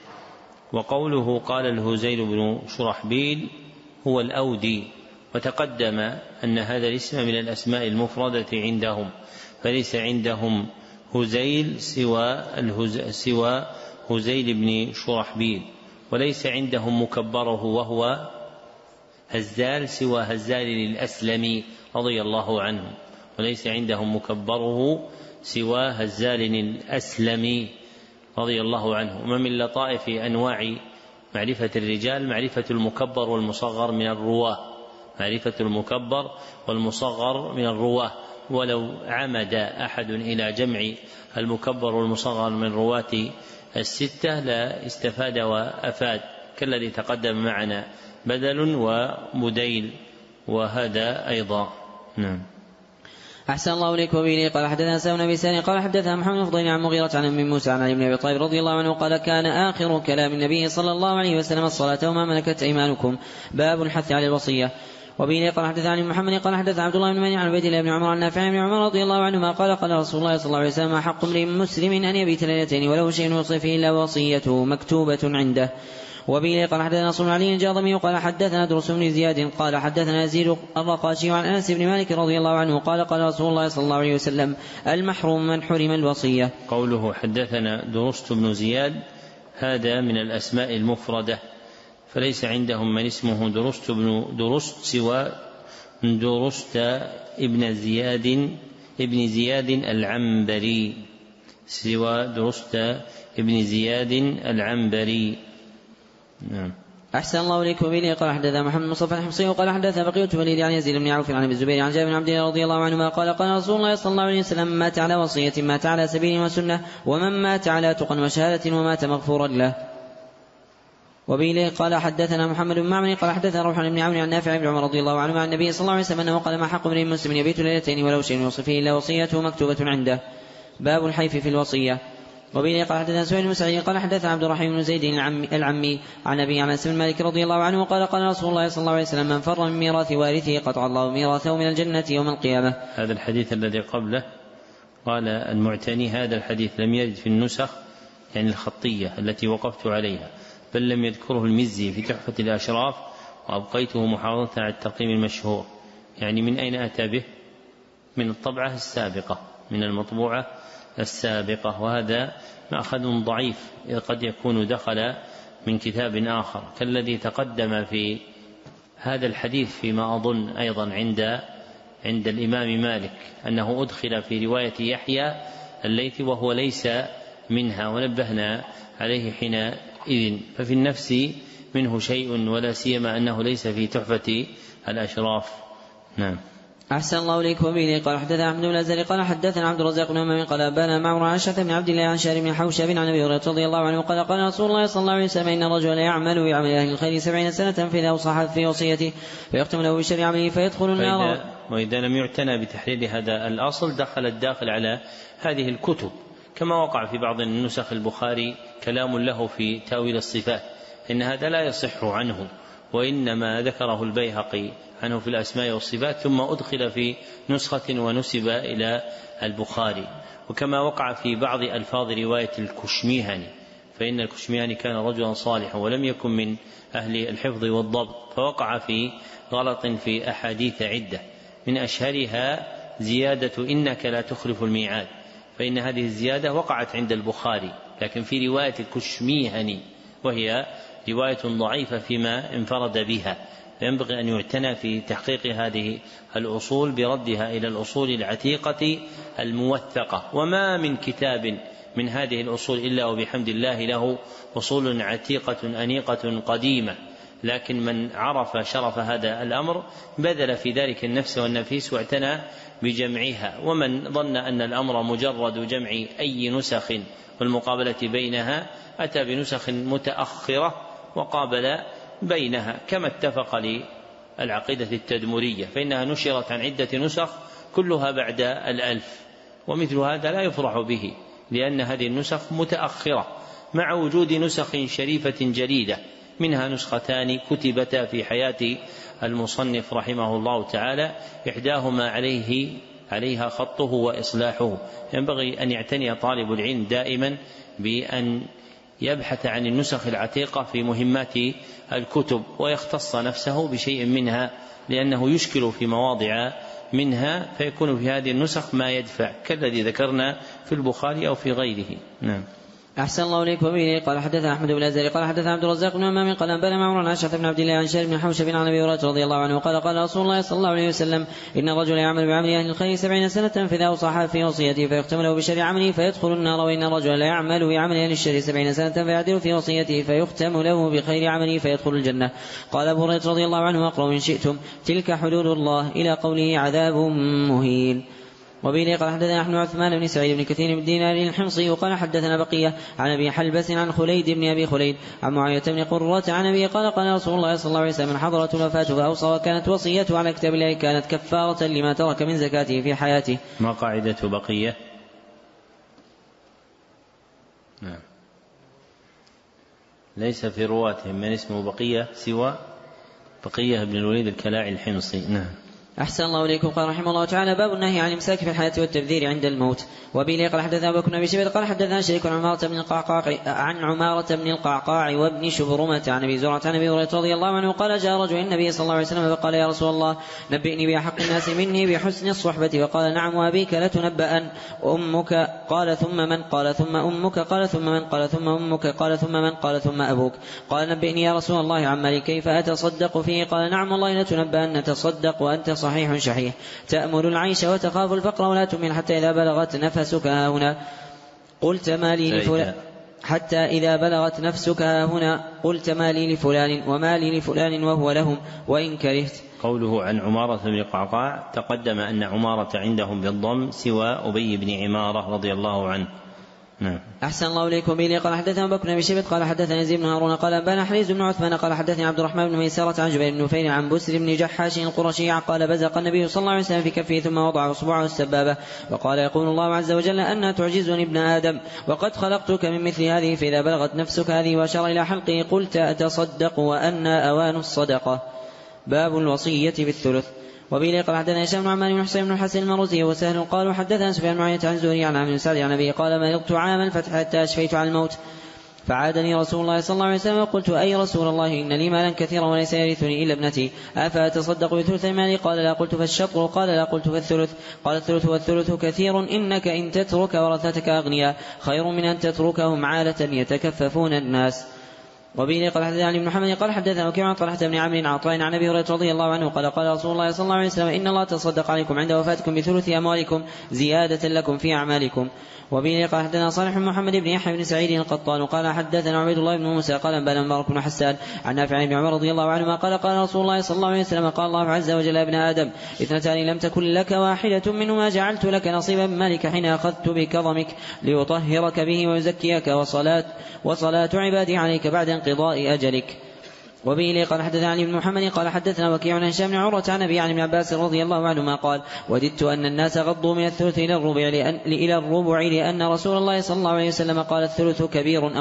A: وقوله قال الهزيل بن شرحبيل هو الأودي. وتقدم أن هذا الاسم من الأسماء المفردة عندهم فليس عندهم هزيل سوى هزيل بن شرحبيل وليس عندهم مكبره وهو هزال سوى هزال الأسلمي رضي الله عنه وليس عندهم مكبره سوى هزال الأسلمي رضي الله عنه. وما من لطائف أنواع معرفة الرجال معرفة المكبر والمصغر من الرواه معرفة المكبر والمصغر من الرواه. ولو عمد أحد إلى جمع المكبر والمصغر من رواة الستة لا استفاد وأفاد كالذي تقدم معنا بدل ومديل وهذا أيضا. نعم.
C: أحسن الله إليك. وبه قال حدثنا سامي بن سالم قال حدثنا محمد بن فضيل عن مغيرة عن أم موسى عن علي بن أبي طالب رضي الله عنه قال كان آخر كلام النبي صلى الله عليه وسلم الصلاة وما ملكت أيمانكم باب الحث على الوصية. وبه قال حدثنا عن محمد قال حدثنا عبد الله بن مني عن عبيد الله بن عمر عن نافع بن عمر رضي الله عنهما قال قال رسول الله صلى الله عليه وسلم حق امرئ مسلم أن يبيت ليلتين وله شيء يوصي فيه إلا وصيته مكتوبة عنده. وبه قال حدثنا نصر بن علي الجاضمي قال حدثنا درس بن زياد قال حدثنا يزيد الرقاشي عن أنس بن مالك رضي الله عنه قال قال رسول الله صلى الله عليه وسلم المحروم من حرم الوصية.
A: قوله حدثنا درست بن زياد هذا من الأسماء المفردة فليس عندهم من اسمه درست بن درست سوى درست ابن زياد العنبري سوى درست ابن زياد العنبري. نعم.
C: أحسن الله إليك. وبه قال حدثنا محمد مصطفى الحمصي وقال حدثنا بقية الوليد عن يزيد بن عوف عن ابي الزبير عن جابر بن عبد الله رضي الله عنهما قال قال رسول الله صلى الله عليه وسلم مات على وصية مات على سبيل وسنة ومن مات على تقى وشهادة ومات مغفورا له. وبه قال حدثنا محمد بن معمر قال حدثنا روح بن عون عن نافع بن عمر رضي الله عنه عن النبي صلى الله عليه وسلم أنه قال ما حق امرئ مسلم يبيت ليلتين ولو شيء يوصي فيه إلا وصيته مكتوبة عنده باب الحيف في الوصية. وبه قال حدثنا سهيل بن سعيد قال حدثنا عبد الرحيم بن زيد العمي عن أبي أنس بن مالك رضي الله عنه قال قال رسول الله صلى الله عليه وسلم من فر من ميراث وارثه قطع الله ميراثه من الجنة يوم القيامة.
A: هذا الحديث الذي قبله قال المعتني هذا الحديث لم يرد في النسخ يعني الخطية التي وقفت عليها بل لم يذكره المزي في تحفة الأشراف وأبقيته محافظة على الترقيم المشهور. يعني من أين أتى به؟ من الطبعة السابقة من المطبوعة السابقة وهذا مأخذ ضعيف قد يكون دخل من كتاب آخر كالذي تقدم في هذا الحديث فيما أظن أيضا عند عند الإمام مالك أنه أدخل في رواية يحيى الليثي وهو ليس منها، ونبهنا عليه حينئذ، ففي النفس منه شيء، ولا سيما أنه ليس في تحفة الأشراف. نعم.
C: أحسن الله إليك. وبه قال حدثنا أحمد بن الأزهري قال حدثنا عبد الرزاق بن همام قال أنبانا معمر عن أشعث بن عبد الله عن شهر بن حوشب عن أبي هريرة رضي الله عنه قال قال رسول الله صلى الله عليه وسلم إن الرجل يعمل بعمل أهل الخير 70 سنة فإذا أوصح في وصيته فيختم له بشر عمله فيدخل النار.
A: وإذا لم يعتنى بتحرير هذا الأصل دخل الداخل على هذه الكتب، كما وقع في بعض النسخ البخاري كلام له في تأويل الصفات، إن هذا لا يصح عنه، وإنما ذكره البيهقي عنه في الأسماء والصفات ثم أدخل في نسخة ونسب إلى البخاري. وكما وقع في بعض ألفاظ رواية الكشميهني، فإن الكشميهني كان رجلا صالحا ولم يكن من أهل الحفظ والضبط، فوقع في غلط في أحاديث عدة، من أشهرها زيادة إنك لا تخلف الميعاد، فإن هذه الزيادة وقعت عند البخاري لكن في رواية الكشميهني، وهي رواية ضعيفة فيما انفرد بها، فينبغي أن يعتنى في تحقيق هذه الأصول بردها إلى الأصول العتيقة الموثقة. وما من كتاب من هذه الأصول إلا وبحمد الله له أصول عتيقة أنيقة قديمة، لكن من عرف شرف هذا الأمر بذل في ذلك النفس والنفيس واعتنى بجمعها. ومن ظن أن الأمر مجرد جمع أي نسخ والمقابلة بينها أتى بنسخ متأخرة وقابل بينها، كما اتفق للعقيدة التدمرية، فإنها نشرت عن عدة نسخ كلها بعد 1000، ومثل هذا لا يفرح به لأن هذه النسخ متأخرة، مع وجود نسخ شريفة جديدة، منها نسختان كتبتا في حياة المصنف رحمه الله تعالى، إحداهما عليها خطه وإصلاحه. ينبغي أن يعتني طالب العلم دائما بأن يبحث عن النسخ العتيقة في مهمات الكتب ويختص نفسه بشيء منها، لأنه يشكل في مواضع منها فيكون في هذه النسخ ما يدفع، كالذي ذكرنا في البخاري أو في غيره. نعم.
C: أحسن الله إليك. وبه قال حدثنا أحمد بن الأزهري قال حدثنا عبد الرزاق بن همام قال أنبانا معمر عن أشعث بن عبد الله عن شهر بن حوشب عن أبي هريرة رضي الله عنه قال قال رسول الله صلى الله عليه وسلم إن الرجل يعمل بعمل أهل الخير 70 سنة فإذا أوصح في وصيته فيختم له بشر عمله فيدخل النار، وإن الرجل لا يعمل بعمل أهل الشر 70 سنة فيعدل في وصيته فيختم له بخير عمله فيدخل الجنة. قال أبو هريرة رضي الله عنه اقرأوا إن شئتم تلك حدود الله إلى قوله عذاب مهين. وبه قال حدثنا أحمد عثمان بن سعيد بن كثير بن دينار الحمصي وقال حدثنا بقية عن أبي حلبس عن خليد بن أبي خليد عن معاوية بن قرة عن أبي قال قال رسول الله صلى الله عليه وسلم حضرت الوفاة فأوصى وكانت وصيته على كتاب الله كانت كفارة لما ترك من زكاته في حياته.
A: ما قاعدة بقية؟ نعم. ليس في رواتهم من اسمه بقية سوى بقية بن الوليد الكلاعي الحمصي. نعم.
C: أحسن الله إليكم. قال رحمه الله تعالى باب النهي عن الإمساك في الحياة والتبذير عند الموت. وبه قال حدثنا أبو بكر بن شيبة قال حدثنا شريك عن عمارة بن القعقاع وابن شبرمة عن أبي زرعة عن أبي هريرة رضي الله عنه قال جاء رجل النبي صلى الله عليه وسلم فقال يا رسول الله نبئني بأحق الناس مني بحسن الصحبة، وقال نعم وأبيك لتنبأن أمك، قال ثم من؟ قال ثم أمك، قال ثم من؟ قال ثم أمك، قال ثم من؟ قال ثم أبوك. قال نبئني يا رسول الله عن مالي كيف أتصدق فيه؟ قال نعم والله لتنبأن تصدق وأنت صحيح شحيح تأمل العيش وتخاف الفقر ولا تؤمن حتى إذا بلغت نفسك هنا قلت ما لي لفلان حتى إذا بلغت نفسك هنا قلت ما لي لفلان وما لي لفلان وهو لهم وإن كرهت.
A: قوله عن عمارة بن القعقاع تقدم أن عمارة عندهم بالضم سوى أبي بن عمارة رضي الله عنه. نعم.
C: أحسن الله إليكم. به قال حدثنا أبو بكر بن شيبة قال حدثنا يزيد بن هارون قال أنبانا حريز بن عثمان قال حدثني عبد الرحمن بن ميسرة عن جبير بن نفيل عن بسر بن جحاش القرشي قال بزق النبي صلى الله عليه وسلم في كفه ثم وضع اصبعه السبابة وقال يقول الله عز وجل أن تعجزني ابن آدم وقد خلقتك من مثل هذه، فإذا بلغت نفسك هذه وأشار إلى حلقه قلت أتصدق وأن أوان الصدقة. باب الوصية بالثلث. وبه قال حدثنا هشام بن عمار بن حسين بن الحسن المروزي وسهل قال حدثنا سفيان بن عيينة عن زهري عن عمرو بن سعد عن أبي قال مرضت عام الفتح حتى أشفيت عن الموت فعادني رسول الله صلى الله عليه وسلم وقلت أي رسول الله إن لي مالا كثيرا وليس يرثني إلا ابنتي أفأتصدق بثلث مالي؟ قال لا. قلت فالشطر؟ قال لا. قلت فالثلث؟ قال الثلث والثلث كثير، إنك إن تترك ورثتك أغنياء خير من أن تتركهم عالة يتكففون الناس. وبه قال حدثنا ابن محمد قال حدثنا وكيع قال حدثنا عمرو بن عطاء عن ابي هريره رضي الله عنه قال قال رسول الله صلى الله عليه وسلم ان الله تصدق عليكم عند وفاتكم بثلث اموالكم زياده لكم في اعمالكم. وبه قال حدثنا صالح بن محمد بن يحيى بن سعيد القطان قال حدثنا عبيد الله بن موسى قال انبانا مبارك بن حسان عن نافع بن عمر رضي الله عنهما قال قال رسول الله صلى الله عليه وسلم قال الله عز وجل يا ابن ادم اثنتان لم تكن لك واحده منهما جعلت لك نصيبا من مالك حين اخذت بكظمك ليطهرك به ويزكيك وصلاه عبادي عليك بعد انقضاء اجلك. وبه قال حدثنا علي بن محمد قال حدثنا وكيع عن هشام بن عروة عن أبي عن ابن عباس رضي الله عنهما قال وددت أن الناس غضوا من الثلث إلى الربع لأن رسول الله صلى الله عليه وسلم قال الثلث كبير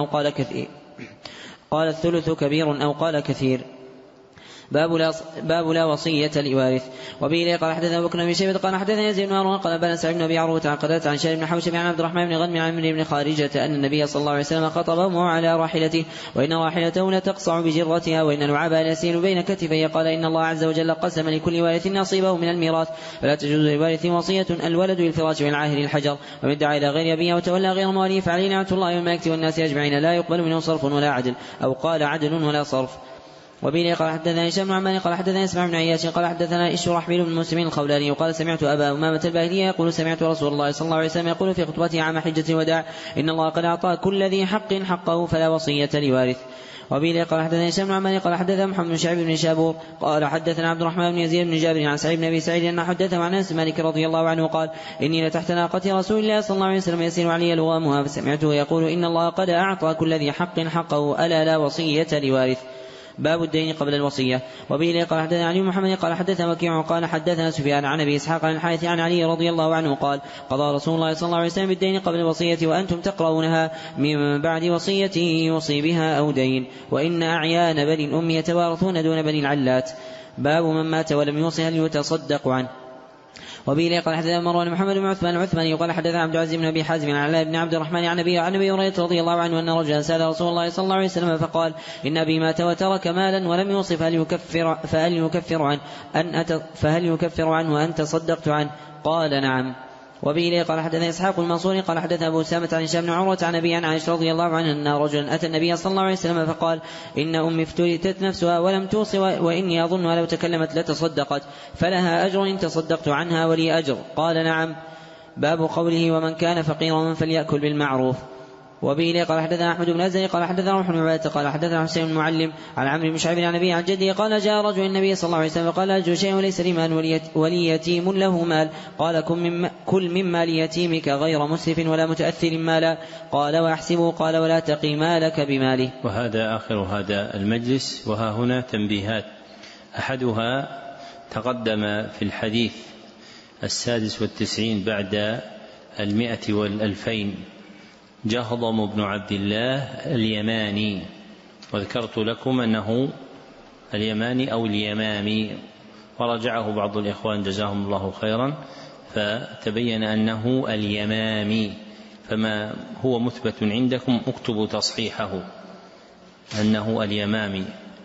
C: أو قال كثير. باب لا وصية لوارث. وبه قال حدثنا بكر بن شيبة قال حدثنا يزيد بن هارون قال بن سعيد بن أبي عروة عن قتادة عن شهر بن حوشب عن عبد الرحمن بن غنم عن عمرو بن خارجة أن النبي صلى الله عليه وسلم خطبه على راحلته وإن راحلته لتقصع بجرتها وإن لعابها ليسيل بين كتفيه قال إن الله عز وجل قسم لكل وارث نصيبه من الميراث فلا تجوز لوارث وصية الولد للفراش والعاهر للحجر ومن دعا إلى غير أبيه وتولى غير مواليه فعليه لعنة الله والملائكة والناس أجمعين لا يقبل منه صرف ولا عدل أو قال عدل ولا صرف. وبه قال حدثنا هشام بن عمار قال حدثنا اسماعيل بن عياش قال حدثنا شرحبيل بن مسلم الخولاني وقال سمعت أبا أمامة الباهلي يقول سمعت رسول الله صلى الله عليه وسلم يقول في خطبته عام حجة الوداع إن الله قد أعطى كل ذي حق حقه فلا وصية لوارث. وبه قال حدثنا هشام بن عمار قال حدثنا محمد بن شعيب بن شابور قال حدثنا عبد الرحمن بن يزيد بن جابر عن سعيد بن أبي سعيد أن حدثه عن أنس مالك رضي الله عنه قال إني لتحت ناقة رسول الله صلى الله عليه وسلم يسير علي لوامها فسمعته يقول إن الله قد أعطى كل ذي حق حقه ألا لا وصية لوارث. باب الدين قبل الوصية. وبه قال حدثنا علي محمد قال حدثنا وكيع قال حدثنا سفيان عن أبي إسحاق عن الحارث عن علي رضي الله عنه قال قضى رسول الله صلى الله عليه وسلم بالدين قبل الوصية وأنتم تقرؤونها من بعد وصية يوصي بها أو دين وإن أعيان بني الأم يتوارثون دون بني العلات. باب من مات ولم يوصي هل يتصدق عنه. وبه قال حدثنا مروان محمد بن عثمان العثماني قال حدثنا عبد العزيز بن ابي حازم عن علاء بن عبد الرحمن عن ابي هريره رضي الله عنه ان رجلا سال رسول الله صلى الله عليه وسلم فقال ان ابي مات وترك مالا ولم يوصي فهل يكفر عنه ان تصدقت عنه؟ قال نعم. وبه قال حدثنا إسحاق المنصوري قال حدثنا أبو أسامة عن هشام بن عروة عن أبي عن عائشة رضي الله عنها أن رجلا أتى النبي صلى الله عليه وسلم فقال إن أمي افتتت نفسها ولم توصي وإني أظنها لو تكلمت لتصدقت فلها أجر إن تصدقت عنها ولي أجر. قال نعم. باب قوله ومن كان فقيرا فليأكل بالمعروف. وبه قال حدثنا أحمد بن أزهر قال حدثنا روح بن عبادة قال حدثنا حسين بن معلم عن عمرو بن شعيب عن أبيه عن جده قال جاء رجل النبي صلى الله عليه وسلم قال أجر شيء وليس لي مال ولي يتيم له مال قال كل من مال يتيمك غير مسرف ولا متأثر مالا قال وأحسبه قال ولا تقي مالك بماله.
A: وهذا آخر هذا المجلس. وها هنا تنبيهات. أحدها تقدم في الحديث 96 بعد 100 و2000 جهضم بن عبد الله اليماني وذكرت لكم أنه اليماني أو اليمامي ورجعه بعض الإخوان جزاهم الله خيرا فتبين أنه اليمامي فما هو مثبت عندكم اكتبوا تصحيحه أنه اليمامي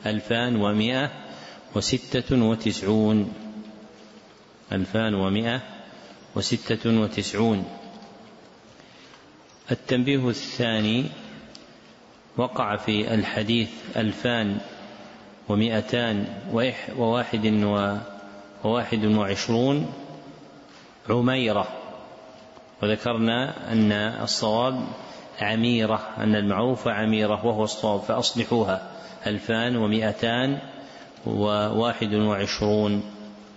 A: 2196. التنبيه الثاني وقع في الحديث 2221 عميرة وذكرنا أن الصواب عميرة أن المعروف عميرة وهو الصواب فأصلحوها 2221.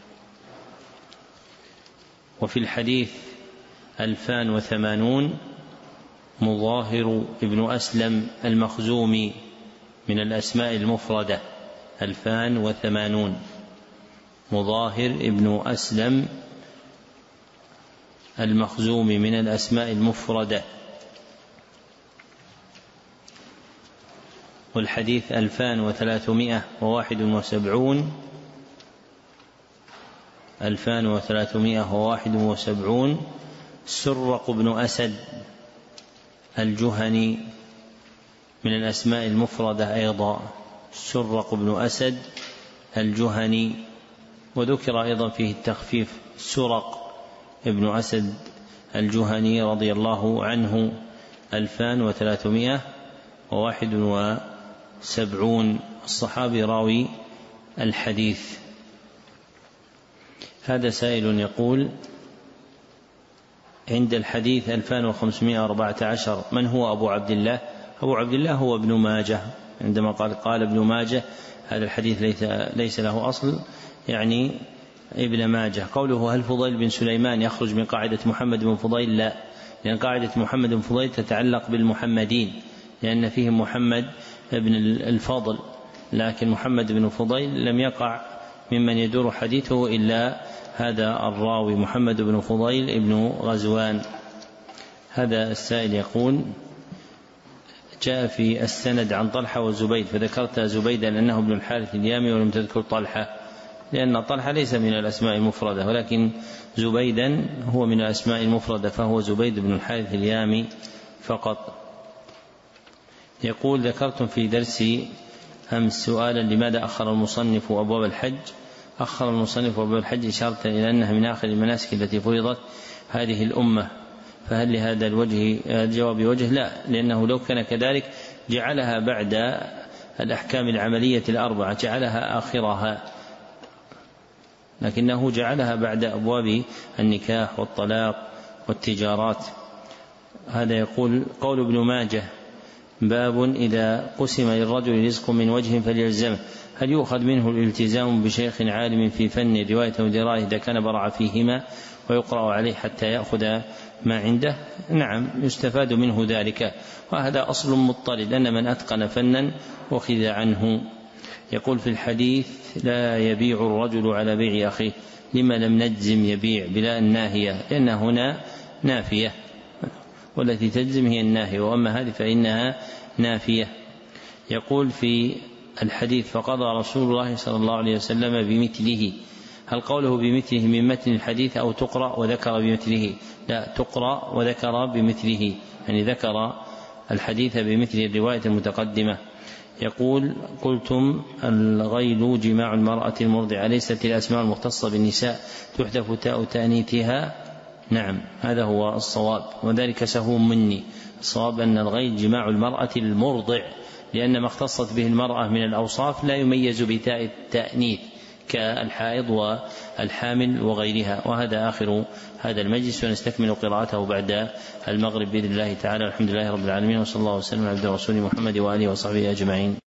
A: وفي الحديث 2080 مظاهر ابن أسلم المخزومي من الأسماء المفردة 2080 مظاهر ابن أسلم المخزومي من الأسماء المفردة. والحديث 2371 سرق بن أسد الجهني من الأسماء المفردة أيضا سرق بن أسد الجهني. وذكر أيضا فيه التخفيف سرق ابن أسد الجهني رضي الله عنه 2321. 70 الصحابي راوي الحديث. هذا سائل يقول: عند الحديث 2514 من هو أبو عبد الله؟ أبو عبد الله هو ابن ماجه. عندما قال ابن ماجه هذا الحديث ليس له أصل، يعني ابن ماجه. قوله: هل فضيل بن سليمان يخرج من قاعدة محمد بن فضيل؟ لا، لأن قاعدة محمد بن فضيل تتعلق بالمحمدين، لأن فيهم محمد بن الفضل، لكن محمد بن فضيل لم يقع ممن يدور حديثه إلا هذا الراوي محمد بن فضيل ابن غزوان. هذا السائل يقول: جاء في السند عن طلحة وزبيد فذكرت زبيدا لأنه ابن الحارث اليامي ولم تذكر طلحة، لأن طلحة ليس من الأسماء المفردة، ولكن زبيدا هو من الأسماء المفردة، فهو زبيد بن الحارث اليامي فقط. يقول: ذكرتم في درس أمس سؤالا لماذا أخر المصنف أبواب الحج؟ أخر المصنف أبواب الحج إشارة إلى أنها من آخر المناسك التي فرضت هذه الأمة، فهل لهذا الوجه الجواب وجه؟ لا، لأنه لو كان كذلك جعلها بعد الأحكام العملية الأربعة، جعلها آخرها، لكنه جعلها بعد أبواب النكاح والطلاق والتجارات. هذا يقول: قول ابن ماجه: باب إذا قسم للرجل رزق من وجه فليلزمه، هل يؤخذ منه الالتزام بشيخ عالم في فن رواية ودراية إذا كان برع فيهما ويقرأ عليه حتى يأخذ ما عنده؟ نعم، يستفاد منه ذلك، وهذا أصل مضطرد أن من أتقن فنا أخذ عنه. يقول في الحديث: لا يبيع الرجل على بيع أخيه. لما لم نجزم يبيع بلا الناهية؟ لأن هنا نافية، والتي تجزم هي الناهية، وأما هذه فإنها نافية. يقول في الحديث: فقضى رسول الله صلى الله عليه وسلم بمثله. هل قوله بمثله من متن الحديث أو تقرأ وذكر بمثله؟ لا، تقرأ وذكر بمثله، يعني ذكر الحديث بمثل الرواية المتقدمة. يقول: قلتم الغيل جماع المرأة المرضعة، ليست الأسماء المختصة بالنساء تحذف تاء تأنيثها؟ نعم، هذا هو الصواب، وذلك سهو مني. الصواب أن الغيل جماع المرأة المرضع، لأن ما اختصت به المرأة من الأوصاف لا يميز بتاء التأنيث كالحائض والحامل وغيرها. وهذا آخر هذا المجلس، ونستكمل قراءته بعد المغرب بإذن الله تعالى. الحمد لله رب العالمين، وصلى الله وسلم على عبده ورسوله محمد وآله وصحبه أجمعين.